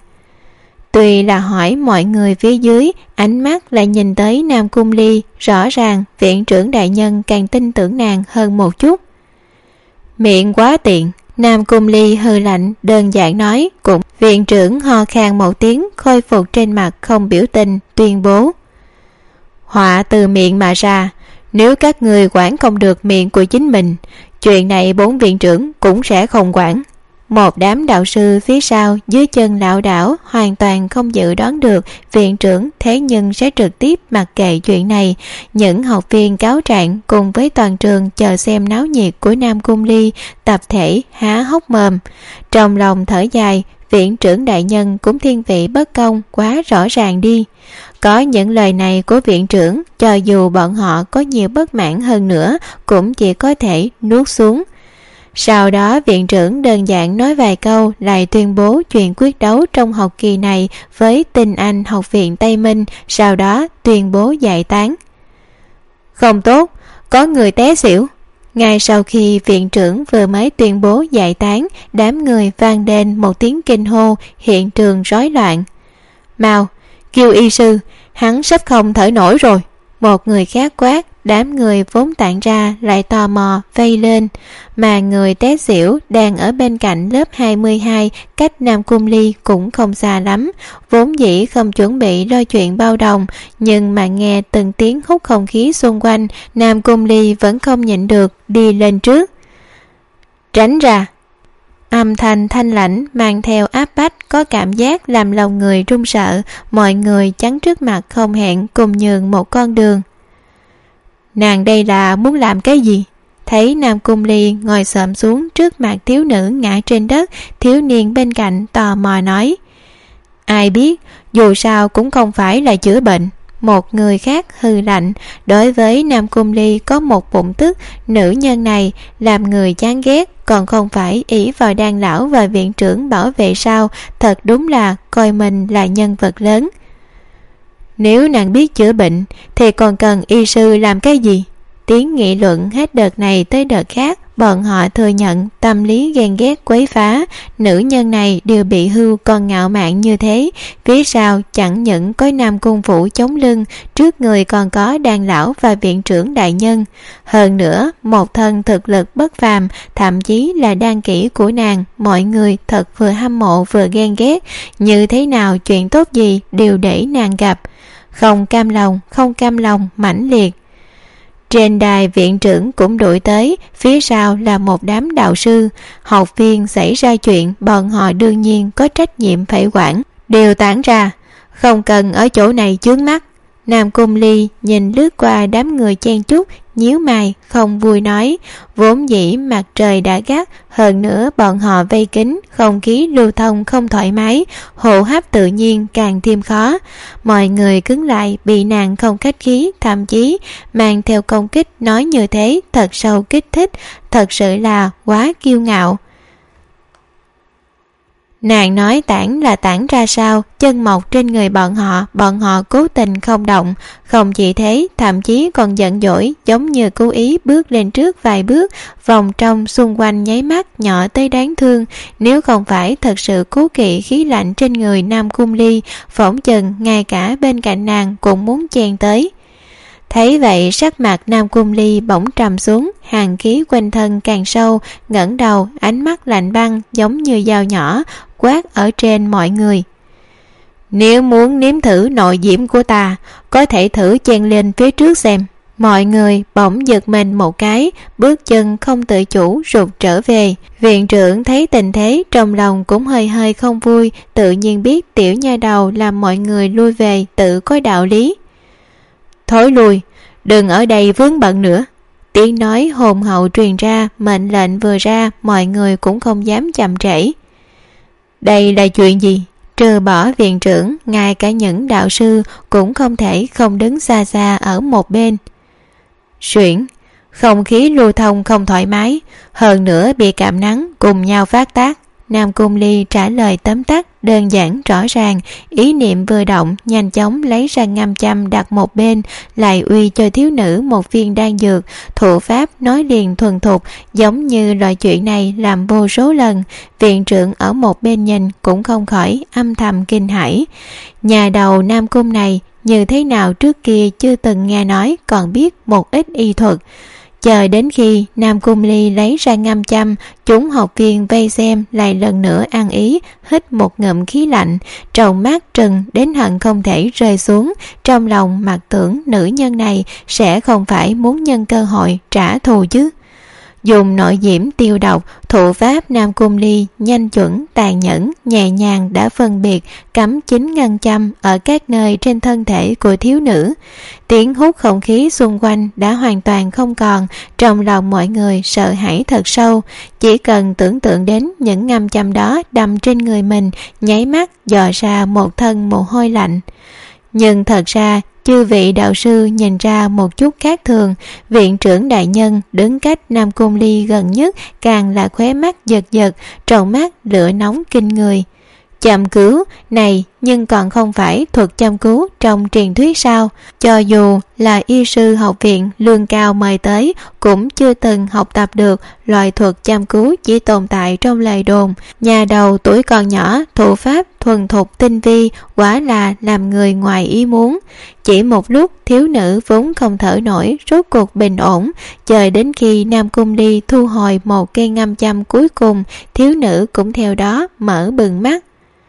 Tuy là hỏi mọi người phía dưới, ánh mắt lại nhìn tới Nam Cung Ly, rõ ràng viện trưởng đại nhân càng tin tưởng nàng hơn một chút. Miệng quá tiện. Nam Cung Ly hừ lạnh đơn giản nói. Cũng viện trưởng ho khan một tiếng, khôi phục trên mặt không biểu tình, tuyên bố: họa từ miệng mà ra, nếu các người quản không được miệng của chính mình, chuyện này bốn viện trưởng cũng sẽ không quản. Một đám đạo sư phía sau dưới chân lảo đảo, hoàn toàn không dự đoán được viện trưởng thế nhưng sẽ trực tiếp mặc kệ chuyện này. Những học viên cáo trạng cùng với toàn trường chờ xem náo nhiệt của Nam Cung Ly tập thể há hốc mồm. Trong lòng thở dài, viện trưởng đại nhân cũng thiên vị bất công quá rõ ràng đi. Có những lời này của viện trưởng, cho dù bọn họ có nhiều bất mãn hơn nữa cũng chỉ có thể nuốt xuống. Sau đó viện trưởng đơn giản nói vài câu, lại tuyên bố chuyện quyết đấu trong học kỳ này với Tinh Anh học viện Tây Minh, sau đó tuyên bố giải tán. Không tốt, có người té xỉu. Ngay sau khi viện trưởng vừa mới tuyên bố giải tán, đám người vang lên một tiếng kinh hô, hiện trường rối loạn. Mau, kêu y sư, hắn sắp không thở nổi rồi. Một người khác quát, đám người vốn tản ra lại tò mò vây lên, mà người té xỉu đang ở bên cạnh lớp 22, cách Nam Cung Ly cũng không xa lắm, vốn dĩ không chuẩn bị lo chuyện bao đồng, nhưng mà nghe từng tiếng hút không khí xung quanh, Nam Cung Ly vẫn không nhịn được đi lên trước. Tránh ra. Âm thanh thanh lãnh mang theo áp bách, có cảm giác làm lòng người run sợ. Mọi người chắn trước mặt không hẹn cùng nhường một con đường. Nàng đây là muốn làm cái gì? Thấy Nam Cung Ly ngồi xổm xuống trước mặt thiếu nữ ngã trên đất, thiếu niên bên cạnh tò mò nói: ai biết, dù sao cũng không phải là chữa bệnh. Một người khác hừ lạnh, đối với Nam Cung Ly có một bụng tức, nữ nhân này làm người chán ghét, còn không phải ỷ vào đan lão và viện trưởng bảo vệ sao, thật đúng là coi mình là nhân vật lớn. Nếu nàng biết chữa bệnh thì còn cần y sư làm cái gì? Tiếng nghị luận hết đợt này tới đợt khác, bọn họ thừa nhận tâm lý ghen ghét quấy phá. Nữ nhân này đều bị hưu còn ngạo mạn như thế, phía sau chẳng những có Nam Cung Phủ chống lưng, trước người còn có đan lão và viện trưởng đại nhân. Hơn nữa một thân thực lực bất phàm, thậm chí là đan kỹ của nàng, mọi người thật vừa hâm mộ vừa ghen ghét. Như thế nào chuyện tốt gì đều để nàng gặp. Không cam lòng mãnh liệt. Trên đài viện trưởng cũng đuổi tới, phía sau là một đám đạo sư. Học viên xảy ra chuyện, bọn họ đương nhiên có trách nhiệm phải quản. Đều tản ra, không cần ở chỗ này chướng mắt. Nam Cung Ly nhìn lướt qua đám người chen chúc, nhíu mày không vui nói, vốn dĩ mặt trời đã gắt, hơn nữa bọn họ vây kín, không khí lưu thông không thoải mái, hô hấp tự nhiên càng thêm khó. Mọi người cứng lại, bị nàng không khách khí, thậm chí mang theo công kích nói như thế thật sâu kích thích, thật sự là quá kiêu ngạo. Nàng nói tản là tản ra sao, chân mọc trên người bọn họ cố tình không động, không chỉ thế, thậm chí còn giận dỗi, giống như cố ý bước lên trước vài bước, vòng trong xung quanh nháy mắt nhỏ tới đáng thương. Nếu không phải thật sự cố kỵ khí lạnh trên người Nam Cung Ly, phỏng chừng ngay cả bên cạnh nàng cũng muốn chen tới. Thấy vậy sắc mặt Nam Cung Ly bỗng trầm xuống, hàn khí quanh thân càng sâu, ngẩng đầu, ánh mắt lạnh băng giống như dao nhỏ quát ở trên mọi người. Nếu muốn nếm thử nội diễm của ta, có thể thử chen lên phía trước xem. Mọi người bỗng giật mình một cái, bước chân không tự chủ rụt trở về. Viện trưởng thấy tình thế trong lòng cũng hơi hơi không vui, tự nhiên biết tiểu nha đầu làm mọi người lui về tự có đạo lý. Thối lui, đừng ở đây vướng bận nữa. Tiếng nói hồn hậu truyền ra, mệnh lệnh vừa ra, mọi người cũng không dám chậm trễ. Đây là chuyện gì? Trừ bỏ viện trưởng, ngay cả những đạo sư cũng không thể không đứng xa xa ở một bên. Xuyển, không khí lưu thông không thoải mái, hơn nữa bị cảm nắng cùng nhau phát tác. Nam Cung Ly trả lời tóm tắt, đơn giản rõ ràng, ý niệm vừa động, nhanh chóng lấy ra ngâm châm đặt một bên, lại uy cho thiếu nữ một viên đan dược, thủ pháp nói liền thuần thục, giống như loại chuyện này làm vô số lần. Viện trưởng ở một bên nhìn cũng không khỏi âm thầm kinh hãi. Nhà đầu Nam Cung này như thế nào trước kia chưa từng nghe nói, còn biết một ít y thuật. Chờ đến khi Nam Cung Ly lấy ra ngâm châm, chúng học viên vây xem lại lần nữa ăn ý, hít một ngụm khí lạnh, tròng mắt trừng đến hận không thể rơi xuống. Trong lòng mặc tưởng nữ nhân này sẽ không phải muốn nhân cơ hội trả thù chứ. Dùng nội diễm tiêu độc, thủ pháp Nam Cung Ly nhanh chuẩn tàn nhẫn, nhẹ nhàng đã phân biệt cắm 9 ngân châm ở các nơi trên thân thể của thiếu nữ. Tiếng hút không khí xung quanh đã hoàn toàn không còn, trong lòng mọi người sợ hãi thật sâu. Chỉ cần tưởng tượng đến những ngâm châm đó đâm trên người mình, nháy mắt dò ra một thân mồ hôi lạnh. Nhưng thật ra chư vị đạo sư nhìn ra một chút khác thường. Viện trưởng đại nhân đứng cách Nam Cung Ly gần nhất càng là khóe mắt giật giật, trong mắt lửa nóng kinh người. Châm cứu này nhưng còn không phải thuật châm cứu trong truyền thuyết sao? Cho dù là y sư học viện lương cao mời tới cũng chưa từng học tập được, loại thuật châm cứu chỉ tồn tại trong lời đồn. Nhà đầu tuổi còn nhỏ, thủ pháp thuần thục tinh vi, quả là làm người ngoài ý muốn. Chỉ một lúc thiếu nữ vốn không thở nổi rốt cuộc bình ổn, chờ đến khi Nam Cung Ly thu hồi một cây ngâm châm cuối cùng, thiếu nữ cũng theo đó mở bừng mắt.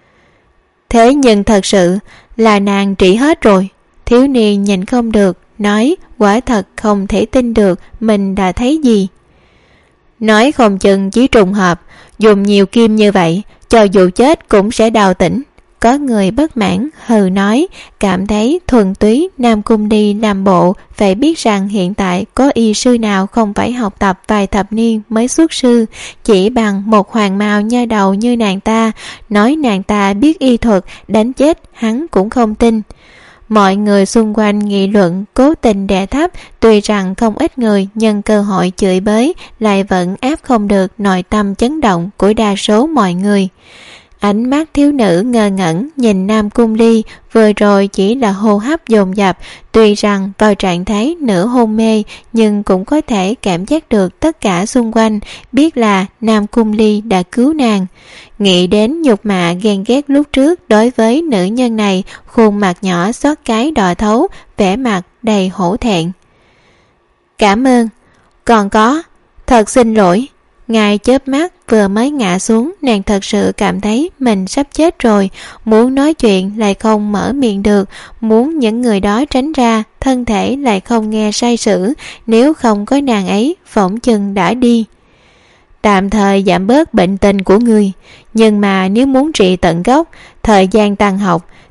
Thế nhưng thật sự là nàng trị hết rồi. Thiếu niên nhìn không được, nói quả thật không thể tin được mình đã thấy gì. Nói không chừng chỉ trùng hợp, dùng nhiều kim như vậy, cho dù chết cũng sẽ đào tỉnh. Có người bất mãn hừ nói, cảm thấy thuần túy Nam Cung Ly làm bộ, phải biết rằng hiện tại có y sư nào không phải học tập vài thập niên mới xuất sư. Chỉ bằng một hoàng mao nha đầu như nàng ta, nói nàng ta biết y thuật, đánh chết hắn cũng không tin. Mọi người xung quanh nghị luận cố tình đè thấp, tuy rằng không ít người nhân cơ hội chửi bới, lại vẫn áp không được nội tâm chấn động của đa số mọi người. Ánh mắt thiếu nữ ngơ ngẩn nhìn Nam Cung Ly, vừa rồi chỉ là hô hấp dồn dập, tuy rằng vào trạng thái nửa hôn mê nhưng cũng có thể cảm giác được tất cả xung quanh, biết là Nam Cung Ly đã cứu nàng. Nghĩ đến nhục mạ ghen ghét lúc trước đối với nữ nhân này, khuôn mặt nhỏ xót cái đỏ thấu, vẻ mặt đầy hổ thẹn. Cảm ơn, còn có, thật xin lỗi. Ngay chớp mắt vừa mới ngã xuống, nàng thật sự cảm thấy mình sắp chết rồi, muốn nói chuyện lại không mở miệng được, muốn những người đó tránh ra, thân thể lại không nghe sai sử, nếu không có nàng ấy phỏng chừng đã đi. Tạm thời giảm bớt bệnh tình của ngươi, nhưng mà nếu muốn trị tận gốc, thời gian tăng học,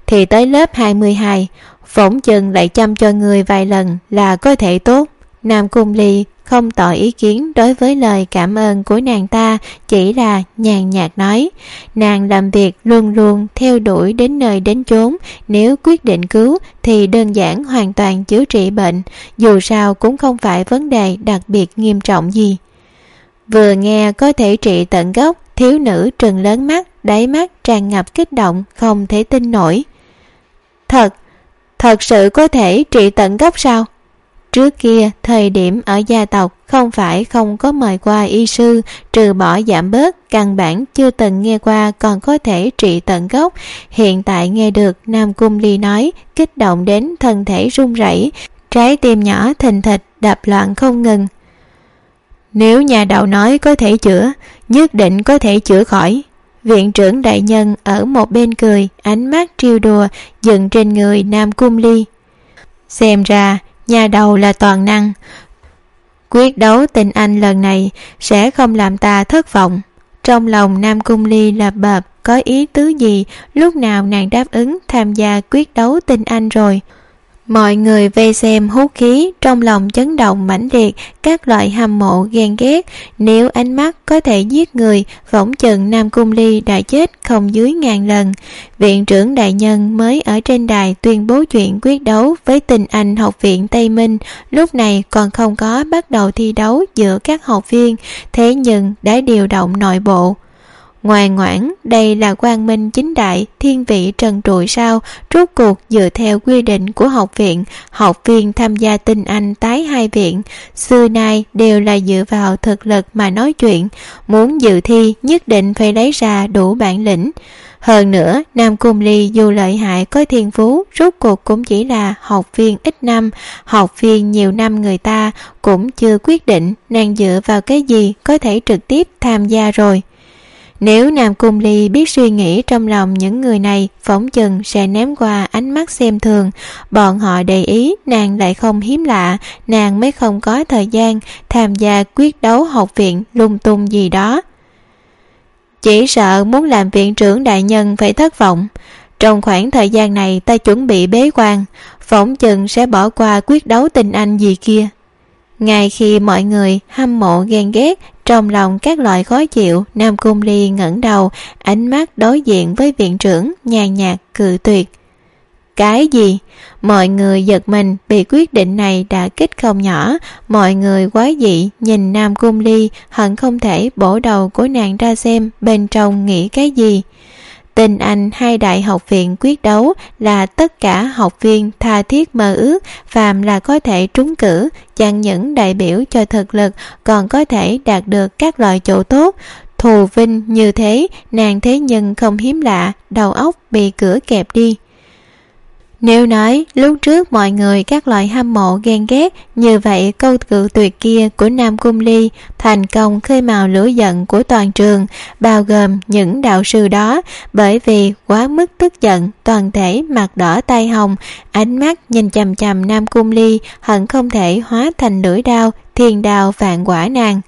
thì tới lớp 22, phỏng chừng lại chăm cho người vài lần là có thể tốt. Nam Cung Ly không tỏ ý kiến đối với lời cảm ơn của nàng ta, chỉ là nhàn nhạt nói, nàng làm việc luôn luôn theo đuổi đến nơi đến chốn, nếu quyết định cứu thì đơn giản hoàn toàn chữa trị bệnh, dù sao cũng không phải vấn đề đặc biệt nghiêm trọng gì. Vừa nghe có thể trị tận gốc, thiếu nữ trừng lớn mắt, đáy mắt tràn ngập kích động, không thể tin nổi. Thật sự có thể trị tận gốc sao? Trước kia, thời điểm ở gia tộc không phải không có mời qua y sư, trừ bỏ giảm bớt, căn bản chưa từng nghe qua còn có thể trị tận gốc. Hiện tại nghe được Nam Cung Ly nói, kích động đến thân thể run rẩy, trái tim nhỏ thình thịch đập loạn không ngừng. Nếu nhà đầu nói có thể chữa, nhất định có thể chữa khỏi. Viện trưởng đại nhân ở một bên cười, ánh mắt trêu đùa dừng trên người Nam Cung Ly. Xem ra nhà đầu là toàn năng, quyết đấu tình anh lần này sẽ không làm ta thất vọng. Trong lòng Nam Cung Ly là bập, có ý tứ gì, lúc nào nàng đáp ứng tham gia quyết đấu tình anh rồi. Mọi người vây xem hút khí, trong lòng chấn động mãnh liệt, các loại hâm mộ ghen ghét. Nếu ánh mắt có thể giết người, phỏng chừng Nam Cung Ly đã chết không dưới 1000 lần. Viện trưởng đại nhân mới ở trên đài tuyên bố chuyện quyết đấu với tình anh học viện Tây Minh, lúc này còn không có bắt đầu thi đấu giữa các học viên, thế nhưng đã điều động nội bộ. Ngoan ngoãn, đây là quang minh chính đại, thiên vị trần trụi sao? Rốt cuộc dựa theo quy định của học viện, học viên tham gia tình anh tái hai viện xưa nay đều là dựa vào thực lực mà nói chuyện, muốn dự thi nhất định phải lấy ra đủ bản lĩnh. Hơn nữa, Nam Cung Ly dù lợi hại có thiên phú, rốt cuộc cũng chỉ là học viên ít năm, học viên nhiều năm người ta cũng chưa quyết định nàng dựa vào cái gì có thể trực tiếp tham gia rồi. Nếu Nam Cung Ly biết suy nghĩ trong lòng những người này, phỏng chừng sẽ ném qua ánh mắt xem thường. Bọn họ để ý nàng lại không hiếm lạ, nàng mới không có thời gian tham gia quyết đấu học viện lung tung gì đó. Chỉ sợ muốn làm viện trưởng đại nhân phải thất vọng. Trong khoảng thời gian này ta chuẩn bị bế quan, phỏng chừng sẽ bỏ qua quyết đấu tình anh gì kia. Ngay khi mọi người hâm mộ ghen ghét, trong lòng các loại khó chịu, Nam Cung Ly ngẩng đầu, ánh mắt đối diện với viện trưởng, nhàn nhạt cự tuyệt. Cái gì? Mọi người giật mình, bị quyết định này đã kích không nhỏ. Mọi người quái dị nhìn Nam Cung Ly, hận không thể bổ đầu của nàng ra xem bên trong nghĩ cái gì. Tình anh hai đại học viện quyết đấu là tất cả học viên tha thiết mơ ước, phàm là có thể trúng cử, chẳng những đại biểu cho thực lực còn có thể đạt được các loại chỗ tốt. Thù vinh như thế, nàng thế nhưng không hiếm lạ, đầu óc bị cửa kẹp đi. Nếu nói lúc trước mọi người các loại hâm mộ ghen ghét, như vậy câu cự tuyệt kia của Nam Cung Ly thành công khơi mào lửa giận của toàn trường, bao gồm những đạo sư đó, bởi vì quá mức tức giận, toàn thể mặt đỏ tai hồng, ánh mắt nhìn chằm chằm Nam Cung Ly, hận không thể hóa thành lưỡi đao, thiên đao vạn quả nàng.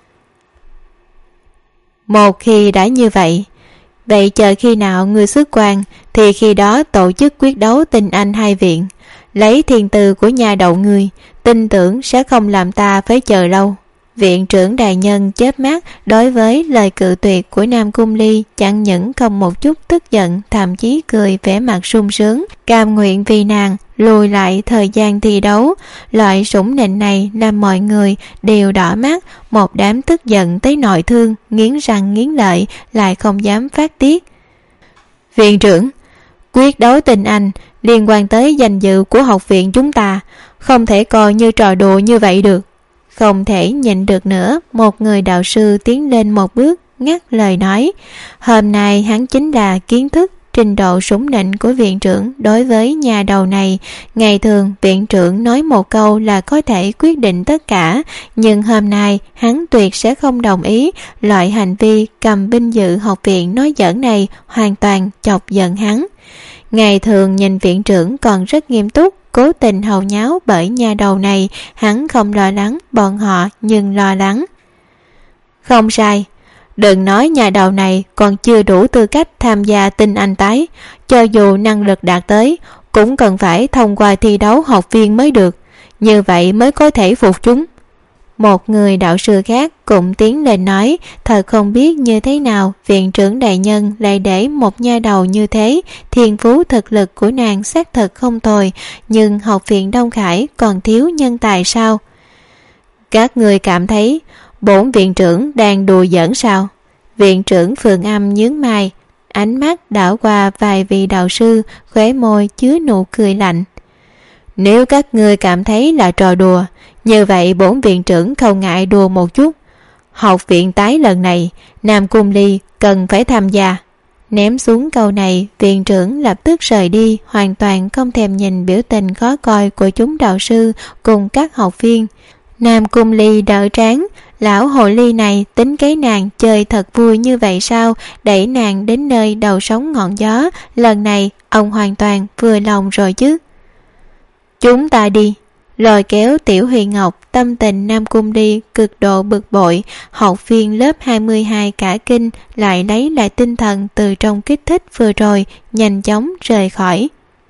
Một khi đã như vậy, vậy chờ khi nào người xuất quan thì khi đó tổ chức quyết đấu tình anh hai viện, lấy thiên tư của nhà đầu người, tin tưởng sẽ không làm ta phải chờ lâu. Viện trưởng đại nhân chớp mắt, đối với lời cự tuyệt của Nam Cung Ly chẳng những không một chút tức giận, thậm chí cười vẻ mặt sung sướng, cam nguyện vì nàng lùi lại thời gian thi đấu. Loại sủng nịnh này làm mọi người đều đỏ mắt, một đám tức giận tới nội thương, nghiến răng nghiến lợi, lại không dám phát tiết. Viện trưởng, quyết đấu tình anh liên quan tới danh dự của học viện chúng ta, không thể coi như trò đùa như vậy được. Không thể nhịn được nữa, một người đạo sư tiến lên một bước, ngắt lời nói. Hôm nay hắn chính là kiến thức trình độ sủng nịnh của viện trưởng đối với nhà đầu này. Ngày thường viện trưởng nói một câu là có thể quyết định tất cả, nhưng hôm nay hắn tuyệt sẽ không đồng ý. Loại hành vi cầm binh dự học viện nói giỡn này hoàn toàn chọc giận hắn. Ngày thường nhìn viện trưởng còn rất nghiêm túc, cố tình hầu nháo bởi nhà đầu này, hắn không lo lắng bọn họ nhưng lo lắng. Không sai, Đừng nói nhà đầu này còn chưa đủ tư cách tham gia tinh anh tái, cho dù năng lực đạt tới cũng cần phải thông qua thi đấu học viên mới được, như vậy mới có thể phục chúng. Một người đạo sư khác cũng tiến lên nói, thật không biết như thế nào viện trưởng đại nhân lại để một nha đầu như thế. Thiên phú thực lực của nàng xác thực không tồi, nhưng học viện Đông Khải còn thiếu nhân tài sao? Các người cảm thấy bổn viện trưởng đang đùa giỡn sao? Viện trưởng Phượng Âm nhướng mày, ánh mắt đảo qua vài vị đạo sư, khóe môi chứa nụ cười lạnh. Nếu các ngươi cảm thấy là trò đùa, như vậy bổn viện trưởng không ngại đùa một chút. Học viện tái lần này, Nam Cung Ly cần phải tham gia. Ném xuống câu này, viện trưởng lập tức rời đi, hoàn toàn không thèm nhìn biểu tình khó coi của chúng đạo sư cùng các học viên. Nam Cung Ly đỡ trán, lão hồ ly này tính cái nàng chơi thật vui như vậy sao, đẩy nàng đến nơi đầu sóng ngọn gió. Lần này ông hoàn toàn vừa lòng rồi chứ. Chúng ta đi. Lôi kéo Tiểu Huyền Ngọc, tâm tình Nam Cung Ly cực độ bực bội. Học viên lớp 22 cả kinh, lại lấy lại tinh thần từ trong kích thích vừa rồi, nhanh chóng rời khỏi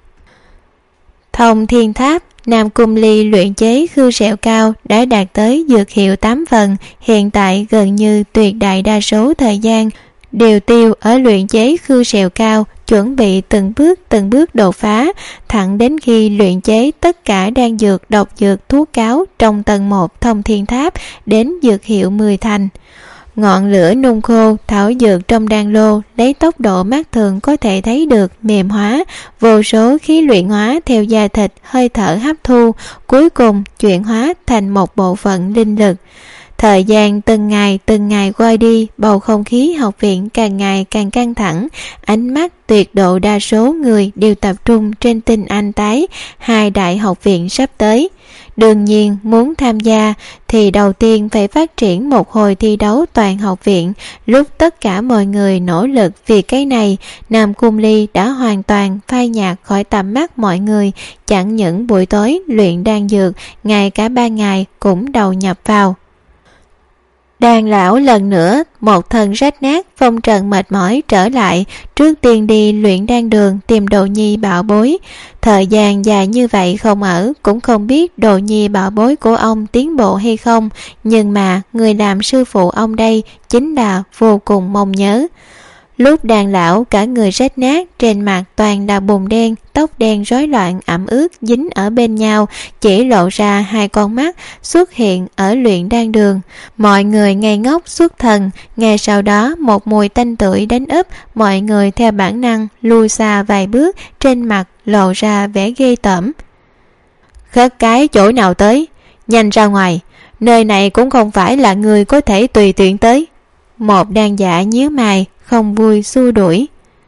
Thông Thiên Tháp. Nam Cung Ly luyện chế khư sẹo cao đã đạt tới dược hiệu 8 phần, hiện tại gần như tuyệt đại đa số thời gian đều tiêu ở luyện chế khư sẹo cao, chuẩn bị từng bước đột phá, thẳng đến khi luyện chế tất cả đan dược, độc dược, thuốc cáo trong tầng 1 Thông Thiên Tháp đến dược hiệu 10 thành. Ngọn lửa nung khô thảo dược trong đan lô lấy tốc độ mắt thường có thể thấy được mềm hóa, vô số khí luyện hóa theo da thịt hơi thở hấp thu, cuối cùng chuyển hóa thành một bộ phận linh lực. Thời gian từng ngày qua đi, bầu không khí học viện càng ngày càng căng thẳng, ánh mắt tuyệt độ đa số người đều tập trung trên tinh anh tái, hai đại học viện sắp tới. Đương nhiên muốn tham gia thì đầu tiên phải phát triển một hồi thi đấu toàn học viện. Lúc tất cả mọi người nỗ lực vì cái này, Nam Cung Ly đã hoàn toàn phai nhạt khỏi tầm mắt mọi người. Chẳng những buổi tối luyện đan dược, ngay cả ban ngày cũng đầu nhập vào. Đàn lão lần nữa một thân rách nát, phong trần mệt mỏi trở lại, trước tiên đi luyện đan đường tìm Đồ Nhi bảo bối. Thời gian dài như vậy không ở, cũng không biết Đồ Nhi bảo bối của ông tiến bộ hay không, nhưng mà người làm sư phụ ông đây chính là vô cùng mong nhớ. Lúc đàn lão cả người rách nát, trên mặt toàn là bùn đen, tóc đen rối loạn ẩm ướt dính ở bên nhau, chỉ lộ ra hai con mắt xuất hiện ở luyện đan đường. Mọi người ngây ngốc xuất thần, ngay sau đó một mùi tanh tưởi đánh úp, mọi người theo bản năng lui xa vài bước, trên mặt lộ ra vẻ ghê tởm. Khất cái chỗ nào tới, nhanh ra ngoài, nơi này cũng không phải là người có thể tùy tiện tới. Một đan dạ nhíu mày, không vui xua đuổi.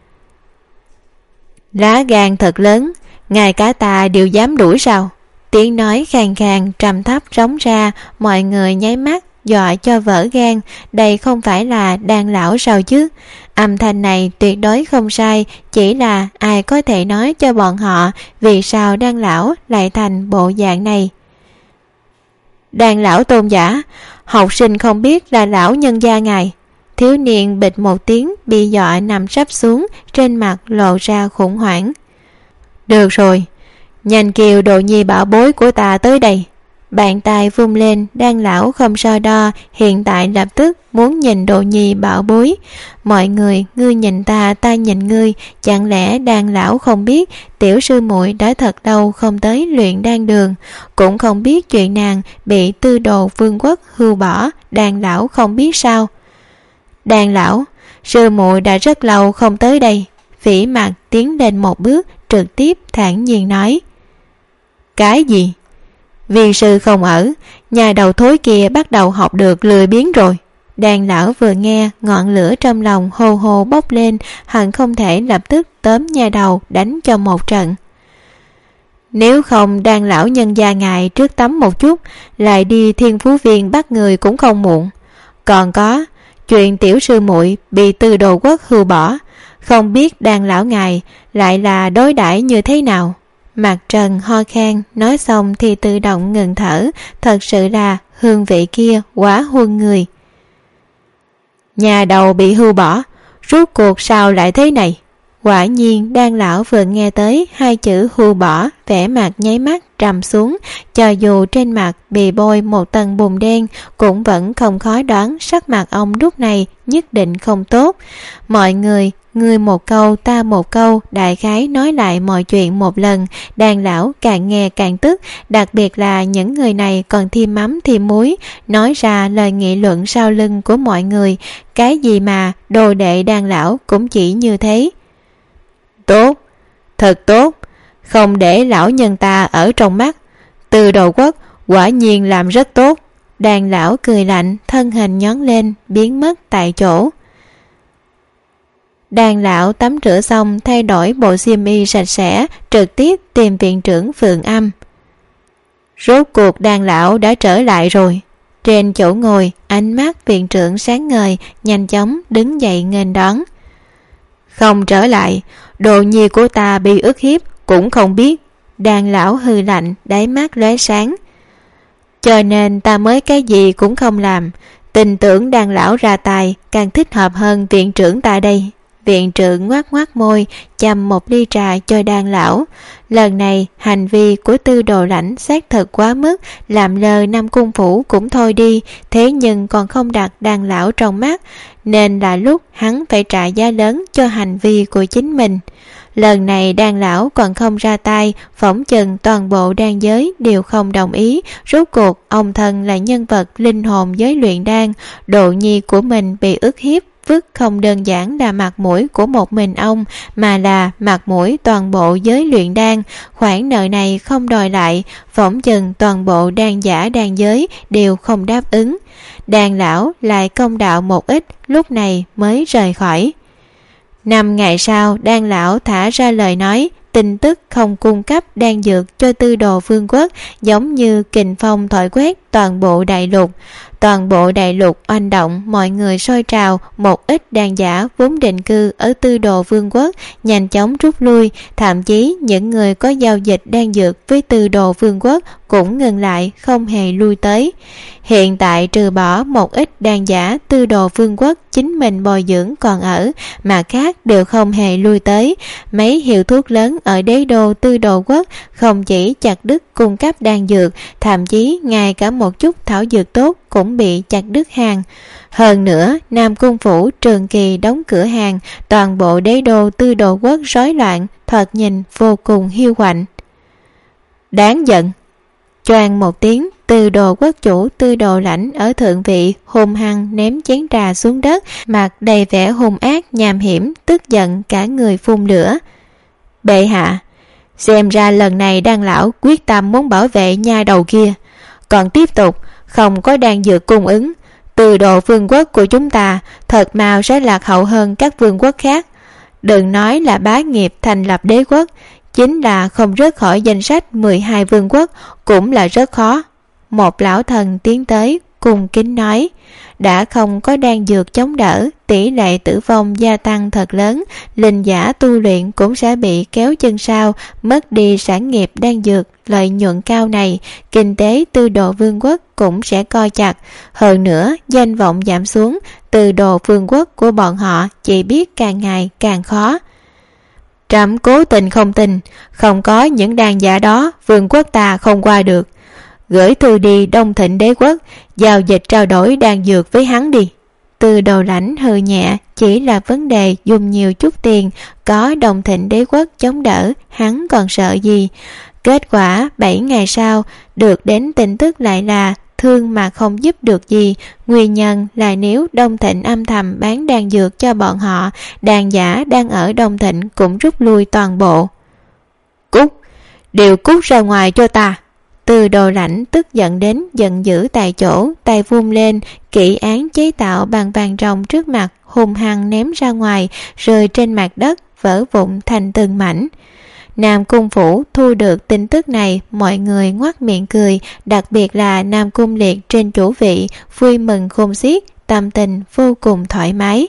Lá gan thật lớn, ngay cả ta đều dám đuổi sao? Tiếng nói khàn khàn trầm thấp rống ra, mọi người nháy mắt dọa cho vỡ gan. Đây không phải là đan lão sao chứ? Âm thanh này tuyệt đối không sai, chỉ là ai có thể nói cho bọn họ vì sao đan lão lại thành bộ dạng này. Đan lão tôn giả, học sinh không biết là lão nhân gia ngài. Thiếu niên bịch một tiếng bị dọa nằm sắp xuống, trên mặt lộ ra khủng hoảng. Được rồi, nhanh kêu Đồ Nhi bảo bối của ta tới đây. Bàn tay vung lên, đan lão không so đo, hiện tại lập tức muốn nhìn Đồ Nhi bảo bối. Mọi người, ngươi nhìn ta, ta nhìn ngươi, chẳng lẽ đan lão không biết tiểu sư muội đã thật lâu không tới luyện đan đường, cũng không biết chuyện nàng bị tư đồ vương quốc hưu bỏ, đan lão không biết sao? Đan lão, sư muội đã rất lâu không tới đây. Vĩ mặt tiến lên một bước, trực tiếp thản nhiên nói. Cái gì? Viên sư không ở, nhà đầu thối kia bắt đầu học được lười biếng rồi. Đan lão vừa nghe, ngọn lửa trong lòng hồ hồ bốc lên, hận không thể lập tức tóm nhà đầu đánh cho một trận. Nếu không đan lão nhân gia ngài trước tắm một chút, lại đi Thiên Phú Viên bắt người cũng không muộn. Còn có chuyện tiểu sư muội bị tư đồ quốc hưu bỏ, không biết đan lão ngài lại là đối đãi như thế nào. Mặt Trần ho khan, nói xong thì tự động ngừng thở, thật sự là hương vị kia quá huân người. Nhà đầu bị hưu bỏ, rốt cuộc sao lại thế này? Quả nhiên Đan lão vừa nghe tới hai chữ hưu bỏ, vẻ mặt nháy mắt trầm xuống, cho dù trên mặt bị bôi một tầng bùn đen cũng vẫn không khó đoán sắc mặt ông lúc này nhất định không tốt. Mọi người ngươi một câu ta một câu, đại khái nói lại mọi chuyện một lần. Đan lão càng nghe càng tức, đặc biệt là những người này còn thêm mắm thêm muối, nói ra lời nghị luận sau lưng của mọi người. Cái gì mà đồ đệ Đan lão cũng chỉ như thế. Tốt, thật tốt, không để lão nhân ta ở trong mắt. Từ đầu quốc quả nhiên làm rất tốt. Đan lão cười lạnh, thân hình nhón lên biến mất tại chỗ. Đan lão tắm rửa xong thay đổi bộ xiêm y sạch sẽ, trực tiếp tìm viện trưởng Phượng Âm. Rốt cuộc Đan lão đã trở lại rồi. Trên chỗ ngồi, ánh mắt viện trưởng sáng ngời, nhanh chóng đứng dậy nghênh đón. Không trở lại, đồ nhi của ta bị ức hiếp cũng không biết. Đan lão hư lạnh, đáy mắt lóe sáng. Cho nên ta mới cái gì cũng không làm. Tin tưởng Đan lão ra tài càng thích hợp hơn viện trưởng ta đây. Viện trưởng ngoác ngoác môi, châm một ly trà cho Đan lão. Lần này hành vi của Tư Đồ Lãnh xác thực quá mức, làm lơ Nam Cung phủ cũng thôi đi, thế nhưng còn không đặt Đan lão trong mắt, nên là lúc hắn phải trả giá lớn cho hành vi của chính mình. Lần này Đan lão còn không ra tay, phỏng chừng toàn bộ đan giới đều không đồng ý. Rốt cuộc ông thân là nhân vật linh hồn giới luyện đan, độ nhi của mình bị ức hiếp vứt không đơn giản là mặt mũi của một mình ông, mà là mặt mũi toàn bộ giới luyện đan. Khoản nợ này không đòi lại, phỏng chừng toàn bộ đan giả đan giới đều không đáp ứng. Đan lão lại công đạo một ít, lúc này mới rời khỏi. 5 ngày sau, Đan lão thả ra lời nói, tin tức không cung cấp đan dược cho Tư Đồ Vương quốc giống như kình phong thổi quét toàn bộ đại lục. Toàn bộ đại lục oanh động, mọi người sôi trào, một ít đan giả vốn định cư ở Tư Đồ Vương quốc nhanh chóng rút lui, thậm chí những người có giao dịch đan dược với Tư Đồ Vương quốc cũng ngừng lại, không hề lui tới. Hiện tại trừ bỏ một ít đan giả Tư Đồ Vương quốc chính mình bồi dưỡng còn ở, mà khác đều không hề lui tới. Mấy hiệu thuốc lớn ở đế đô Tư Đồ quốc không chỉ chặt đứt cung cấp đan dược, thậm chí ngay cả một chút thảo dược tốt cũng bị chặt đứt hàng. Hơn nữa, Nam Cung phủ trường kỳ đóng cửa hàng, toàn bộ đế đô Tư Đồ quốc rối loạn, thoạt nhìn vô cùng hiu quạnh. Đáng giận! Choàng một tiếng, Tư Đồ quốc chủ Tư Đồ Lãnh ở thượng vị hung hăng ném chén trà xuống đất, mặt đầy vẻ hung ác nham hiểm, tức giận cả người phun lửa. Bệ hạ, xem ra lần này Đan lão quyết tâm muốn bảo vệ nha đầu kia, còn tiếp tục không có đan dược cung ứng, Tư Đồ vương quốc của chúng ta thật mau sẽ lạc hậu hơn các vương quốc khác. Đừng nói là bá nghiệp thành lập đế quốc, chính là không rớt khỏi danh sách 12 vương quốc cũng là rất khó. Một lão thần tiến tới cung kính nói, đã không có đan dược chống đỡ, tỷ lệ tử vong gia tăng thật lớn, linh giả tu luyện cũng sẽ bị kéo chân sau, mất đi sản nghiệp đan dược lợi nhuận cao này, kinh tế Tư Đồ vương quốc cũng sẽ co chặt. Hơn nữa danh vọng giảm xuống, Tư Đồ vương quốc của bọn họ chỉ biết càng ngày càng khó. Trẫm cố tình không tin, không có những đan giả đó vương quốc ta không qua được. Gửi thư đi Đông Thịnh đế quốc, giao dịch trao đổi đan dược với hắn đi. Tư Đồ Lãnh hừ nhẹ, chỉ là vấn đề dùng nhiều chút tiền, có Đông Thịnh đế quốc chống đỡ, hắn còn sợ gì. Kết quả 7 ngày sau, được đến tin tức lại là thương mà không giúp được gì. Nguyên nhân là nếu Đông Thịnh âm thầm bán đan dược cho bọn họ, đan giả đang ở Đông Thịnh cũng rút lui toàn bộ. Cút, đều cút ra ngoài cho ta! Tư Đồ Lãnh tức giận đến giận dữ tại chỗ, tay vung lên, kỹ án chế tạo bằng vàng rồng trước mặt hung hăng ném ra ngoài, rơi trên mặt đất, vỡ vụn thành từng mảnh. Nam Cung phủ thu được tin tức này, mọi người ngoác miệng cười, đặc biệt là Nam Cung Liệt trên chủ vị, vui mừng khôn xiết, tâm tình vô cùng thoải mái.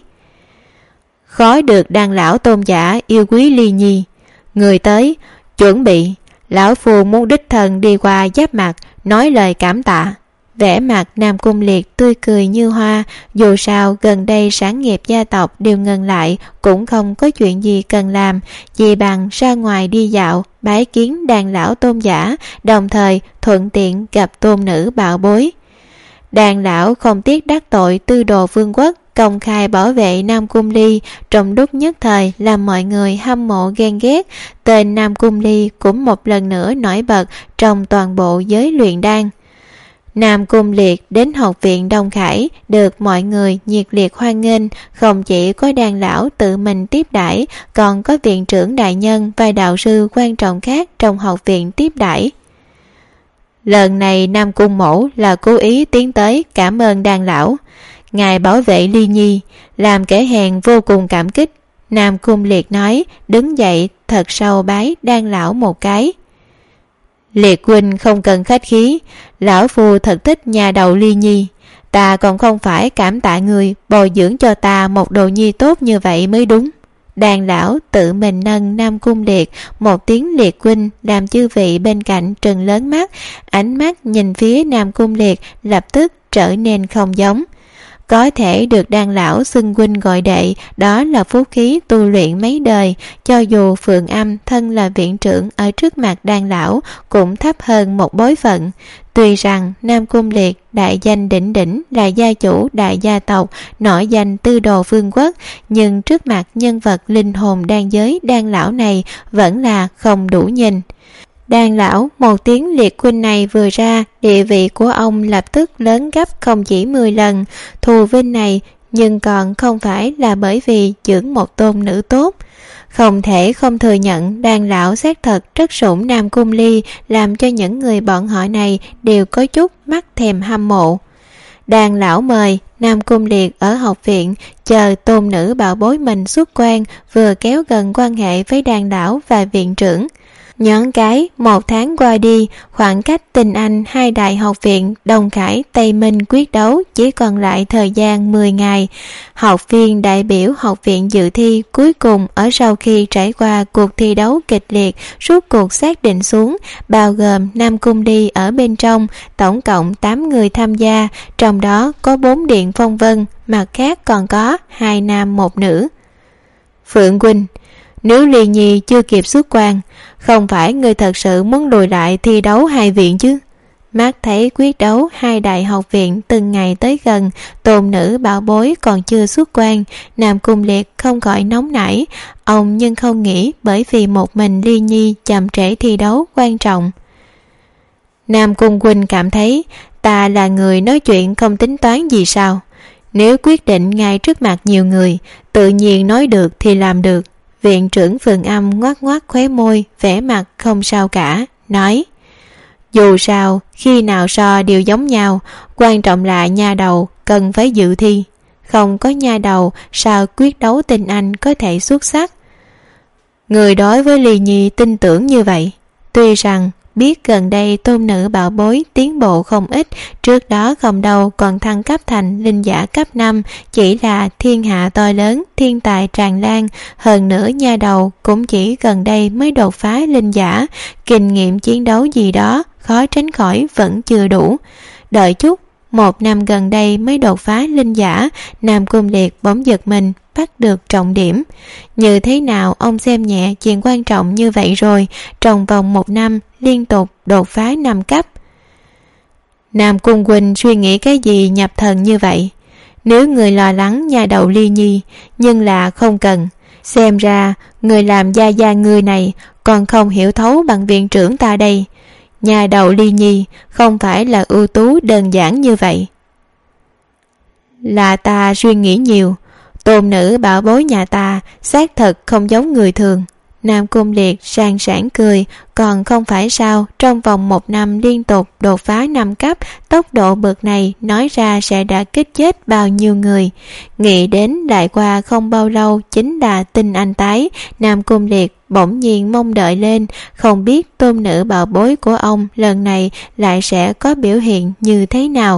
Khó được Đan lão tôn giả yêu quý ly nhi. Người tới, chuẩn bị, lão phu muốn đích thân đi qua giáp mặt, nói lời cảm tạ. Vẻ mặt Nam Cung Liệt tươi cười như hoa, dù sao gần đây sản nghiệp gia tộc đều ngừng lại, cũng không có chuyện gì cần làm, chỉ bằng ra ngoài đi dạo, bái kiến đàn lão Tôn giả, đồng thời thuận tiện gặp tôn nữ bảo bối. Đàn lão không tiếc đắc tội Tư Đồ Vương quốc, công khai bảo vệ Nam Cung Ly, trong lúc nhất thời làm mọi người hâm mộ ghen ghét. Tên Nam Cung Ly cũng một lần nữa nổi bật trong toàn bộ giới luyện đan. Nam Cung Liệt đến học viện Đông Khải được mọi người nhiệt liệt hoan nghênh, không chỉ có đàn lão tự mình tiếp đãi, còn có viện trưởng đại nhân và đạo sư quan trọng khác trong học viện tiếp đãi. Lần này Nam Cung mẫu là cố ý tiến tới cảm ơn đàn lão. Ngài bảo vệ Ly Nhi, làm kẻ hèn vô cùng cảm kích. Nam Cung Liệt nói, đứng dậy thật sâu bái đàn lão một cái. Liệt huynh không cần khách khí, lão phu thật thích nhà đầu Ly Nhi. Ta còn không phải cảm tạ người bồi dưỡng cho ta một đồ nhi tốt như vậy mới đúng. Đàn lão tự mình nâng Nam Cung Liệt một tiếng Liệt huynh, làm chư vị bên cạnh trừng lớn mắt, ánh mắt nhìn phía Nam Cung Liệt lập tức trở nên không giống. Có thể được đàn lão xưng huynh gọi đệ, đó là phúc khí tu luyện mấy đời, cho dù Phượng Âm thân là viện trưởng ở trước mặt đàn lão cũng thấp hơn một bối phận. Tuy rằng Nam Cung Liệt đại danh đỉnh đỉnh là gia chủ đại gia tộc, nổi danh Tư Đồ Vương quốc, nhưng trước mặt nhân vật linh hồn đan giới đan lão này vẫn là không đủ nhìn. Đàn lão một tiếng Liệt huynh này vừa ra, địa vị của ông lập tức lớn gấp không chỉ 10 lần. Thù vinh này nhưng còn không phải là bởi vì dưỡng một tôn nữ tốt. Không thể không thừa nhận đàn lão xác thật rất sủng Nam Cung Ly, làm cho những người bọn họ này đều có chút mắt thèm hâm mộ. Đàn lão mời Nam Cung Liệt ở học viện, chờ tôn nữ bảo bối mình xuất quan, vừa kéo gần quan hệ với đàn lão và viện trưởng. Nhón cái 1 tháng qua đi, khoảng cách Tinh Anh hai đại học viện Đông Khải Tây Minh quyết đấu chỉ còn lại thời gian 10 ngày. Học viên đại biểu học viện dự thi cuối cùng ở sau khi trải qua cuộc thi đấu kịch liệt, rốt cuộc xác định xuống, bao gồm Nam Cung Ly ở bên trong, tổng cộng 8 người tham gia, trong đó có 4 điện phong vân, mặt khác còn có 2 nam 1 nữ. Phượng huynh, nếu Ly Nhi chưa kịp xuất quan, không phải người thật sự muốn lùi lại thi đấu hai viện chứ? Mắt thấy quyết đấu hai đại học viện từng ngày tới gần, tôn nữ bảo bối còn chưa xuất quan, Nam Cung Liệt không gọi nóng nảy. Ông nhưng không nghĩ bởi vì một mình Ly Nhi chậm trễ thi đấu quan trọng. Nam Cung huynh cảm thấy ta là người nói chuyện không tính toán gì sao? Nếu quyết định ngay trước mặt nhiều người, tự nhiên nói được thì làm được. Viện trưởng Phượng Âm ngoác ngoác khóe môi, vẻ mặt không sao cả, nói: dù sao khi nào so đều giống nhau, quan trọng là nha đầu cần phải dự thi, không có nha đầu sao quyết đấu Tinh Anh có thể xuất sắc. Người đối với Ly Nhi tin tưởng như vậy. Tuy rằng biết gần đây tôn nữ bảo bối tiến bộ không ít, trước đó không đâu còn thăng cấp thành linh giả cấp 5, chỉ là thiên hạ to lớn, thiên tài tràn lan, hơn nữa nha đầu cũng chỉ gần đây mới đột phá linh giả, kinh nghiệm chiến đấu gì đó khó tránh khỏi vẫn chưa đủ. Đợi chút, 1 năm gần đây mới đột phá linh giả, Nam Cung Liệt bỗng giật mình, bắt được trọng điểm. Như thế nào ông xem nhẹ chuyện quan trọng như vậy rồi, trong vòng 1 năm liên tục đột phá 5 cấp. Nam Cung huynh suy nghĩ cái gì nhập thần như vậy? Nếu người lo lắng nhà đầu Ly Nhi, nhưng là không cần. Xem ra người làm gia người này còn không hiểu thấu bằng viện trưởng ta đây. Nhà đầu Ly Nhi không phải là ưu tú đơn giản như vậy. Là ta suy nghĩ nhiều. Tôn nữ bảo bối nhà ta xác thật không giống người thường. Nam Cung Liệt sang sảng cười, còn không phải sao, trong vòng 1 năm liên tục đột phá 5 cấp, tốc độ bậc này nói ra sẽ đã kích chết bao nhiêu người. Nghĩ đến lại qua không bao lâu chính là Tinh Anh tái, Nam Cung Liệt bỗng nhiên mong đợi lên, không biết tôn nữ bảo bối của ông lần này lại sẽ có biểu hiện như thế nào.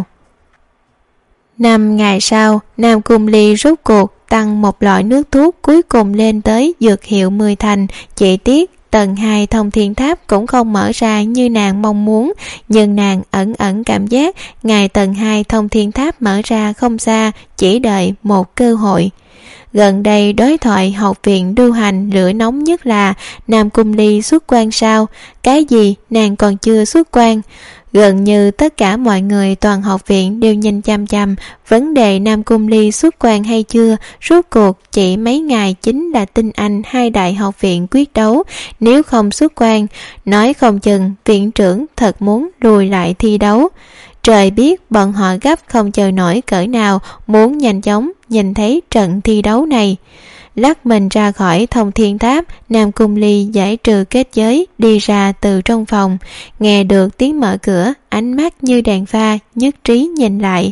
5 ngày sau, Nam Cung Ly rốt cuộc tăng một loại nước thuốc cuối cùng lên tới dược hiệu 10 thành, chỉ tiếc Tầng 2 Thông Thiên Tháp cũng không mở ra như nàng mong muốn, nhưng nàng ẩn ẩn cảm giác ngày tầng 2 Thông Thiên Tháp mở ra không xa, chỉ đợi một cơ hội. Gần đây đối thoại học viện đu hành lửa nóng nhất là Nam Cung Ly xuất quan sao? Cái gì nàng còn chưa xuất quan? Gần như tất cả mọi người toàn học viện đều nhìn chăm chăm vấn đề Nam Cung Ly xuất quan hay chưa. Rốt cuộc chỉ mấy ngày chính là tinh anh hai đại học viện quyết đấu, nếu không xuất quan, nói không chừng viện trưởng thật muốn lùi lại thi đấu. Trời biết bọn họ gấp không chờ nổi cỡ nào, muốn nhanh chóng nhìn thấy trận thi đấu này. Lắc mình ra khỏi Thông Thiên Tháp, Nam Cung Ly giải trừ kết giới, đi ra từ trong phòng. Nghe được tiếng mở cửa, ánh mắt như đèn pha, nhất trí nhìn lại.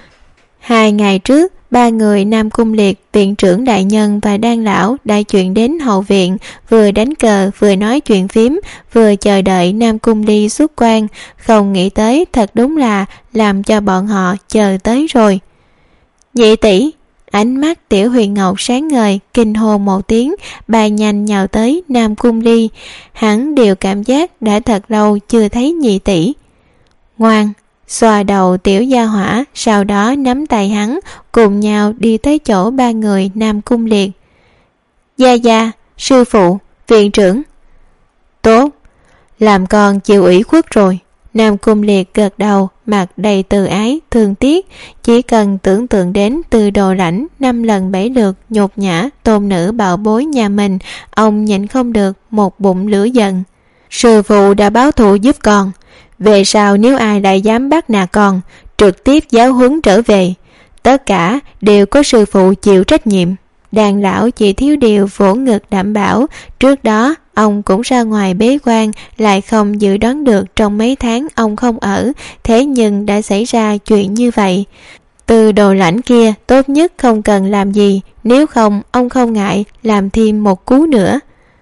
2 ngày trước, 3 người Nam Cung Liệt, viện trưởng đại nhân và Đan lão đã chuyển đến hậu viện, vừa đánh cờ vừa nói chuyện phím, vừa chờ đợi Nam Cung Ly xuất quan. Không nghĩ tới thật đúng là làm cho bọn họ chờ tới rồi. Nhị tỷ! Ánh mắt Tiểu Huyền Ngọc sáng ngời, kinh hô một tiếng, bay nhanh nhào tới Nam Cung Ly. Hắn đều cảm giác đã thật lâu chưa thấy nhị tỷ. Ngoan! Xoa đầu tiểu gia hỏa, sau đó nắm tay hắn, cùng nhau đi tới chỗ 3 người Nam Cung Liệt. Gia gia, sư phụ, viện trưởng. Tốt, làm con chịu ủy khuất rồi. Nam Cung Liệt gật đầu, mặt đầy từ ái, thương tiếc. Chỉ cần tưởng tượng đến Từ Đồ Lãnh 5 lần 7 lượt nhục nhã tôn nữ bảo bối nhà mình, ông nhịn không được một bụng lửa giận. Sư phụ đã báo thù giúp con, về sau nếu ai lại dám bắt nạt con, trực tiếp giáo huấn trở về. Tất cả đều có sư phụ chịu trách nhiệm. Đàn lão chỉ thiếu điều vỗ ngực đảm bảo. Trước đó ông cũng ra ngoài bế quan, lại không dự đoán được trong mấy tháng ông không ở, thế nhưng đã xảy ra chuyện như vậy. Từ Đồ Lãnh kia tốt nhất không cần làm gì, nếu không ông không ngại làm thêm một cú nữa.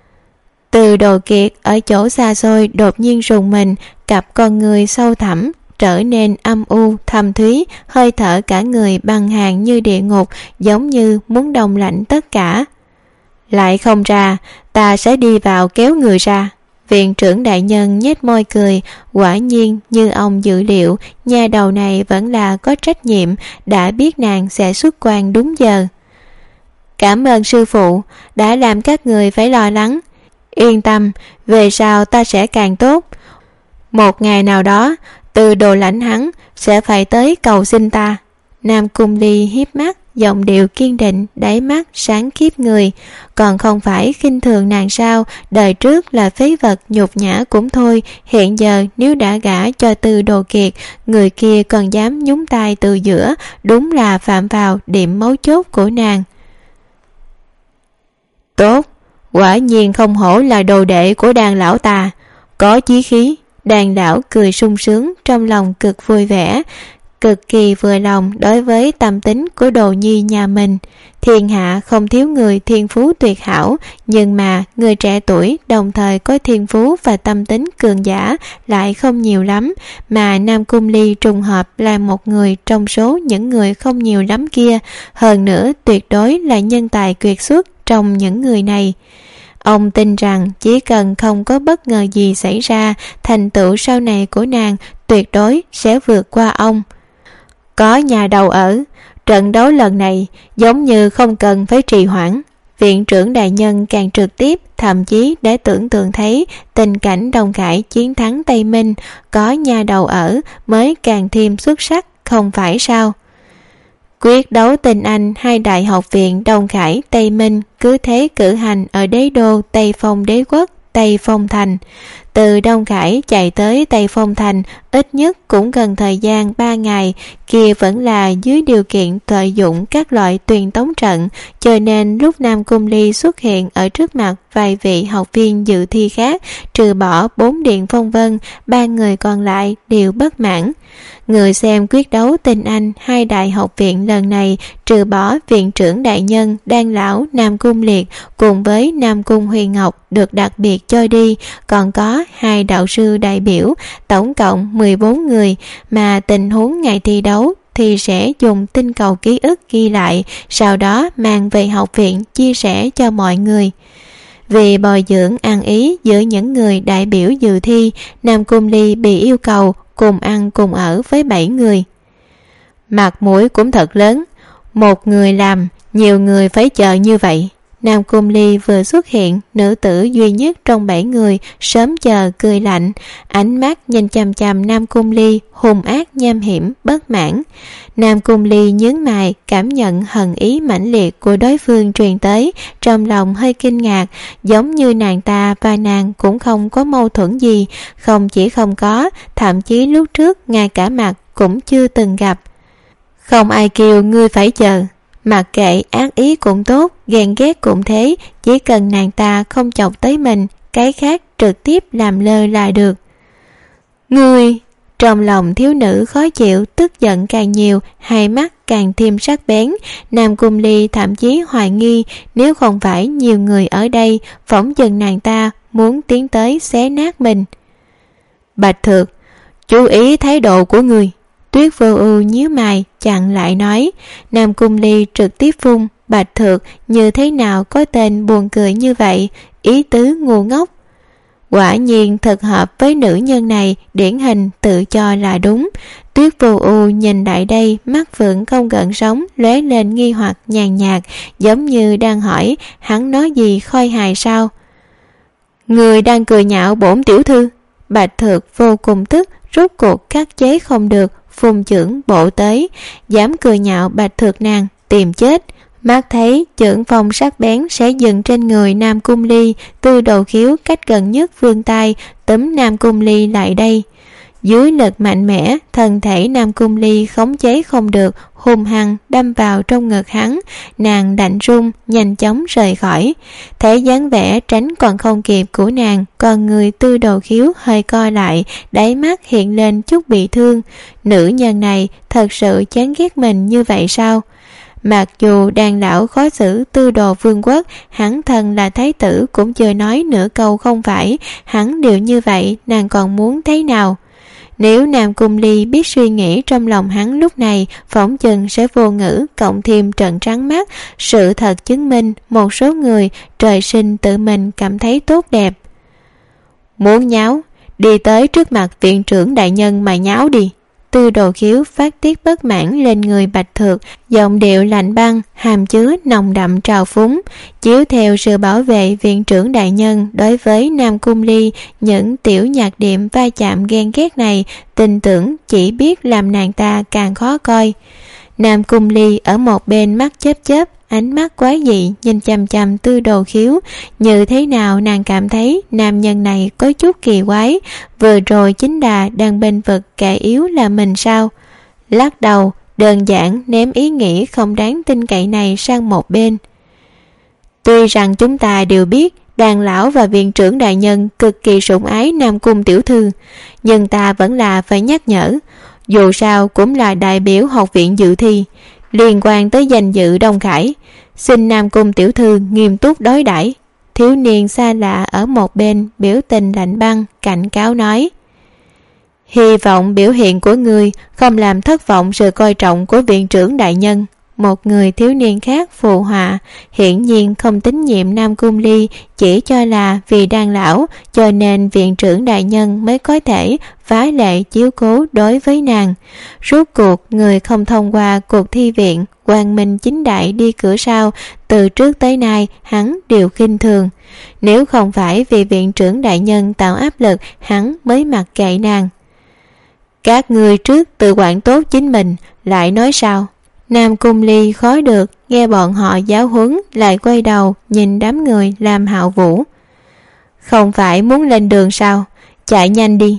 Từ Đồ Kiệt ở chỗ xa xôi đột nhiên rùng mình, cặp con người sâu thẳm trở nên âm u thâm thúy, hơi thở cả người băng hàn như địa ngục, giống như muốn đông lạnh tất cả. Lại không ra, ta sẽ đi vào kéo người ra. Viện trưởng đại nhân nhếch môi cười, quả nhiên như ông dự liệu, nhà đầu này vẫn là có trách nhiệm, đã biết nàng sẽ xuất quan đúng giờ. Cảm ơn sư phụ, đã làm các người phải lo lắng. Yên tâm, về sau ta sẽ càng tốt. Một ngày nào đó, Từ Đồ Lãnh hắn sẽ phải tới cầu xin ta. Nam Cung Ly hiếp mắt, giọng điệu kiên định, đáy mắt sáng khiếp người. Còn không phải khinh thường nàng sao? Đời trước là phế vật nhục nhã cũng thôi, hiện giờ nếu đã gả cho Từ Đồ Kiệt, người kia còn dám nhúng tay từ giữa, đúng là phạm vào điểm mấu chốt của nàng. Tốt, quả nhiên không hổ là đồ đệ của Đàn lão ta, có chí khí. Đàn lão cười sung sướng, trong lòng cực vui vẻ, cực kỳ vừa lòng đối với tâm tính của đồ nhi nhà mình. Thiên hạ không thiếu người thiên phú tuyệt hảo, nhưng mà người trẻ tuổi đồng thời có thiên phú và tâm tính cường giả lại không nhiều lắm, mà Nam Cung Ly trùng hợp là một người trong số những người không nhiều lắm kia, hơn nữa tuyệt đối là nhân tài kiệt xuất trong những người này. Ông tin rằng chỉ cần không có bất ngờ gì xảy ra, thành tựu sau này của nàng tuyệt đối sẽ vượt qua ông. Có nhà đầu ở, trận đấu lần này giống như không cần phải trì hoãn. Viện trưởng đại nhân càng trực tiếp, thậm chí để tưởng tượng thấy tình cảnh Đông Khải chiến thắng Tây Minh, có nhà đầu ở mới càng thêm xuất sắc, không phải sao? Quyết đấu tinh anh hai đại học viện Đông Khải Tây Minh cứ thế cử hành ở đế đô Tây Phong đế quốc Tây Phong Thành. Từ Đông Khải chạy tới Tây Phong Thành ít nhất cũng gần thời gian 3 ngày, kia vẫn là dưới điều kiện tận dụng các loại truyền tống trận, cho nên lúc Nam Cung Ly xuất hiện ở trước mặt vài vị học viên dự thi khác, trừ bỏ 4 Điện Phong Vân, 3 người còn lại đều bất mãn. Người xem quyết đấu tinh anh hai đại học viện lần này, trừ bỏ viện trưởng đại nhân Đan lão Nam Cung Liệt cùng với Nam Cung Huyền Ngọc được đặc biệt cho đi, còn có 2 đạo sư đại biểu, tổng cộng 14 người, mà tình huống ngày thi đấu thì sẽ dùng tinh cầu ký ức ghi lại, sau đó mang về học viện chia sẻ cho mọi người. Vì bồi dưỡng ăn ý giữa những người đại biểu dự thi, Nam Cung Ly bị yêu cầu cùng ăn cùng ở với 7 người. Mặt mũi cũng thật lớn, một người làm, nhiều người phải chờ như vậy. Nam Cung Ly vừa xuất hiện, nữ tử duy nhất trong 7 người sớm chờ cười lạnh, ánh mắt nhìn chằm chằm Nam Cung Ly hung ác nham hiểm bất mãn. Nam Cung Ly nhướng mày, cảm nhận hận ý mãnh liệt của đối phương truyền tới, trong lòng hơi kinh ngạc, giống như nàng ta và nàng cũng không có mâu thuẫn gì, không chỉ không có, thậm chí lúc trước ngay cả mặt cũng chưa từng gặp. Không ai kêu ngươi phải chờ, mặc kệ ác ý cũng tốt, ghen ghét cũng thế, chỉ cần nàng ta không chọc tới mình, cái khác trực tiếp làm lơ là được. Ngươi! Trong lòng thiếu nữ khó chịu, tức giận càng nhiều, hai mắt càng thêm sắc bén. Nam Cung Ly thậm chí hoài nghi nếu không phải nhiều người ở đây, phỏng chừng nàng ta muốn tiến tới xé nát mình. Bạch Thược, chú ý thái độ của người. Tuyết Vô Ưu nhíu mày chặn lại nói. Nam Cung Ly trực tiếp phun, Bạch Thược như thế nào có tên buồn cười như vậy, ý tứ ngu ngốc. Quả nhiên thật hợp với nữ nhân này, điển hình tự cho là đúng. Tuyết Vô Ưu nhìn lại đây, mắt phượng không gợn sóng lóe lên nghi hoặc nhàn nhạt, giống như đang hỏi hắn nói gì khôi hài sao. Người đang cười nhạo bổn tiểu thư. Bạch Thược vô cùng tức, rốt cuộc khắc chế không được, phun chưởng bộ tới, dám cười nhạo Bạch Thược nàng, tìm chết. Mắt thấy chưởng phong sắc bén sẽ dừng trên người Nam Cung Ly, Tư Đồ Khiếu cách gần nhất vươn tay túm Nam Cung Ly lại đây. Dưới lực mạnh mẽ, thân thể Nam Cung Ly khống chế không được, hung hăng đâm vào trong ngực hắn. Nàng lạnh run nhanh chóng rời khỏi. Thấy dáng vẻ tránh còn không kịp của nàng, còn người Tư Đồ Khiếu hơi co lại, đáy mắt hiện lên chút bị thương. Nữ nhân này thật sự chán ghét mình như vậy sao? Mặc dù đàn lão khó xử Tư Đồ Vương quốc, hắn thân là thái tử cũng chưa nói nửa câu không phải, hắn đều như vậy, nàng còn muốn thế nào? Nếu Nam Cung Ly biết suy nghĩ trong lòng hắn lúc này, phỏng chừng sẽ vô ngữ, cộng thêm trận trắng mắt. Sự thật chứng minh một số người trời sinh tự mình cảm thấy tốt đẹp. Muốn nháo, đi tới trước mặt viện trưởng đại nhân mà nháo đi. Tư Đồ Khiếu phát tiết bất mãn lên người Bạch Thược, giọng điệu lạnh băng, hàm chứa nồng đậm trào phúng, chiếu theo sự bảo vệ viện trưởng đại nhân đối với Nam Cung Ly. Những tiểu nhạc điểm va chạm ghen ghét này, tin tưởng chỉ biết làm nàng ta càng khó coi. Nam Cung Ly ở một bên mắt chớp chớp, ánh mắt quái dị nhìn chằm chằm Tư Đồ Khiếu. Như thế nào nàng cảm thấy nam nhân này có chút kỳ quái, vừa rồi chính là đang bên vực kẻ yếu là mình sao? Lắc đầu, đơn giản ném ý nghĩ không đáng tin cậy này sang một bên. Tuy rằng chúng ta đều biết đàn lão và viện trưởng đại nhân cực kỳ sủng ái Nam Cung tiểu thư, nhưng ta vẫn là phải nhắc nhở, dù sao cũng là đại biểu học viện dự thi, liên quan tới danh dự Đông Khải, xin Nam Cung tiểu thư nghiêm túc đối đãi. Thiếu niên xa lạ ở một bên biểu tình lạnh băng cảnh cáo nói. Hy vọng biểu hiện của ngươi không làm thất vọng sự coi trọng của viện trưởng đại nhân. Một người thiếu niên khác phụ họa, hiển nhiên không tín nhiệm Nam Cung Ly, chỉ cho là vì đang lão cho nên viện trưởng đại nhân mới có thể phá lệ chiếu cố đối với nàng. Rốt cuộc người không thông qua cuộc thi viện, quang minh chính đại đi cửa sau, từ trước tới nay hắn đều khinh thường. Nếu không phải vì viện trưởng đại nhân tạo áp lực, hắn mới mặc kệ nàng. Các ngươi trước tự quản tốt chính mình, lại nói sao? Nam Cung Ly khó được nghe bọn họ giáo huấn, lại quay đầu nhìn đám người làm Hạo Vũ. Không phải muốn lên đường sao? Chạy nhanh đi.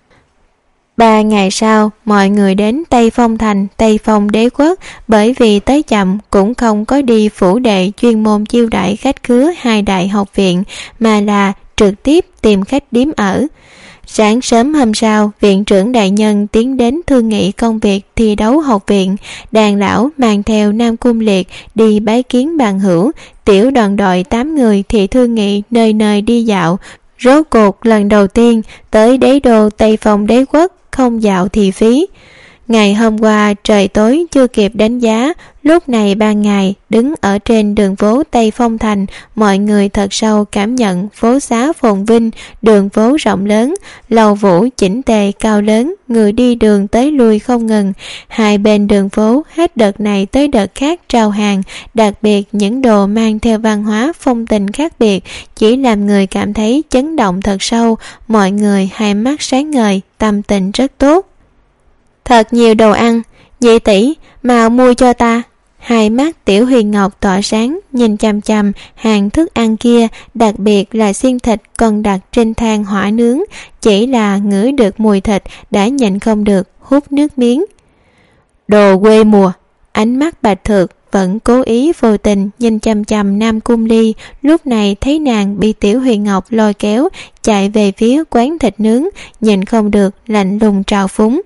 3 ngày sau, mọi người đến Tây Phong Thành, Tây Phong Đế Quốc, bởi vì tới chậm cũng không có đi phủ đệ chuyên môn chiêu đãi khách khứa 2 đại học viện, mà là trực tiếp tìm khách điếm ở. Sáng sớm hôm sau, viện trưởng đại nhân tiến đến thương nghị công việc thi đấu học viện. Đàn lão mang theo Nam Cung Liệt đi bái kiến bằng hữu. Tiểu đoàn đội 8 người thì thương nghị nơi nơi đi dạo. Rốt cuộc lần đầu tiên tới đế đô Tây Phong Đế Quốc, không dạo thì phí. Ngày hôm qua trời tối chưa kịp đánh giá, lúc này ban ngày đứng ở trên đường phố Tây Phong Thành, mọi người thật sâu cảm nhận phố xá phồn vinh, đường phố rộng lớn, lầu vũ chỉnh tề cao lớn, người đi đường tới lui không ngừng. Hai bên đường phố hết đợt này tới đợt khác trao hàng, đặc biệt những đồ mang theo văn hóa phong tình khác biệt, chỉ làm người cảm thấy chấn động thật sâu. Mọi người hai mắt sáng ngời, tâm tình rất tốt. Thật nhiều đồ ăn, nhị tỷ, mau mua cho ta. Hai mắt Tiểu Huyền Ngọc tỏa sáng, nhìn chằm chằm hàng thức ăn kia, đặc biệt là xiên thịt còn đặt trên than hỏa nướng, chỉ là ngửi được mùi thịt đã nhịn không được hút nước miếng. Đồ quê mùa. Ánh mắt Bạch Thược vẫn cố ý vô tình nhìn chằm chằm Nam Cung Ly, lúc này thấy nàng bị Tiểu Huyền Ngọc lôi kéo chạy về phía quán thịt nướng, nhìn không được lạnh lùng trào phúng.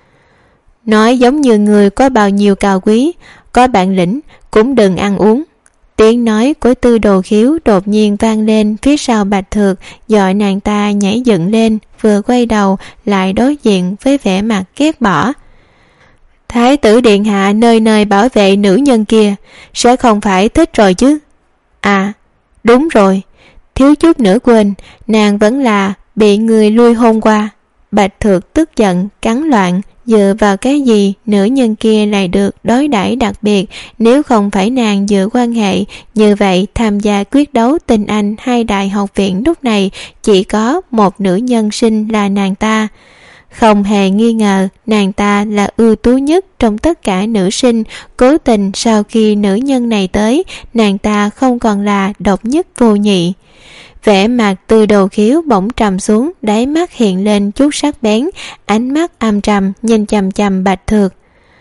Nói giống như người có bao nhiêu cao quý, có bản lĩnh cũng đừng ăn uống. Tiếng nói của Tư Đồ Khiếu đột nhiên vang lên phía sau Bạch Thược, dội nàng ta nhảy dựng lên, vừa quay đầu lại đối diện với vẻ mặt ghét bỏ. Thái tử điện hạ nơi nơi bảo vệ nữ nhân kia, sẽ không phải thích rồi chứ? À, đúng rồi, thiếu chút nữa quên, nàng vẫn là bị người lui hôn qua. Bạch Thược tức giận cắn loạn, dựa vào cái gì nữ nhân kia lại được đối đãi đặc biệt, nếu không phải nàng dựa quan hệ, như vậy tham gia quyết đấu tinh anh hai đại học viện lúc này chỉ có một nữ nhân sinh là nàng ta. Không hề nghi ngờ, nàng ta là ưu tú nhất trong tất cả nữ sinh, cố tình sau khi nữ nhân này tới, nàng ta không còn là độc nhất vô nhị. Vẻ mặt Tư Đồ Khiếu bỗng trầm xuống, đáy mắt hiện lên chút sắc bén, ánh mắt âm trầm nhìn chằm chằm Bạch Thược.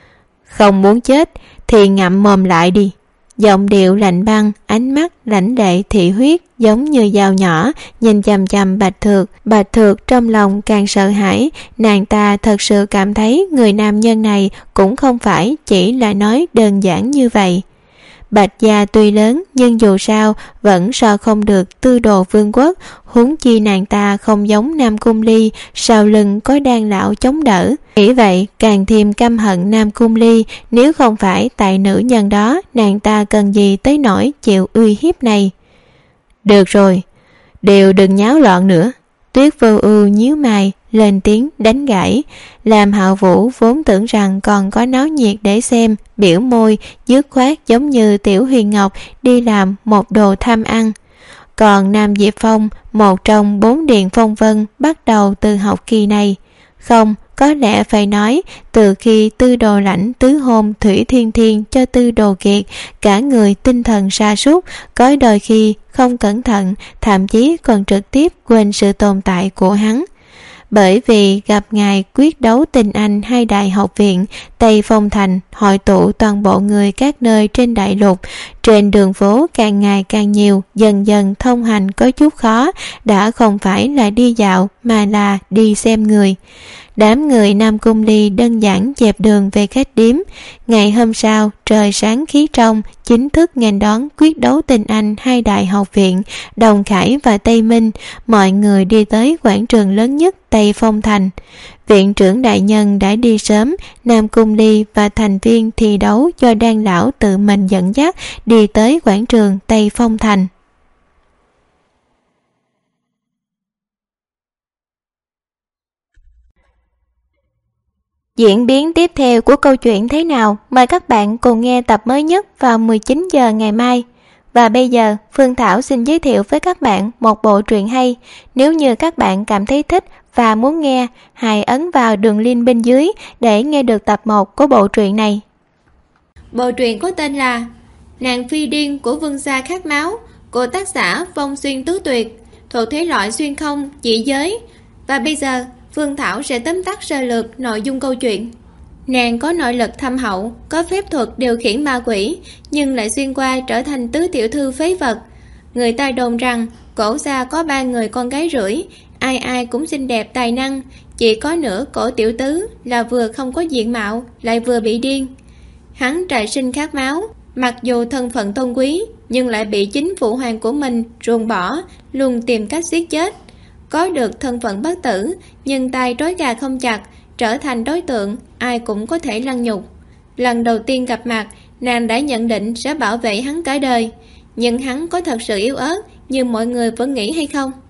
Không muốn chết thì ngậm mồm lại đi. Giọng điệu lạnh băng, ánh mắt lãnh lệ thị huyết giống như dao nhỏ nhìn chằm chằm Bạch Thược. Bạch Thược trong lòng càng sợ hãi, nàng ta thật sự cảm thấy người nam nhân này cũng không phải chỉ là nói đơn giản như vậy. Bạch gia tuy lớn nhưng dù sao vẫn so không được Tư Đồ vương quốc, huống chi nàng ta không giống Nam Cung Ly, sau lưng có đan lão chống đỡ. Nghĩ vậy càng thêm căm hận Nam Cung Ly, nếu không phải tại nữ nhân đó, nàng ta cần gì tới nỗi chịu uy hiếp này. Được rồi, đều đừng nháo loạn nữa. Tuyết Vô Ưu nhíu mày lên tiếng đánh gãy, làm Hạo Vũ vốn tưởng rằng còn có náo nhiệt để xem, biểu môi dứt khoát giống như Tiểu Huyền Ngọc đi làm một đồ tham ăn. Còn Nam Diệp Phong, một trong 4 điện phong vân bắt đầu từ học kỳ này. Không, có lẽ phải nói từ khi Tư Đồ Lãnh tứ hôn Thủy Thiên Thiên cho Tư Đồ Kiệt, cả người tinh thần sa sút, có đôi khi không cẩn thận thậm chí còn trực tiếp quên sự tồn tại của hắn. Bởi vì gặp ngày quyết đấu tinh anh hai đại học viện, Tây Phong Thành hội tụ toàn bộ người các nơi trên đại lục, trên đường phố càng ngày càng nhiều, dần dần thông hành có chút khó, đã không phải là đi dạo mà là đi xem người. Đám người Nam Cung Ly đơn giản dẹp đường về khách điếm. Ngày hôm sau, trời sáng khí trong, chính thức nghênh đón quyết đấu tinh anh hai đại học viện, Đồng Khải và Tây Minh. Mọi người đi tới quảng trường lớn nhất Tây Phong Thành. Viện trưởng đại nhân đã đi sớm, Nam Cung Ly và thành viên thi đấu do đan lão tự mình dẫn dắt đi tới quảng trường Tây Phong Thành. Diễn biến tiếp theo của câu chuyện thế nào? Mời các bạn cùng nghe tập mới nhất vào 19 giờ ngày mai. Và bây giờ, Phương Thảo xin giới thiệu với các bạn một bộ truyện hay. Nếu như các bạn cảm thấy thích và muốn nghe, hãy ấn vào đường link bên dưới để nghe được tập 1 của bộ truyện này. Bộ truyện có tên là Nàng Phi Điên của Vương Gia Khát Máu của tác giả Phong Xuyên Tứ Tuyệt, thuộc thể loại xuyên không, chỉ giới. Và bây giờ, Phương Thảo sẽ tóm tắt sơ lược nội dung câu chuyện. Nàng có nội lực thâm hậu, có phép thuật điều khiển ma quỷ, nhưng lại xuyên qua trở thành tứ tiểu thư phế vật. Người ta đồn rằng cổ gia có 3 người con gái rưỡi, ai ai cũng xinh đẹp tài năng, chỉ có nửa cổ tiểu tứ là vừa không có diện mạo, lại vừa bị điên. Hắn trại sinh khát máu, mặc dù thân phận tôn quý, nhưng lại bị chính phụ hoàng của mình ruồng bỏ, luôn tìm cách giết chết. Có được thân phận bất tử, nhưng tay trói gà không chặt, trở thành đối tượng ai cũng có thể lăng nhục. Lần đầu tiên gặp mặt, nàng đã nhận định sẽ bảo vệ hắn cả đời, nhưng hắn có thật sự yếu ớt như mọi người vẫn nghĩ hay không?